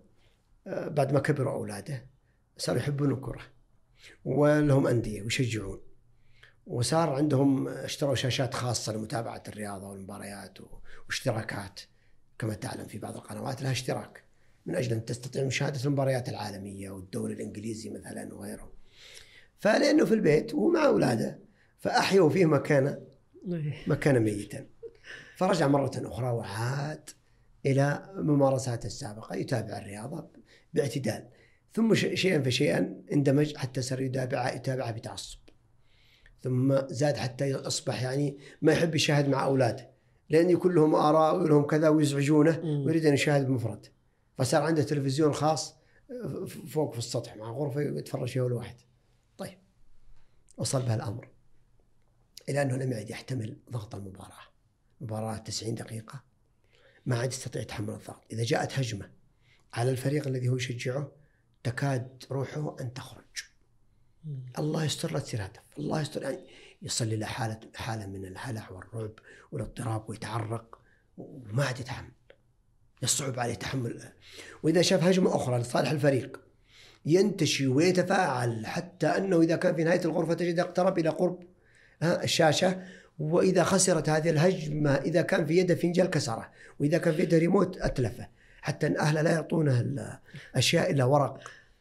بعد ما كبروا أولاده صاروا يحبون الكرة ولهم أندية ويشجعون، وصار عندهم اشتروا شاشات خاصة لمتابعة الرياضة والمباريات واشتراكات كما تعلم في بعض القنوات لها اشتراك من أجل أن تستطيع مشاهدة المباريات العالمية والدوري الإنجليزي مثلا وغيره. فلأنه في البيت ومع أولاده فأحيوا فيه مكان مكان ميتا، فرجع مرة أخرى وعاد إلى ممارساته السابقة، يتابع الرياضة باعتدال، ثم شيئا فشيئا اندمج حتى صار يتابعها يتابعها بتعصب، ثم زاد حتى أصبح يعني ما يحب يشاهد مع أولاده لأن يكون لهم آراء ولهم كذا ويزعجونه ويريد أن يشاهد بمفرد، فصار عنده تلفزيون خاص فوق في السطح مع غرفة يتفرج فيها الواحد. طيب وصل بها الأمر إلى أنه لم يعد يحتمل ضغط المباراة. مباراة تسعين دقيقة ما عاد يستطيع يتحمل الضغط. إذا جاءت هجمة على الفريق الذي هو يشجعه تكاد روحه أن تخرج. الله يستر لا تصير هدف، الله يستر يعني يصل إلى حالة حالة من الهلع والرعب والاضطراب ويتعرق وما عاد يتحمل، يصعب عليه تحمل. وإذا شاف هجمة أخرى لصالح الفريق ينتشي ويتفاعل حتى أنه إذا كان في نهاية الغرفة تجد اقترب إلى قرب الشاشة، وإذا خسرت هذه الهجمة إذا كان في يده فنجان كسره، وإذا كان في يده ريموت أتلفه، حتى أن أهله لا يعطونه الأشياء إلا ورق،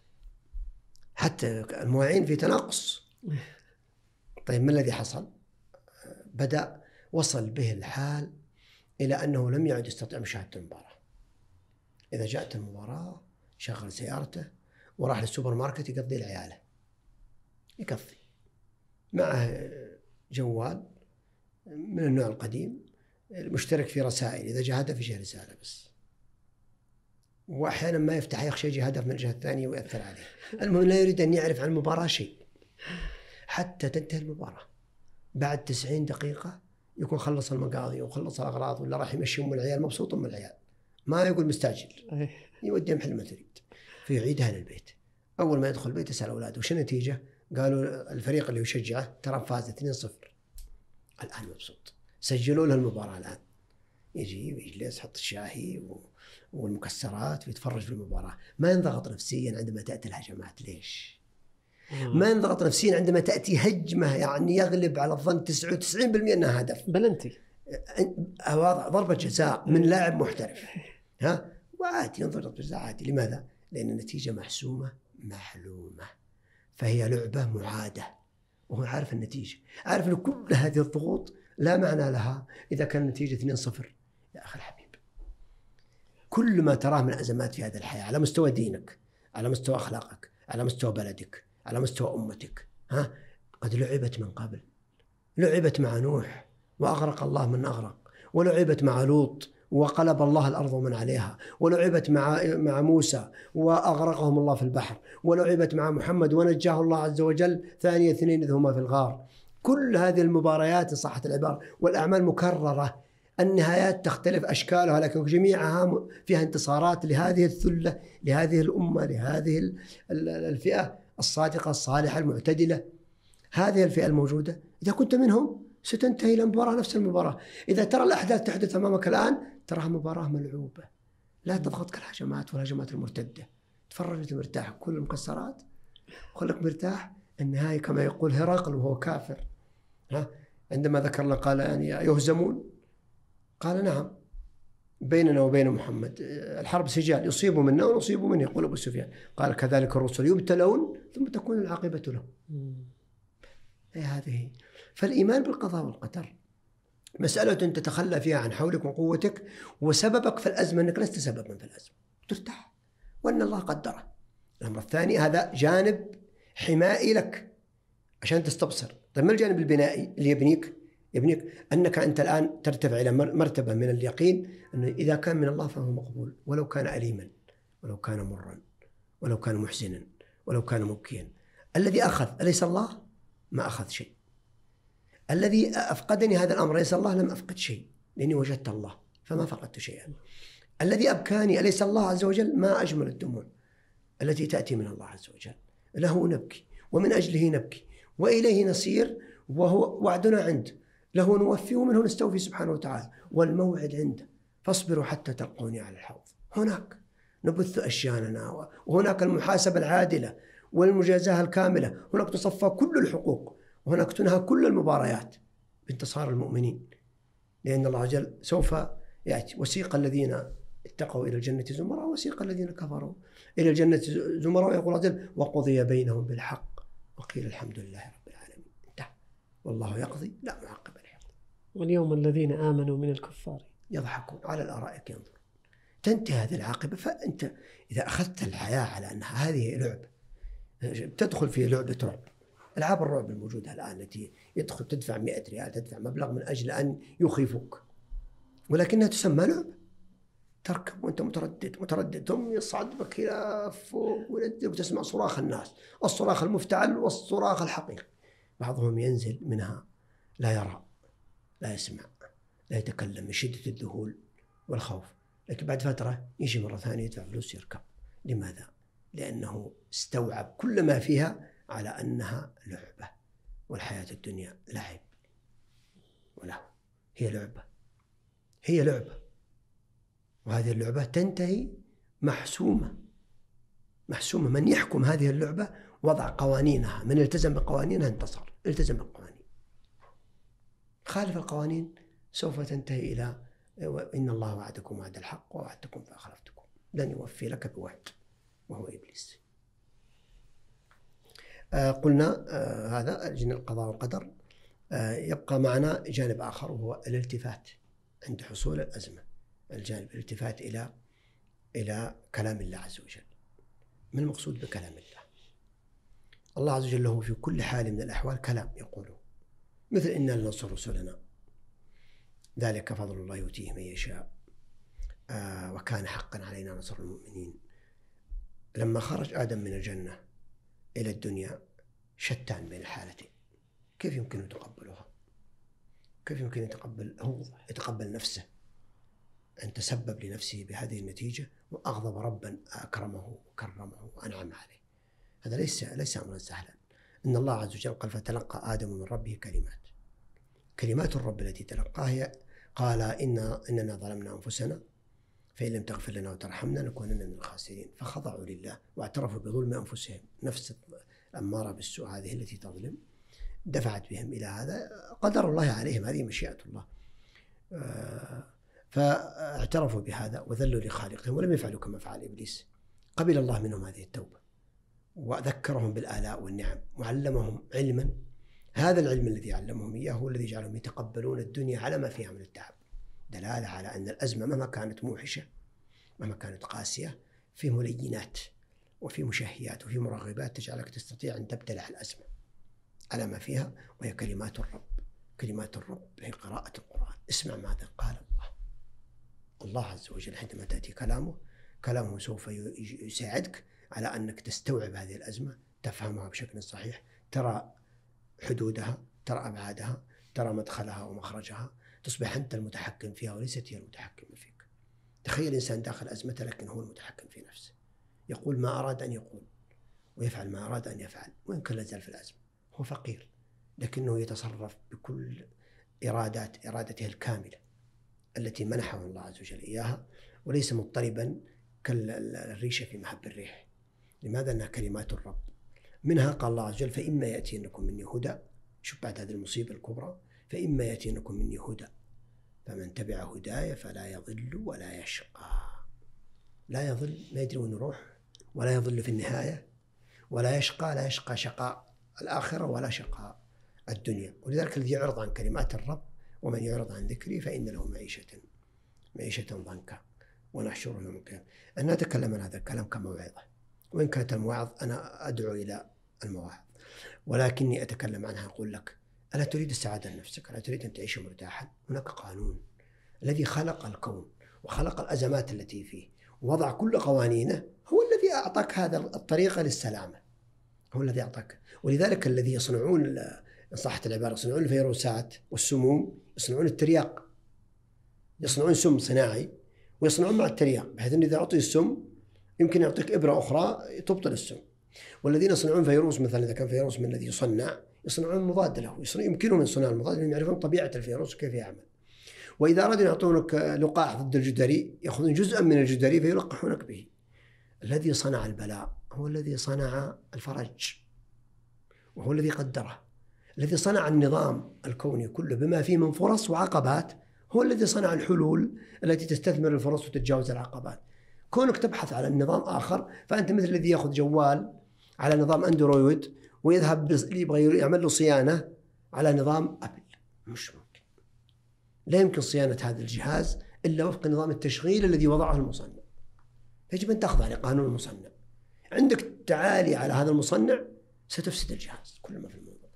حتى المواعين في تناقص. طيب ما الذي حصل؟ بدأ وصل به الحال إلى أنه لم يعد يستطيع مشاهدة المباراة. إذا جاءت المباراة شغل سيارته وراح للسوبر ماركت يقضي لعياله يكفي. معه جوال من النوع القديم المشترك في رسائل، إذا جاء هدف يجي رسالة بس، وأحيانا ما يفتح يخشى يجي هدف من الجهة الثانية ويأثر عليه. المهم لا يريد أن يعرف عن المباراة شيء حتى تنتهي المباراة. بعد تسعين دقيقة يكون خلص المقاضي وخلص الأغراض ولا راح يمشي أم العيال، مبسوط أم العيال، ما يقول مستعجل، يوديهم محل ما تريد، فيعيدها للبيت. أول ما يدخل البيت يسأل أولاده وش النتيجة؟ قالوا الفريق اللي يشجعه ترى فاز اثنين صفر. الآن مبسوط، سجلوا له المباراة الآن. يجي ويجلس يحط الشاهي والمكسرات ويتفرج في المباراة. ما ينضغط نفسيا عندما تأتي الهجمات. ليش؟ ما ينضغط نفسيا عندما تأتي هجمة يعني يغلب على الظن تسعة وتسعين بالمئة أنها هدف، بلنتي، ضربة جزاء من لاعب محترف، ها، وعادي ينظر ضربة جزاء عادي. لماذا؟ لأن النتيجة محسومة معلومة، فهي لعبة معادة، وهو عارف النتيجة، عارف أن كل هذه الضغوط لا معنى لها إذا كان النتيجة اثنين صفر. يا أخي الحبيب، كل ما تراه من أزمات في هذه الحياة على مستوى دينك، على مستوى أخلاقك، على مستوى بلدك، على مستوى أمتك، ها، قد لعبت من قبل. لعبت مع نوح وأغرق الله من أغرق، ولعبت مع لوط وقلب الله الأرض ومن عليها، ولعبت مع مع موسى وأغرقهم الله في البحر، ولعبت مع محمد ونجاه الله عز وجل ثاني اثنين إذ هما في الغار. كل هذه المباريات إن صحت العبارة والأعمال مكررة، النهايات تختلف أشكالها، لكن جميعها فيها انتصارات لهذه الثلة، لهذه الأمة، لهذه الفئة الصادقة الصالحة المعتدلة. هذه الفئة الموجودة إذا كنت منهم ستنتهي إلى مباراة نفس المباراة. إذا ترى الأحداث تحدث أمامك الآن تراها مباراة ملعوبة، لا تضغطك الهجمات والهجمات المرتدة. تفرج أنت مرتاح، كل المكسرات خلك مرتاح. النهاية كما يقول هرقل وهو كافر، ها، عندما ذكر لنا قال يعني يهزمون، قال نعم بيننا وبين محمد الحرب سجال، يصيب منا ونصيب منه، يقول أبو سفيان. قال كذلك الرسل يبتلون ثم تكون العاقبة لهم. هذه. فالإيمان بالقضاء والقدر مسألة تتخلى فيها عن حولك وقوتك، وسببك في الأزمة أنك لست سببا في الأزمة، ترتاح وأن الله قدره. الأمر الثاني هذا جانب حمائي لك عشان تستبصر. طيب ما الجانب البنائي اللي يبنيك؟ يبنيك أنك أنت الآن ترتفع إلى مرتبة من اليقين أنه إذا كان من الله فهو مقبول، ولو كان أليما، ولو كان مرا، ولو كان محزنا، ولو كان مبكيا. الذي أخذ أليس الله؟ ما أخذ شيء. الذي أفقدني هذا الأمر أليس الله؟ لم أفقد شيء لأني وجدت الله فما فقدت شيئا. الذي أبكاني أليس الله عز وجل؟ ما أجمل الدموع التي تأتي من الله عز وجل. له نبكي ومن أجله نبكي وإليه نصير، وهو وعدنا عنده، له نوفي ومنه نستوفي سبحانه وتعالى، والموعد عنده. فاصبروا حتى تلقوني على الحوض. هناك نبث أشياننا، وهناك المحاسبة العادلة والمجازاة الكاملة، هناك تصفى كل الحقوق، وهناك تنهى كل المباريات بانتصار المؤمنين، لأن الله عز وجل سوف يأتي. وسيق الذين اتقوا إلى الجنة زمرا وسيق الذين كفروا إلى الجنة زمرا، ويقول الله عز وجل وقضي بينهم بالحق وقيل الحمد لله رب العالمين. انتهى. والله يقضي لا معقب لحكمه. واليوم الذين آمنوا من الكفار يضحكون على الأرائك ينظرون. تنتهي هذه العاقبة. فأنت إذا أخذت الحياة على أنها هذه لعبة، تدخل في لعبة رعب. ألعاب الرعب الموجودة الآن التي يدخل تدفع مئة ريال، تدفع مبلغ من أجل أن يخيفوك، ولكنها تسمى لعبة. تركب وأنت متردد متردد ثم يصعد بك إلى فوق وينزل، وتسمع صراخ الناس، الصراخ المفتعل والصراخ الحقيقي. بعضهم ينزل منها لا يرى، لا يسمع، لا يتكلم من شدة الذهول والخوف، لكن بعد فترة يجي مرة ثانية يدفع فلوس يركب. لماذا؟ لأنه استوعب كل ما فيها على أنها لعبة، والحياة الدنيا لعب وله. هي لعبة، هي لعبة، وهذه اللعبة تنتهي محسومة محسومة. من يحكم هذه اللعبة وضع قوانينها، من التزم بقوانينها انتصر، التزم بالقوانين. خالف القوانين سوف تنتهي إلى إن الله وعدكم وعد الحق ووعدتكم فأخلفتكم، لن يوفي لك بوعد وهو إبليس. آه قلنا آه هذا جانب القضاء والقدر. آه يبقى معنا جانب آخر وهو الالتفات عند حصول الأزمة. الجانب الالتفات إلى إلى كلام الله عز وجل. ما المقصود بكلام الله؟ الله عز وجل له في كل حال من الأحوال كلام يقوله، مثل إنا لننصر رسلنا ذلك فضل الله يؤتيه من يشاء آه وكان حقا علينا نصر المؤمنين. لما خرج آدم من الجنة إلى الدنيا شتان بين الحالتين، كيف يمكن يتقبلها؟ كيف يمكن يتقبل هو يتقبل نفسه أن تسبب لنفسه بهذه النتيجة وأغضب ربا أكرمه وكرمه وأنعم عليه؟ هذا ليس ليس أمرا سهلا. إن الله عز وجل قال فتلقى آدم من ربه كلمات، كلمات الرب التي تلقاها هي قال إن إننا ظلمنا أنفسنا فإن لم تغفر لنا وترحمنا لنكونن من الخاسرين، فخضعوا لله واعترفوا بظلم أنفسهم. نفس الأمارة بالسوء هذه التي تظلم دفعت بهم إلى هذا، قدر الله عليهم، هذه مشيئة الله. فاعترفوا بهذا وذلوا لخالقهم ولم يفعلوا كما فعل إبليس. قبل الله منهم هذه التوبة وذكرهم بالآلاء والنعم وعلمهم علما، هذا العلم الذي علمهم إياه هو الذي جعلهم يتقبلون الدنيا على ما فيها من التعب، دلالة على أن الأزمة مهما كانت موحشة مهما كانت قاسية في ملينات وفي مشهيات وفي مرغبات تجعلك تستطيع أن تبتلع الأزمة على ما فيها، وهي كلمات الرب. كلمات الرب هي قراءة القرآن. اسمع ماذا قال الله. الله عز وجل عندما تأتي كلامه كلامه سوف يساعدك على أنك تستوعب هذه الأزمة، تفهمها بشكل صحيح، ترى حدودها، ترى أبعادها، ترى مدخلها ومخرجها، تصبح أنت المتحكم فيها وليست هي المتحكمة فيك. تخيل إنسان داخل أزمته لكن هو المتحكم في نفسه، يقول ما أراد أن يقول ويفعل ما أراد أن يفعل، وإن كان لازال في الأزمة. هو فقير لكنه يتصرف بكل إرادات إرادته الكاملة التي منحه الله عز وجل إياها، وليس مضطربا كالريشة في محب الريح. لماذا؟ أنها كلمات الرب. منها قال الله عز وجل فإما يأتينكم مني هدى، شوف بعد هذه المصيبة الكبرى، فإما يأتينكم مني هدى فمن تبع هداي فلا يضل ولا يشقى. لا يضل، ما يدري وين يروح، ولا يضل في النهاية، ولا يشقى، لا يشقى شقاء الآخرة ولا شقاء الدنيا. ولذلك الذي يعرض عن كلمات الرب ومن يعرض عن ذكري فإن له معيشة معيشة ضنكا ونحشره يوم القيامة. أنا أتكلم عن هذا الكلام كموعظة، وإن كانت المواعظ أنا أدعو إلى المواعظ، ولكني أتكلم عنها أقول لك ألا تريد السعادة لنفسك؟ ألا تريد أن تعيش مرتاحا؟ هناك قانون الذي خلق الكون وخلق الأزمات التي فيه ووضع كل قوانينه، هو الذي أعطاك هذا الطريقة للسلامة، هو الذي أعطاك. ولذلك الذي يصنعون إن صحت العبارة يصنعون الفيروسات والسموم يصنعون الترياق، يصنعون سم صناعي ويصنعون مع الترياق، بحيث أن إذا أعطي السم يمكن يعطيك إبرة أخرى تبطل السم. والذين يصنعون فيروس مثلا إذا كان فيروس من الذي يصنع يصنعون مضاد له، يمكنهم من صناعة المضاد لأنهم يعرفون طبيعة الفيروس وكيف يعمل. وإذا أرادوا يعطونك لقاح ضد الجدري يأخذون جزءا من الجدري فيلقحونك به. الذي صنع البلاء هو الذي صنع الفرج وهو الذي قدره. الذي صنع النظام الكوني كله بما فيه من فرص وعقبات هو الذي صنع الحلول التي تستثمر الفرص وتتجاوز العقبات. كونك تبحث على النظام آخر فأنت مثل الذي يأخذ جوال على نظام أندرويد ويذهب يبغى يعمل له صيانة على نظام أبل. مش ممكن، لا يمكن صيانة هذا الجهاز إلا وفق نظام التشغيل الذي وضعه المصنع. يجب أن تخضع لقانون المصنع. عندك تعالي على هذا المصنع ستفسد الجهاز، كل ما في الموضوع.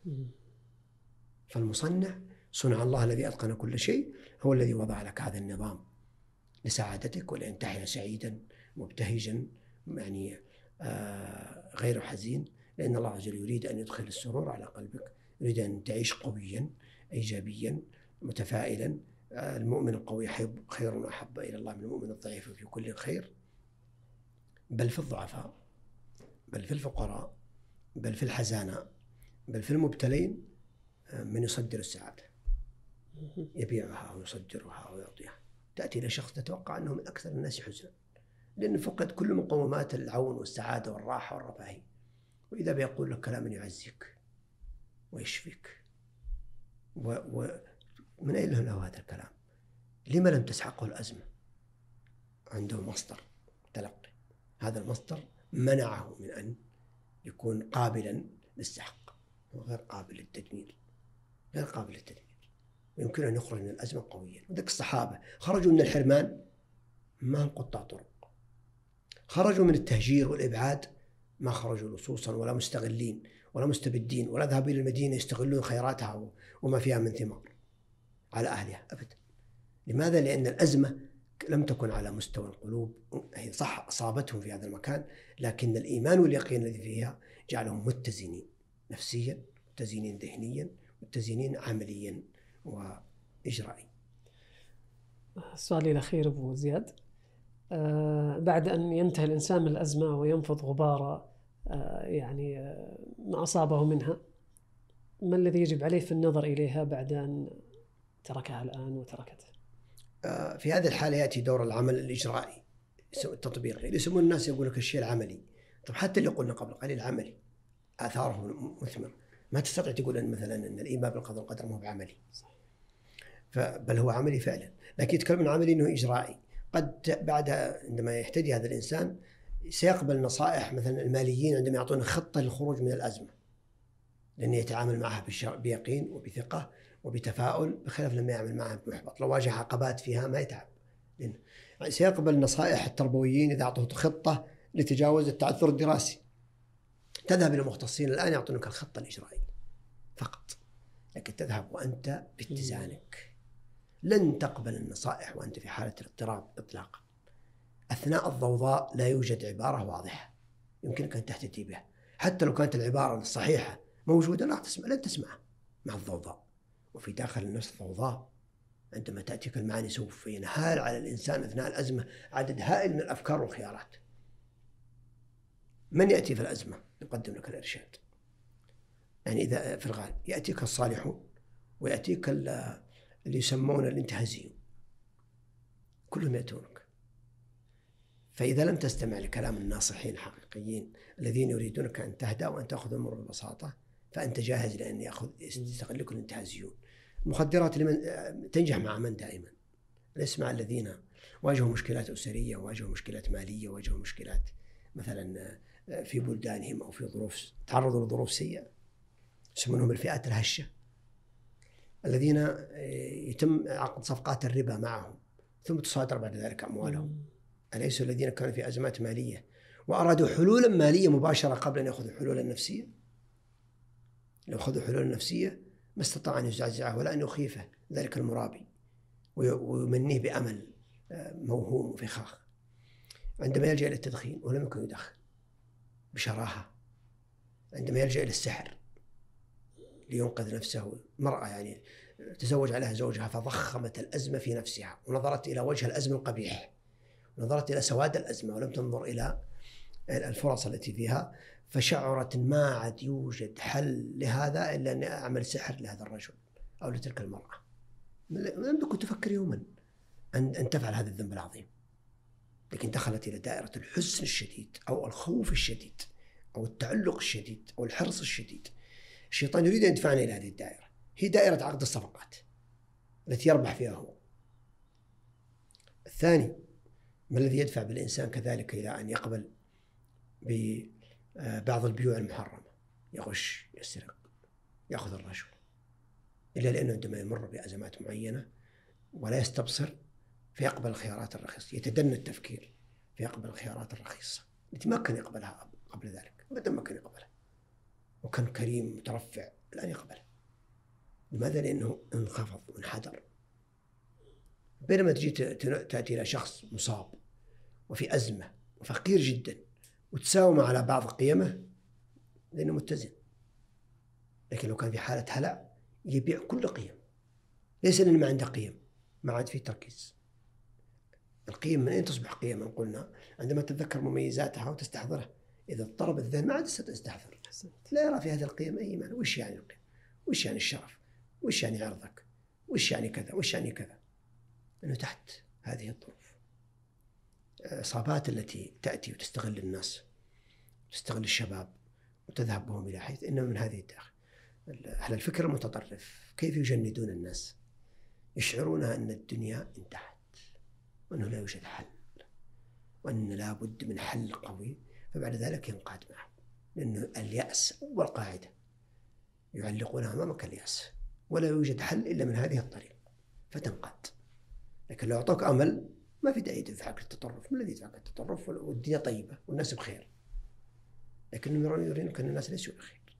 فالمصنع صنع الله الذي أتقن كل شيء هو الذي وضع لك هذا النظام لسعادتك ولأن تحيا سعيدا مبتهجا، يعني آه غير حزين، لأن الله عز وجل يريد أن يدخل السرور على قلبك، يريد أن تعيش قويا إيجابيا متفائلا. آه المؤمن القوي خير وأحب إلى الله من المؤمن الضعيف في كل خير، بل في الضعفاء، بل في الفقراء، بل في الحزانة، بل في المبتلين من يصدر السعادة، يبيعها ويصدرها ويعطيها. تأتي إلى شخص تتوقع أنه من أكثر الناس حزنا لأنه فقد كل مقومات العون والسعادة والراحة والرفاهية، وإذا بيقول لك كلاما يعزيك ويشفيك. ومن أين له هذا الكلام؟ لما لم تسحقه الأزمة؟ عنده مصدر تلقي، هذا المصدر منعه من أن يكون قابلا للسحق، وغير قابل للتدمير، غير قابل للتدمير، ويمكن أن يخرج من الأزمة قويا. وذلك الصحابة خرجوا من الحرمان ما هم قطاع طرق، خرجوا من التهجير والإبعاد ما خرجوا لصوصا ولا مستغلين ولا مستبدين ولا ذهبوا إلى المدينة يستغلون خيراتها وما فيها من ثمار على أهلها أبدا. لماذا؟ لأن الأزمة لم تكن على مستوى القلوب، هي صح أصابتهم في هذا المكان، لكن الإيمان واليقين الذي فيها جعلهم متزنين نفسيا، متزنين ذهنيا، متزنين عمليا وإجرائيا. سؤالي الأخير أبو زياد، آه بعد أن ينتهي الإنسان من الأزمة وينفض غبار آه يعني آه ما أصابه منها، ما الذي يجب عليه في النظر إليها بعد أن تركها الآن وتركته؟ آه في هذه الحالة يأتي دور العمل الإجرائي التطبيقي، اللي يسمون الناس يقول لك الشيء العملي. طب حتى اللي قلنا قبل قليل عملي آثاره مثمر، ما تستطيع تقول أن مثلا أن الإيمان بالقضاء والقدر مو بعملي، بل هو عملي فعلا، لكن يتكلم عن عملي أنه إجرائي. قد بعد عندما يهتدي هذا الإنسان سيقبل نصائح مثلا الماليين عندما يعطون خطة للخروج من الأزمة، لأنه يتعامل معها بيقين وبثقة وبتفاؤل، بخلاف لما يعمل معها بمحبط. لو واجه عقبات فيها ما يتعب، لأنه سيقبل نصائح التربويين إذا أعطوه خطة لتجاوز التعثر الدراسي. تذهب إلى المختصين الآن يعطونك الخطة الإجرائية فقط، لكن تذهب وأنت باتزانك. لن تقبل النصائح وأنت في حالة الاضطراب إطلاقا. أثناء الضوضاء لا يوجد عبارة واضحة يمكنك أن تهتدي بها، حتى لو كانت العبارة الصحيحة موجودة لا تسمع، لن تسمعها مع الضوضاء. وفي داخل النفس ضوضاء. عندما تأتيك المعاني سوف ينهال على الإنسان أثناء الأزمة عدد هائل من الأفكار والخيارات. من يأتي في الأزمة يقدم لك الإرشاد؟ يعني إذا في الغالب يأتيك الصالحون ويأتيك اللي يسمون الانتهازيون، كلهم يأتونك. فإذا لم تستمع لكلام الناصحين الحقيقيين الذين يريدونك أن تهدأ وأن تأخذ الأمور ببساطة، فأنت جاهز لأن يأخذ يستغلك الانتهازيون. المخدرات لمن تنجح مع من دائما؟ ليس مع الذين واجهوا مشكلات أسرية، واجهوا مشكلات مالية، واجهوا مشكلات مثلا في بلدانهم أو في ظروف تعرضوا لظروف سيئة، يسمونهم الفئات الهشة، الذين يتم عقد صفقات الربا معهم ثم تصادر بعد ذلك أموالهم. أليسوا الذين كانوا في أزمات مالية وأرادوا حلولا مالية مباشرة قبل أن يأخذوا حلولا نفسية؟ لو أخذوا حلولا نفسية ما استطاع أن يزعزعه ولا أن يخيفه ذلك المرابي ويمنيه بأمل موهوم وفخاخ. عندما يلجأ إلى التدخين ولم يكن يدخن بشراهة، عندما يلجأ إلى السحر لينقذ نفسه، مرأة يعني تزوج عليها زوجها فضخمت الأزمة في نفسها ونظرت إلى وجه الأزمة القبيح، ونظرت إلى سواد الأزمة ولم تنظر إلى الفرص التي فيها، فشعرت ما عاد يوجد حل لهذا إلا أن أعمل سحر لهذا الرجل أو لتلك المرأة. لم تكن تفكر يوما أن أن تفعل هذا الذنب العظيم، لكن دخلت إلى دائرة الحزن الشديد أو الخوف الشديد أو التعلق الشديد أو الحرص الشديد. الشيطان يريد أن يدفعنا إلى هذه الدائرة، هي دائرة عقد الصفقات التي يربح فيها هو. الثاني، ما الذي يدفع بالإنسان كذلك إلى أن يقبل ببعض البيوع المحرمة؟ يغش، يسرق، يأخذ الرشوة، إلا لأنه عندما يمر بأزمات معينة ولا يستبصر فيقبل الخيارات الرخيصة، يتدنى التفكير فيقبل الخيارات الرخيصة التي ما كان يقبلها قبل ذلك، أبدا ما كان يقبلها، وكان كريم مترفع الآن يقبلها. لماذا؟ لأنه انخفض وانحدر. بينما تجي تأتي إلى شخص مصاب وفي أزمة وفقير جدا وتساوم على بعض قيمه لأنه متزن، لكن لو كان في حالة هلع يبيع كل قيم، ليس لأنه ما عنده قيم، ما عاد فيه تركيز. القيم من أين تصبح قيما؟ قلنا عندما تتذكر مميزاتها وتستحضرها. إذا اضطرب الذهن ما عاد تستحضر، لا يرى في هذه القيم أي معنى. وش يعني القيم؟ وش يعني الشرف؟ وش يعني عرضك؟ وش يعني كذا؟ وش يعني كذا؟ أنه تحت هذه الظروف. إصابات التي تأتي وتستغل الناس، تستغل الشباب وتذهب بهم إلى حيث، إنما من هذه الداخل. أهل الفكر المتطرف كيف يجندون الناس؟ يشعرون أن الدنيا انتهت وأنه لا يوجد حل، وأن لا بد من حل قوي، فبعد ذلك ينقاد معه، لأنه اليأس أول قاعدة يعلقونها أمامك، اليأس، ولا يوجد حل إلا من هذه الطريقة فتنقاد. لكن لو أعطوك أمل ما في داعي يدفعك التطرف. ما الذي يدفعك التطرف والدنيا طيبة والناس بخير؟ لكنهم يرونك أن الناس ليسوا بخير،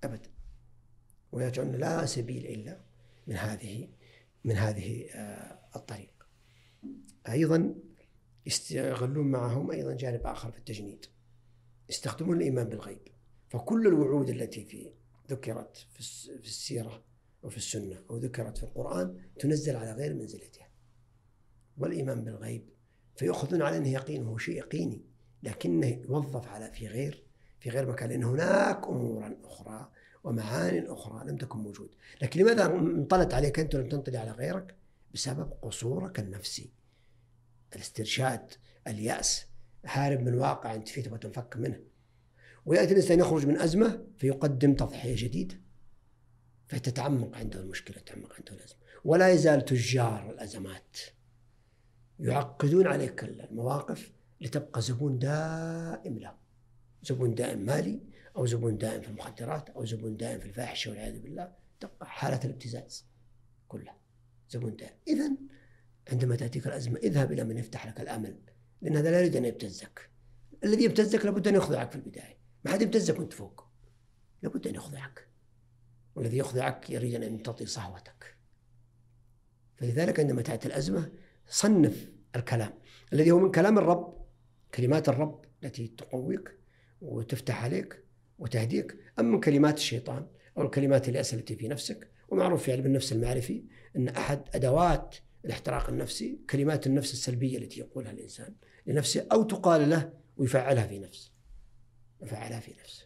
أبدا. ويرجع أن لا سبيل إلا من هذه من هذه الطريق. أيضا يستغلون معهم أيضا جانب آخر في التجنيد، يستخدمون الإيمان بالغيب. فكل الوعود التي في ذكرت في السيرة وفي السنة أو ذكرت في القرآن تنزل على غير منزلتها. والإيمان بالغيب فيأخذون على أنه يقين، هو شيء يقيني لكنه يوظف على في غير في غير مكان، لأن هناك أمورا أخرى ومعاني أخرى لم تكن موجود. لكن لماذا انطلت عليك أنت ولم تنطلي على غيرك؟ بسبب قصورك النفسي، الاسترشاد، اليأس، هارب من واقع أنت فيه تبغى تنفك منه. ويأتي الإنسان يخرج من أزمة فيقدم تضحية جديدة، فتتعمق عنده المشكلة، تتعمق عنده الأزمة. ولا يزال تجار الأزمات يعقدون عليك المواقف لتبقى زبون دائم له، زبون دائم مالي، أو زبون دائم في المخدرات، أو زبون دائم في الفاحشة والعياذ بالله، تبقى حالة الابتزاز كلها، زبون دائم. إذن عندما تأتيك الأزمة اذهب إلى من يفتح لك الأمل، لأن هذا لا يريد أن يبتزك. الذي يبتزك لابد أن يخضعك في البداية، ما حد يبتزك وانت فوق، لابد أن يخضعك. والذي يخضعك يريد أن يمتطي صهوتك. فلذلك عندما تأتي الأزمة صنف الكلام الذي هو من كلام الرب، كلمات الرب التي تقويك وتفتح عليك وتهديك، أم من كلمات الشيطان أو الكلمات اليأس التي في نفسك. ومعروف في علم النفس المعرفي أن أحد أدوات الاحتراق النفسي كلمات النفس السلبية التي يقولها الإنسان لنفسه أو تقال له ويفعلها في نفسه يفعلها في نفسه.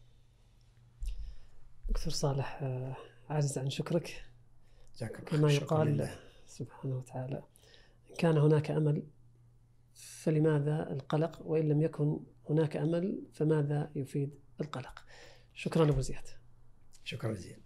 دكتور صالح، عاجز عن شكرك. كما يقال سبحانه وتعالى: إن كان هناك أمل فلماذا القلق، وإن لم يكن هناك أمل فماذا يفيد القلق. شكرا أبو زياد. شكرا جزيلا.